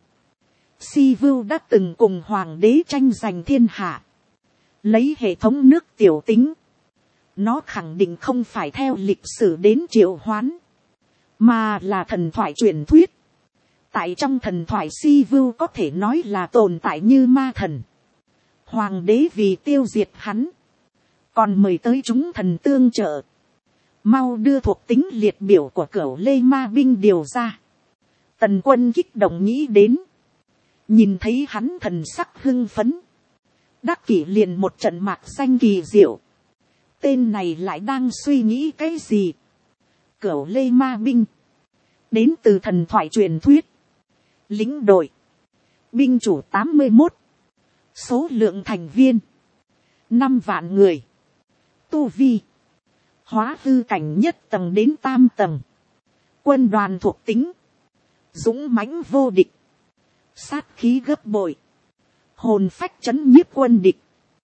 Si Vưu đã từng cùng hoàng đế tranh giành thiên hạ. Lấy hệ thống nước tiểu tính. Nó khẳng định không phải theo lịch sử đến triệu hoán. Mà là thần thoại truyền thuyết. Tại trong thần thoại Si Vưu có thể nói là tồn tại như ma thần. Hoàng đế vì tiêu diệt hắn. Còn mời tới chúng thần tương trợ. Mau đưa thuộc tính liệt biểu của Cửu Lê Ma Binh điều ra. Tần Quân kích động nghĩ đến. Nhìn thấy hắn thần sắc hưng phấn. Đắc Kỷ liền một trận mạc xanh kỳ diệu. Tên này lại đang suy nghĩ cái gì? Cửu Lê Ma Binh. Đến từ thần thoại truyền thuyết. Lĩnh đội. Binh chủ 81. Số lượng thành viên. 5 vạn người. Tu vi. Hóa hư cảnh nhất tầng đến tam tầng. Quân đoàn thuộc tính. Dũng mãnh vô địch. Sát khí gấp bội. Hồn phách chấn nhiếp quân địch.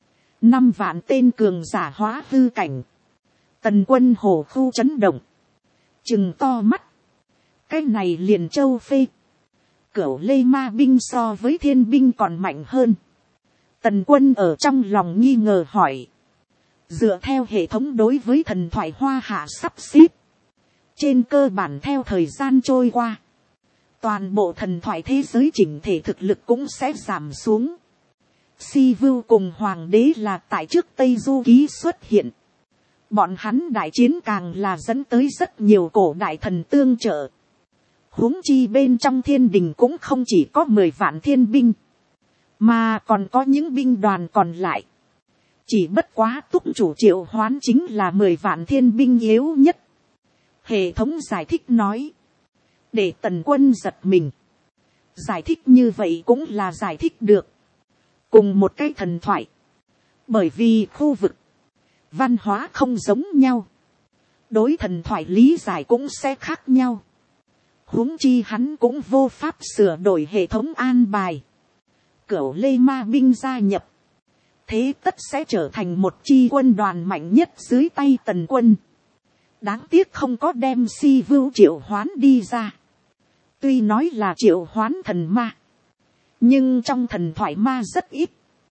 5 vạn tên cường giả hóa hư cảnh. Tần Quân hổ khu chấn động. Trừng to mắt. Cái này liền châu phê. Cửu Lê Ma Binh so với thiên binh còn mạnh hơn. Tần Quân ở trong lòng nghi ngờ hỏi. Dựa theo hệ thống đối với thần thoại hoa hạ sắp xếp. Trên cơ bản theo thời gian trôi qua. Toàn bộ thần thoại thế giới chỉnh thể thực lực cũng sẽ giảm xuống. Si Vưu cùng Hoàng đế là tại trước Tây Du Ký xuất hiện. Bọn hắn đại chiến càng là dẫn tới rất nhiều cổ đại thần tương trợ. Huống chi bên trong thiên đình cũng không chỉ có 10 vạn thiên binh. Mà còn có những binh đoàn còn lại. Chỉ bất quá túc chủ triệu hoán chính là 10 vạn thiên binh yếu nhất. Hệ thống giải thích nói. Để Tần Quân giật mình. Giải thích như vậy cũng là giải thích được. Cùng một cái thần thoại. Bởi vì khu vực, văn hóa không giống nhau. Đối thần thoại lý giải cũng sẽ khác nhau. Huống chi hắn cũng vô pháp sửa đổi hệ thống an bài. Cửu Lê Ma binh gia nhập. Thế tất sẽ trở thành một chi quân đoàn mạnh nhất dưới tay Tần quân. Đáng tiếc không có đem Si Vưu triệu hoán đi ra. Tuy nói là triệu hoán thần ma. Nhưng trong thần thoại ma rất ít.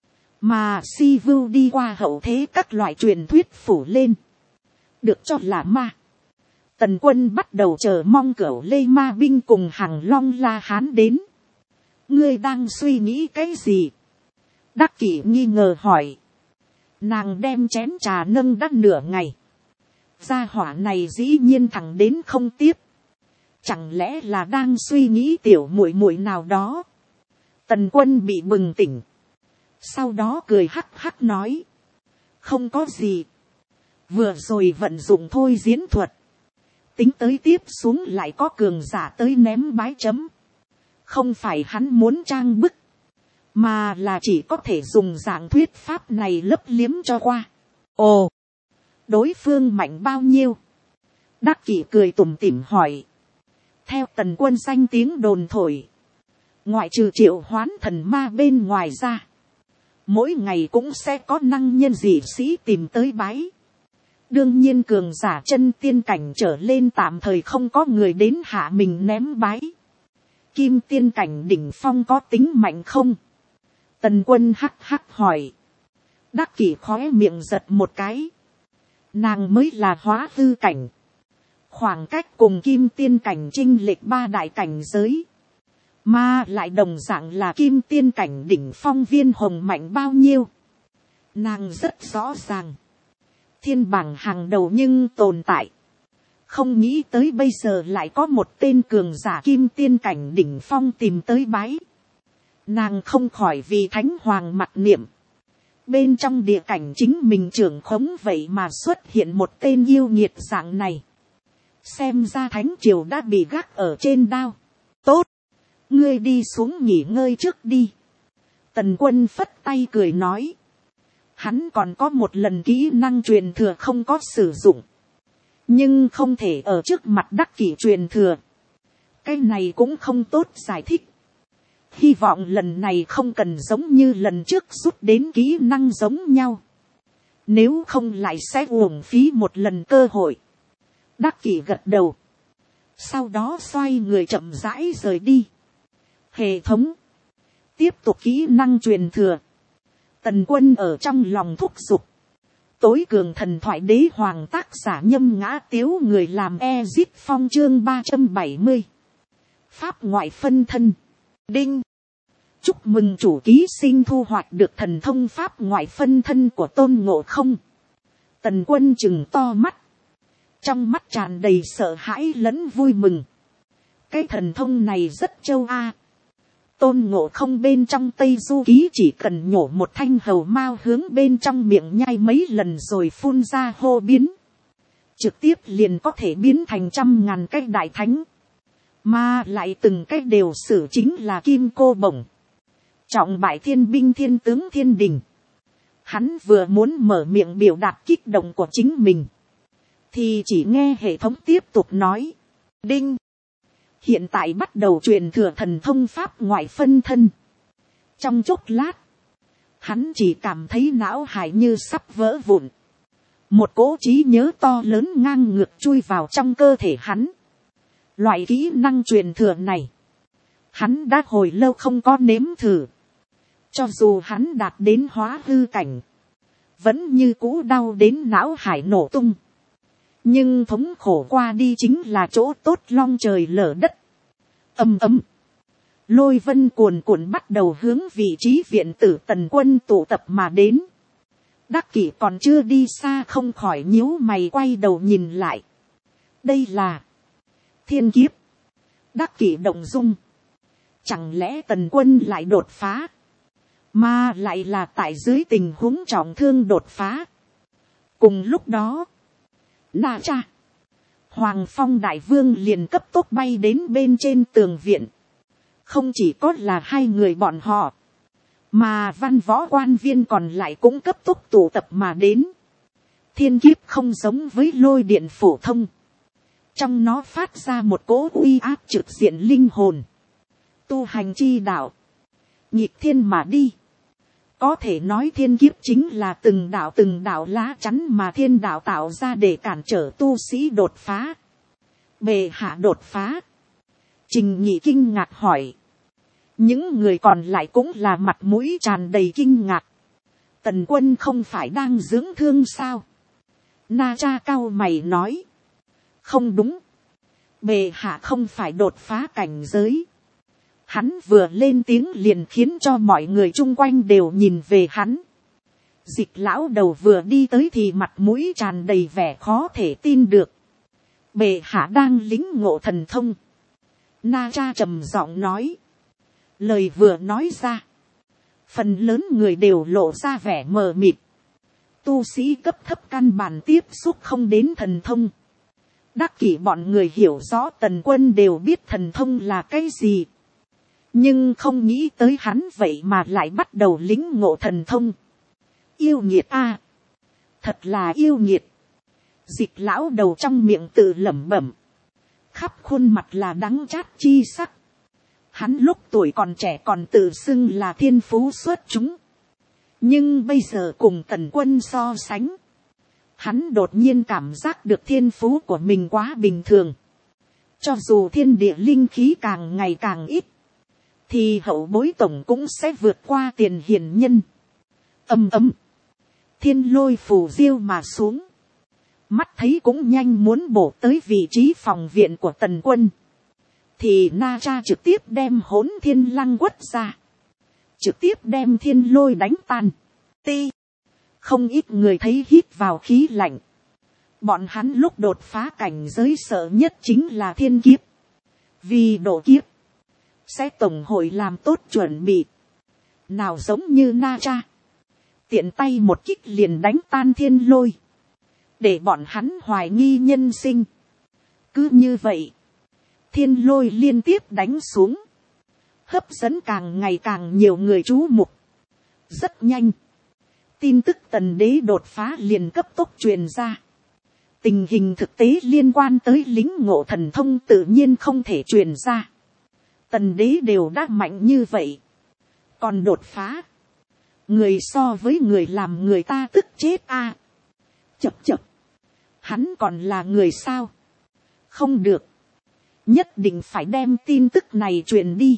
Mà Si Vưu đi qua hậu thế các loại truyền thuyết phủ lên. Được cho là ma. Tần quân bắt đầu chờ mong Cửu Lê Ma binh cùng Hằng Long La Hán đến. Ngươi đang suy nghĩ cái gì? Đắc Kỷ nghi ngờ hỏi. Nàng đem chén trà nâng đắt nửa ngày. Gia hỏa này dĩ nhiên thẳng đến không tiếp. Chẳng lẽ là đang suy nghĩ tiểu muội muội nào đó? Tần quân bị bừng tỉnh. Sau đó cười hắc hắc nói. Không có gì. Vừa rồi vận dụng thôi diễn thuật. Tính tới tiếp xuống lại có cường giả tới ném bái chấm. Không phải hắn muốn trang bức. Mà là chỉ có thể dùng dạng thuyết pháp này lấp liếm cho qua. Ồ! Đối phương mạnh bao nhiêu? Đắc Kỷ cười tủm tỉm hỏi. Theo Tần quân danh tiếng đồn thổi. Ngoại trừ triệu hoán thần ma bên ngoài ra. Mỗi ngày cũng sẽ có năng nhân dị sĩ tìm tới bái. Đương nhiên cường giả chân tiên cảnh trở lên tạm thời không có người đến hạ mình ném bái. Kim tiên cảnh đỉnh phong có tính mạnh không? Tần quân hắc hắc hỏi. Đắc Kỷ khóe miệng giật một cái. Nàng mới là hóa hư cảnh. Khoảng cách cùng kim tiên cảnh chênh lệch 3 đại cảnh giới. Mà lại đồng dạng là kim tiên cảnh đỉnh phong Viên Hồng mạnh bao nhiêu. Nàng rất rõ ràng. Thiên bảng hàng đầu nhưng tồn tại. Không nghĩ tới bây giờ lại có một tên cường giả kim tiên cảnh đỉnh phong tìm tới bái. Nàng không khỏi vì thánh hoàng mặc niệm. Bên trong địa cảnh chính mình trưởng khống vậy mà xuất hiện một tên yêu nghiệt dạng này. Xem ra thánh triều đã bị gác ở trên đao. Tốt. Ngươi đi xuống nghỉ ngơi trước đi. Tần quân phất tay cười nói. Hắn còn có một lần kỹ năng truyền thừa không có sử dụng. Nhưng không thể ở trước mặt Đắc Kỷ truyền thừa. Cái này cũng không tốt giải thích. Hy vọng lần này không cần giống như lần trước rút đến kỹ năng giống nhau. Nếu không lại sẽ uổng phí một lần cơ hội. Đắc Kỷ gật đầu. Sau đó xoay người chậm rãi rời đi. Hệ thống. Tiếp tục kỹ năng truyền thừa. Tần quân ở trong lòng thúc giục. Tối cường thần thoại đế hoàng tác giả Nhâm Ngã Tiếu người làm Ezit Phong chương 370. Pháp ngoại phân thân. Đinh. Chúc mừng chủ ký sinh thu hoạch được thần thông pháp ngoại phân thân của Tôn Ngộ Không. Tần quân trừng to mắt. Trong mắt tràn đầy sợ hãi lẫn vui mừng. Cái thần thông này rất châu a. Tôn Ngộ Không bên trong Tây Du Ký chỉ cần nhổ một thanh hầu mao hướng bên trong miệng nhai mấy lần rồi phun ra hô biến. Trực tiếp liền có thể biến thành 100.000 cái đại thánh. Mà lại từng cái đều sử chính là kim cô bổng. Trọng bại thiên binh thiên tướng thiên đình. Hắn vừa muốn mở miệng biểu đạt kích động của chính mình. Thì chỉ nghe hệ thống tiếp tục nói. Đinh. Hiện tại bắt đầu truyền thừa thần thông pháp ngoại phân thân. Trong chốc lát. Hắn chỉ cảm thấy não hải như sắp vỡ vụn. Một cỗ trí nhớ to lớn ngang ngược chui vào trong cơ thể hắn. Loại kỹ năng truyền thừa này. Hắn đã hồi lâu không có nếm thử. Cho dù hắn đạt đến hóa hư cảnh. Vẫn như cũ đau đến não hải nổ tung. Nhưng thống khổ qua đi chính là chỗ tốt long trời lở đất. Ầm ầm. Lôi vân cuồn cuộn bắt đầu hướng vị trí viện tử Tần quân tụ tập mà đến. Đắc Kỷ còn chưa đi xa không khỏi nhíu mày quay đầu nhìn lại. Đây là thiên kiếp. Đắc Kỷ động dung. Chẳng lẽ Tần quân lại đột phá. Mà lại là tại dưới tình huống trọng thương đột phá. Cùng lúc đó. Na cha. Hoàng Phong Đại Vương liền cấp tốc bay đến bên trên tường viện. không chỉ có là hai người bọn họ, mà văn võ quan viên còn lại cũng cấp tốc tụ tập mà đến. Thiên kiếp không giống với lôi điện phổ thông, trong nó phát ra một cỗ uy áp trực diện linh hồn. Tu hành chi đạo, nhịp thiên mà đi. Có thể nói thiên kiếp chính là từng đạo lá chắn mà thiên đạo tạo ra để cản trở tu sĩ đột phá. Bệ hạ đột phá. Trình Nhị kinh ngạc hỏi. Những người còn lại cũng là mặt mũi tràn đầy kinh ngạc. Tần Quân không phải đang dưỡng thương sao? Na Cha cau mày nói. Không đúng. Bệ hạ không phải đột phá cảnh giới. Hắn vừa lên tiếng liền khiến cho mọi người chung quanh đều nhìn về hắn. Dịch lão đầu vừa đi tới thì mặt mũi tràn đầy vẻ khó thể tin được. Bệ hạ đang lĩnh ngộ thần thông. Na Cha trầm giọng nói. Lời vừa nói ra, phần lớn người đều lộ ra vẻ mờ mịt. Tu sĩ cấp thấp căn bản tiếp xúc không đến thần thông. Đắc kỷ bọn người hiểu rõ Tần Quân đều biết thần thông là cái gì. Nhưng không nghĩ tới hắn vậy mà lại bắt đầu lĩnh ngộ thần thông. Yêu nghiệt a, thật là yêu nghiệt. Dịch lão đầu trong miệng tự lẩm bẩm, khắp khuôn mặt là đắng chát chi sắc. Hắn lúc tuổi còn trẻ còn tự xưng là thiên phú xuất chúng. Nhưng bây giờ cùng Tần Quân so sánh, hắn đột nhiên cảm giác được thiên phú của mình quá bình thường. Cho dù thiên địa linh khí càng ngày càng ít, thì hậu bối tổng cũng sẽ vượt qua tiền hiền nhân. Ầm ầm, thiên lôi phù diêu mà xuống. Mắt thấy cũng nhanh muốn bổ tới vị trí phòng viện của Tần Quân. Thì Na Cha trực tiếp đem Hỗn Thiên Lăng quất ra. Trực tiếp đem thiên lôi đánh tan. Ti. Không ít người thấy hít vào khí lạnh. Bọn hắn lúc đột phá cảnh giới sợ nhất chính là thiên kiếp. Vì độ kiếp, sẽ tổng hội làm tốt chuẩn bị. Nào giống như Na Cha, tiện tay một kích liền đánh tan thiên lôi, để bọn hắn hoài nghi nhân sinh. Cứ như vậy, thiên lôi liên tiếp đánh xuống, hấp dẫn càng ngày càng nhiều người chú mục. Rất nhanh, tin tức Tần Đế đột phá liền cấp tốc truyền ra. Tình hình thực tế liên quan tới lĩnh ngộ thần thông tự nhiên không thể truyền ra. Tần Đế đều đã mạnh như vậy, còn đột phá, người so với người làm người ta tức chết a. Chập chập, hắn còn là người sao? Không được, nhất định phải đem tin tức này truyền đi.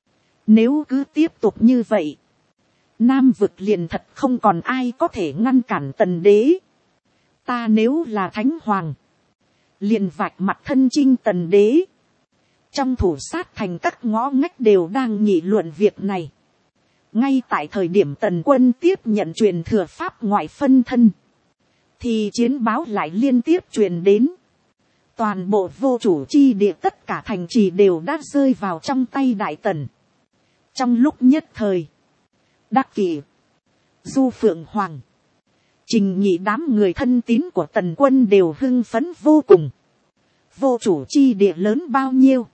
Nếu cứ tiếp tục như vậy, Nam vực liền thật không còn ai có thể ngăn cản Tần Đế. Ta nếu là Thánh Hoàng, liền vạch mặt thân chinh Tần Đế. Trong thủ sát thành các ngõ ngách đều đang nghị luận việc này. Ngay tại thời điểm Tần Quân tiếp nhận truyền thừa pháp ngoại phân thân, thì chiến báo lại liên tiếp truyền đến. Toàn bộ vô chủ chi địa tất cả thành trì đều đã rơi vào trong tay Đại Tần. Trong lúc nhất thời, Đắc Kỷ, Du Phượng Hoàng, Trình Nhị đám người thân tín của Tần Quân đều hưng phấn vô cùng. Vô chủ chi địa lớn bao nhiêu?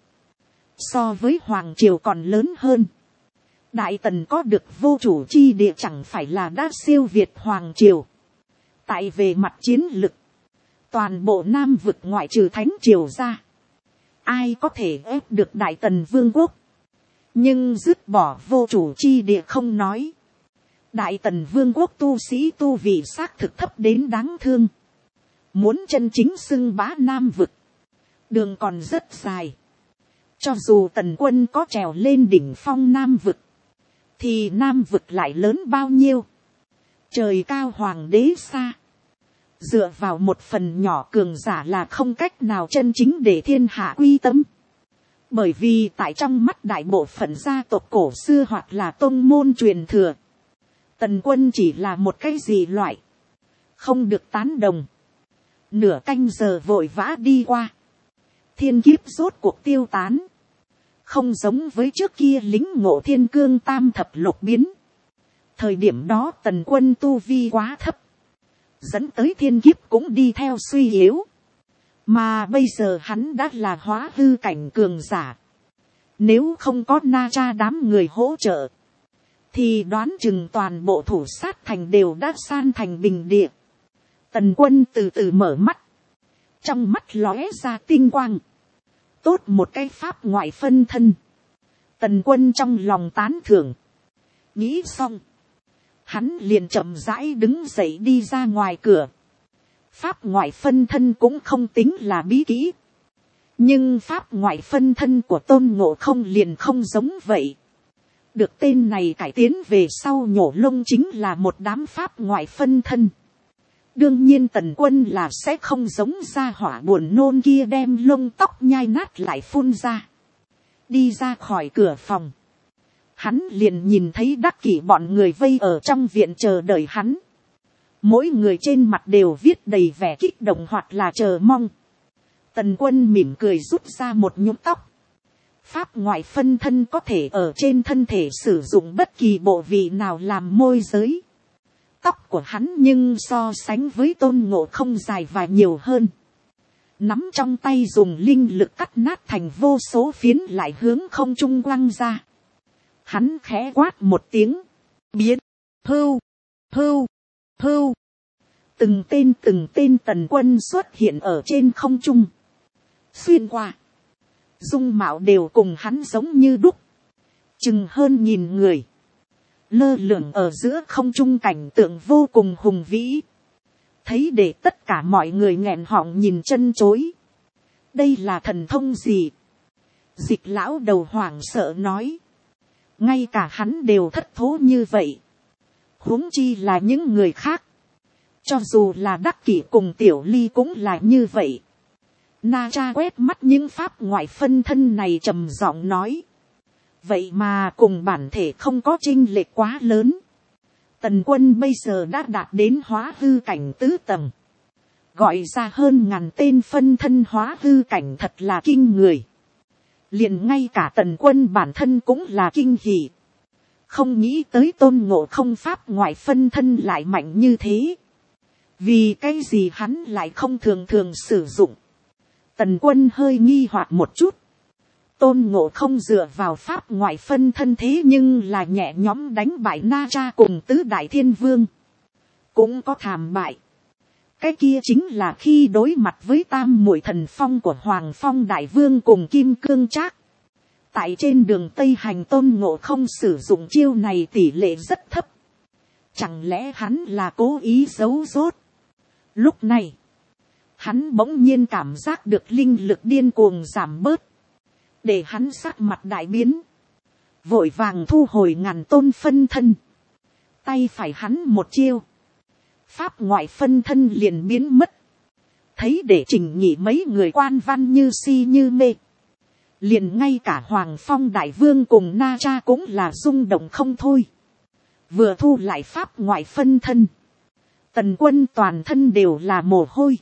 So với Hoàng Triều còn lớn hơn. Đại Tần có được vô chủ chi địa chẳng phải là đã siêu việt Hoàng Triều. Tại về mặt chiến lực, toàn bộ Nam vực ngoại trừ Thánh Triều ra, ai có thể ép được Đại Tần Vương quốc? Nhưng dứt bỏ vô chủ chi địa không nói, Đại Tần Vương quốc tu sĩ tu vị xác thực thấp đến đáng thương. Muốn chân chính xưng bá Nam vực, đường còn rất dài. Cho dù Tần Quân có trèo lên đỉnh phong Nam vực, thì Nam vực lại lớn bao nhiêu? Trời cao hoàng đế xa. Dựa vào một phần nhỏ cường giả là không cách nào chân chính để thiên hạ quy tâm. Bởi vì tại trong mắt đại bộ phận gia tộc cổ xưa hoặc là tông môn truyền thừa, Tần Quân chỉ là một cái gì loại, không được tán đồng. Nửa canh giờ vội vã đi qua, thiên kiếp rốt cuộc tiêu tán. Không giống với trước kia lính ngộ thiên cương tam thập lục biến. Thời điểm đó Tần Quân tu vi quá thấp, dẫn tới thiên kiếp cũng đi theo suy yếu. Mà bây giờ hắn đã là hóa hư cảnh cường giả. Nếu không có Na Cha đám người hỗ trợ, thì đoán chừng toàn bộ thủ sát thành đều đã san thành bình địa. Tần Quân từ từ mở mắt, trong mắt lóe ra tinh quang. Tốt một cái pháp ngoại phân thân. Tần Quân trong lòng tán thưởng. Nghĩ xong, hắn liền chậm rãi đứng dậy đi ra ngoài cửa. Pháp ngoại phân thân cũng không tính là bí kỹ, nhưng pháp ngoại phân thân của Tôn Ngộ Không liền không giống vậy. Được tên này cải tiến về sau nhổ lông chính là một đám pháp ngoại phân thân. Đương nhiên Tần Quân là sẽ không giống ra hỏa buồn nôn kia đem lông tóc nhai nát lại phun ra. Đi ra khỏi cửa phòng, hắn liền nhìn thấy Đắc Kỷ bọn người vây ở trong viện chờ đợi hắn. Mỗi người trên mặt đều viết đầy vẻ kích động hoặc là chờ mong. Tần Quân mỉm cười rút ra một nhúm tóc. Pháp ngoại phân thân có thể ở trên thân thể sử dụng bất kỳ bộ vị nào làm môi giới. Tóc của hắn nhưng so sánh với Tôn Ngộ Không dài và nhiều hơn. Nắm trong tay dùng linh lực cắt nát thành vô số phiến lại hướng không trung quăng ra. Hắn khẽ quát một tiếng. Biến. Hưu. Hưu. Hưu. Từng tên Tần Quân xuất hiện ở trên không trung. Xuyên qua. Dung mạo đều cùng hắn giống như đúc. Chừng hơn 1000 người. Lơ lửng ở giữa không trung, cảnh tượng vô cùng hùng vĩ. Thấy để tất cả mọi người nghẹn họng nhìn chân chối. Đây là thần thông gì? Dịch lão đầu hoảng sợ nói. Ngay cả hắn đều thất thố như vậy. Huống chi là những người khác. Cho dù là Đắc Kỷ cùng Tiểu Ly cũng là như vậy. Na Cha quét mắt những pháp ngoại phân thân này trầm giọng nói. Vậy mà cùng bản thể không có chênh lệch quá lớn. Tần Quân bây giờ đã đạt đến hóa hư cảnh tứ tầng. Gọi ra hơn 1000 tên phân thân hóa hư cảnh thật là kinh người. Liền ngay cả Tần Quân bản thân cũng là kinh hỉ. Không nghĩ tới Tôn Ngộ Không pháp ngoại phân thân lại mạnh như thế. Vì cái gì hắn lại không thường sử dụng. Tần Quân hơi nghi hoặc một chút. Tôn Ngộ Không dựa vào pháp ngoại phân thân thế nhưng là nhẹ nhõm đánh bại Na Cha cùng tứ đại thiên vương. Cũng có thảm bại. Cái kia chính là khi đối mặt với tam muội thần phong của Hoàng Phong Đại Vương cùng Kim Cương Trác. Tại trên đường Tây Hành Tôn Ngộ Không sử dụng chiêu này tỷ lệ rất thấp. Chẳng lẽ hắn là cố ý giấu giốt? Lúc này, hắn bỗng nhiên cảm giác được linh lực điên cuồng giảm bớt. Để hắn sắc mặt đại biến. Vội vàng thu hồi 1000 tôn phân thân. Tay phải hắn một chiêu. Pháp ngoại phân thân liền biến mất. Thấy để Trình Nhị mấy người quan văn như si như mê. Liền ngay cả Hoàng Phong Đại Vương cùng Na Cha cũng là rung động không thôi. Vừa thu lại pháp ngoại phân thân. Tần Quân toàn thân đều là mồ hôi.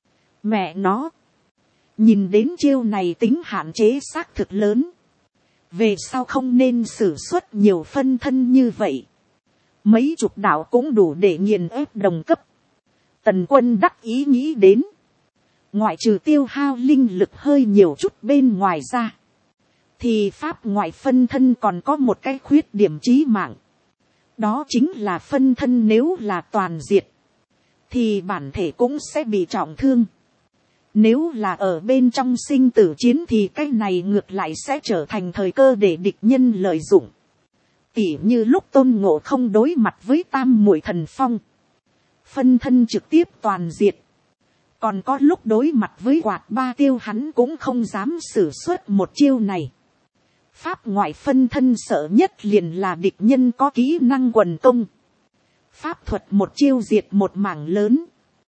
Mẹ nó. Nhìn đến chiêu này tính hạn chế xác thực lớn. Về sau không nên sử xuất nhiều phân thân như vậy. Mấy chục đạo cũng đủ để nghiền ép đồng cấp. Tần Quân đắc ý nghĩ đến. Ngoại trừ tiêu hao linh lực hơi nhiều chút bên ngoài ra. Thì pháp ngoại phân thân còn có một cái khuyết điểm chí mạng. Đó chính là phân thân nếu là toàn diệt. Thì bản thể cũng sẽ bị trọng thương. Nếu là ở bên trong sinh tử chiến thì cái này ngược lại sẽ trở thành thời cơ để địch nhân lợi dụng. Tỉ như lúc Tôn Ngộ Không đối mặt với tam muội thần phong. Phân thân trực tiếp toàn diệt. Còn có lúc đối mặt với Quạt Ba Tiêu hắn cũng không dám sử xuất một chiêu này. Pháp ngoại phân thân sợ nhất liền là địch nhân có kỹ năng quần công. Pháp thuật một chiêu diệt một mảng lớn.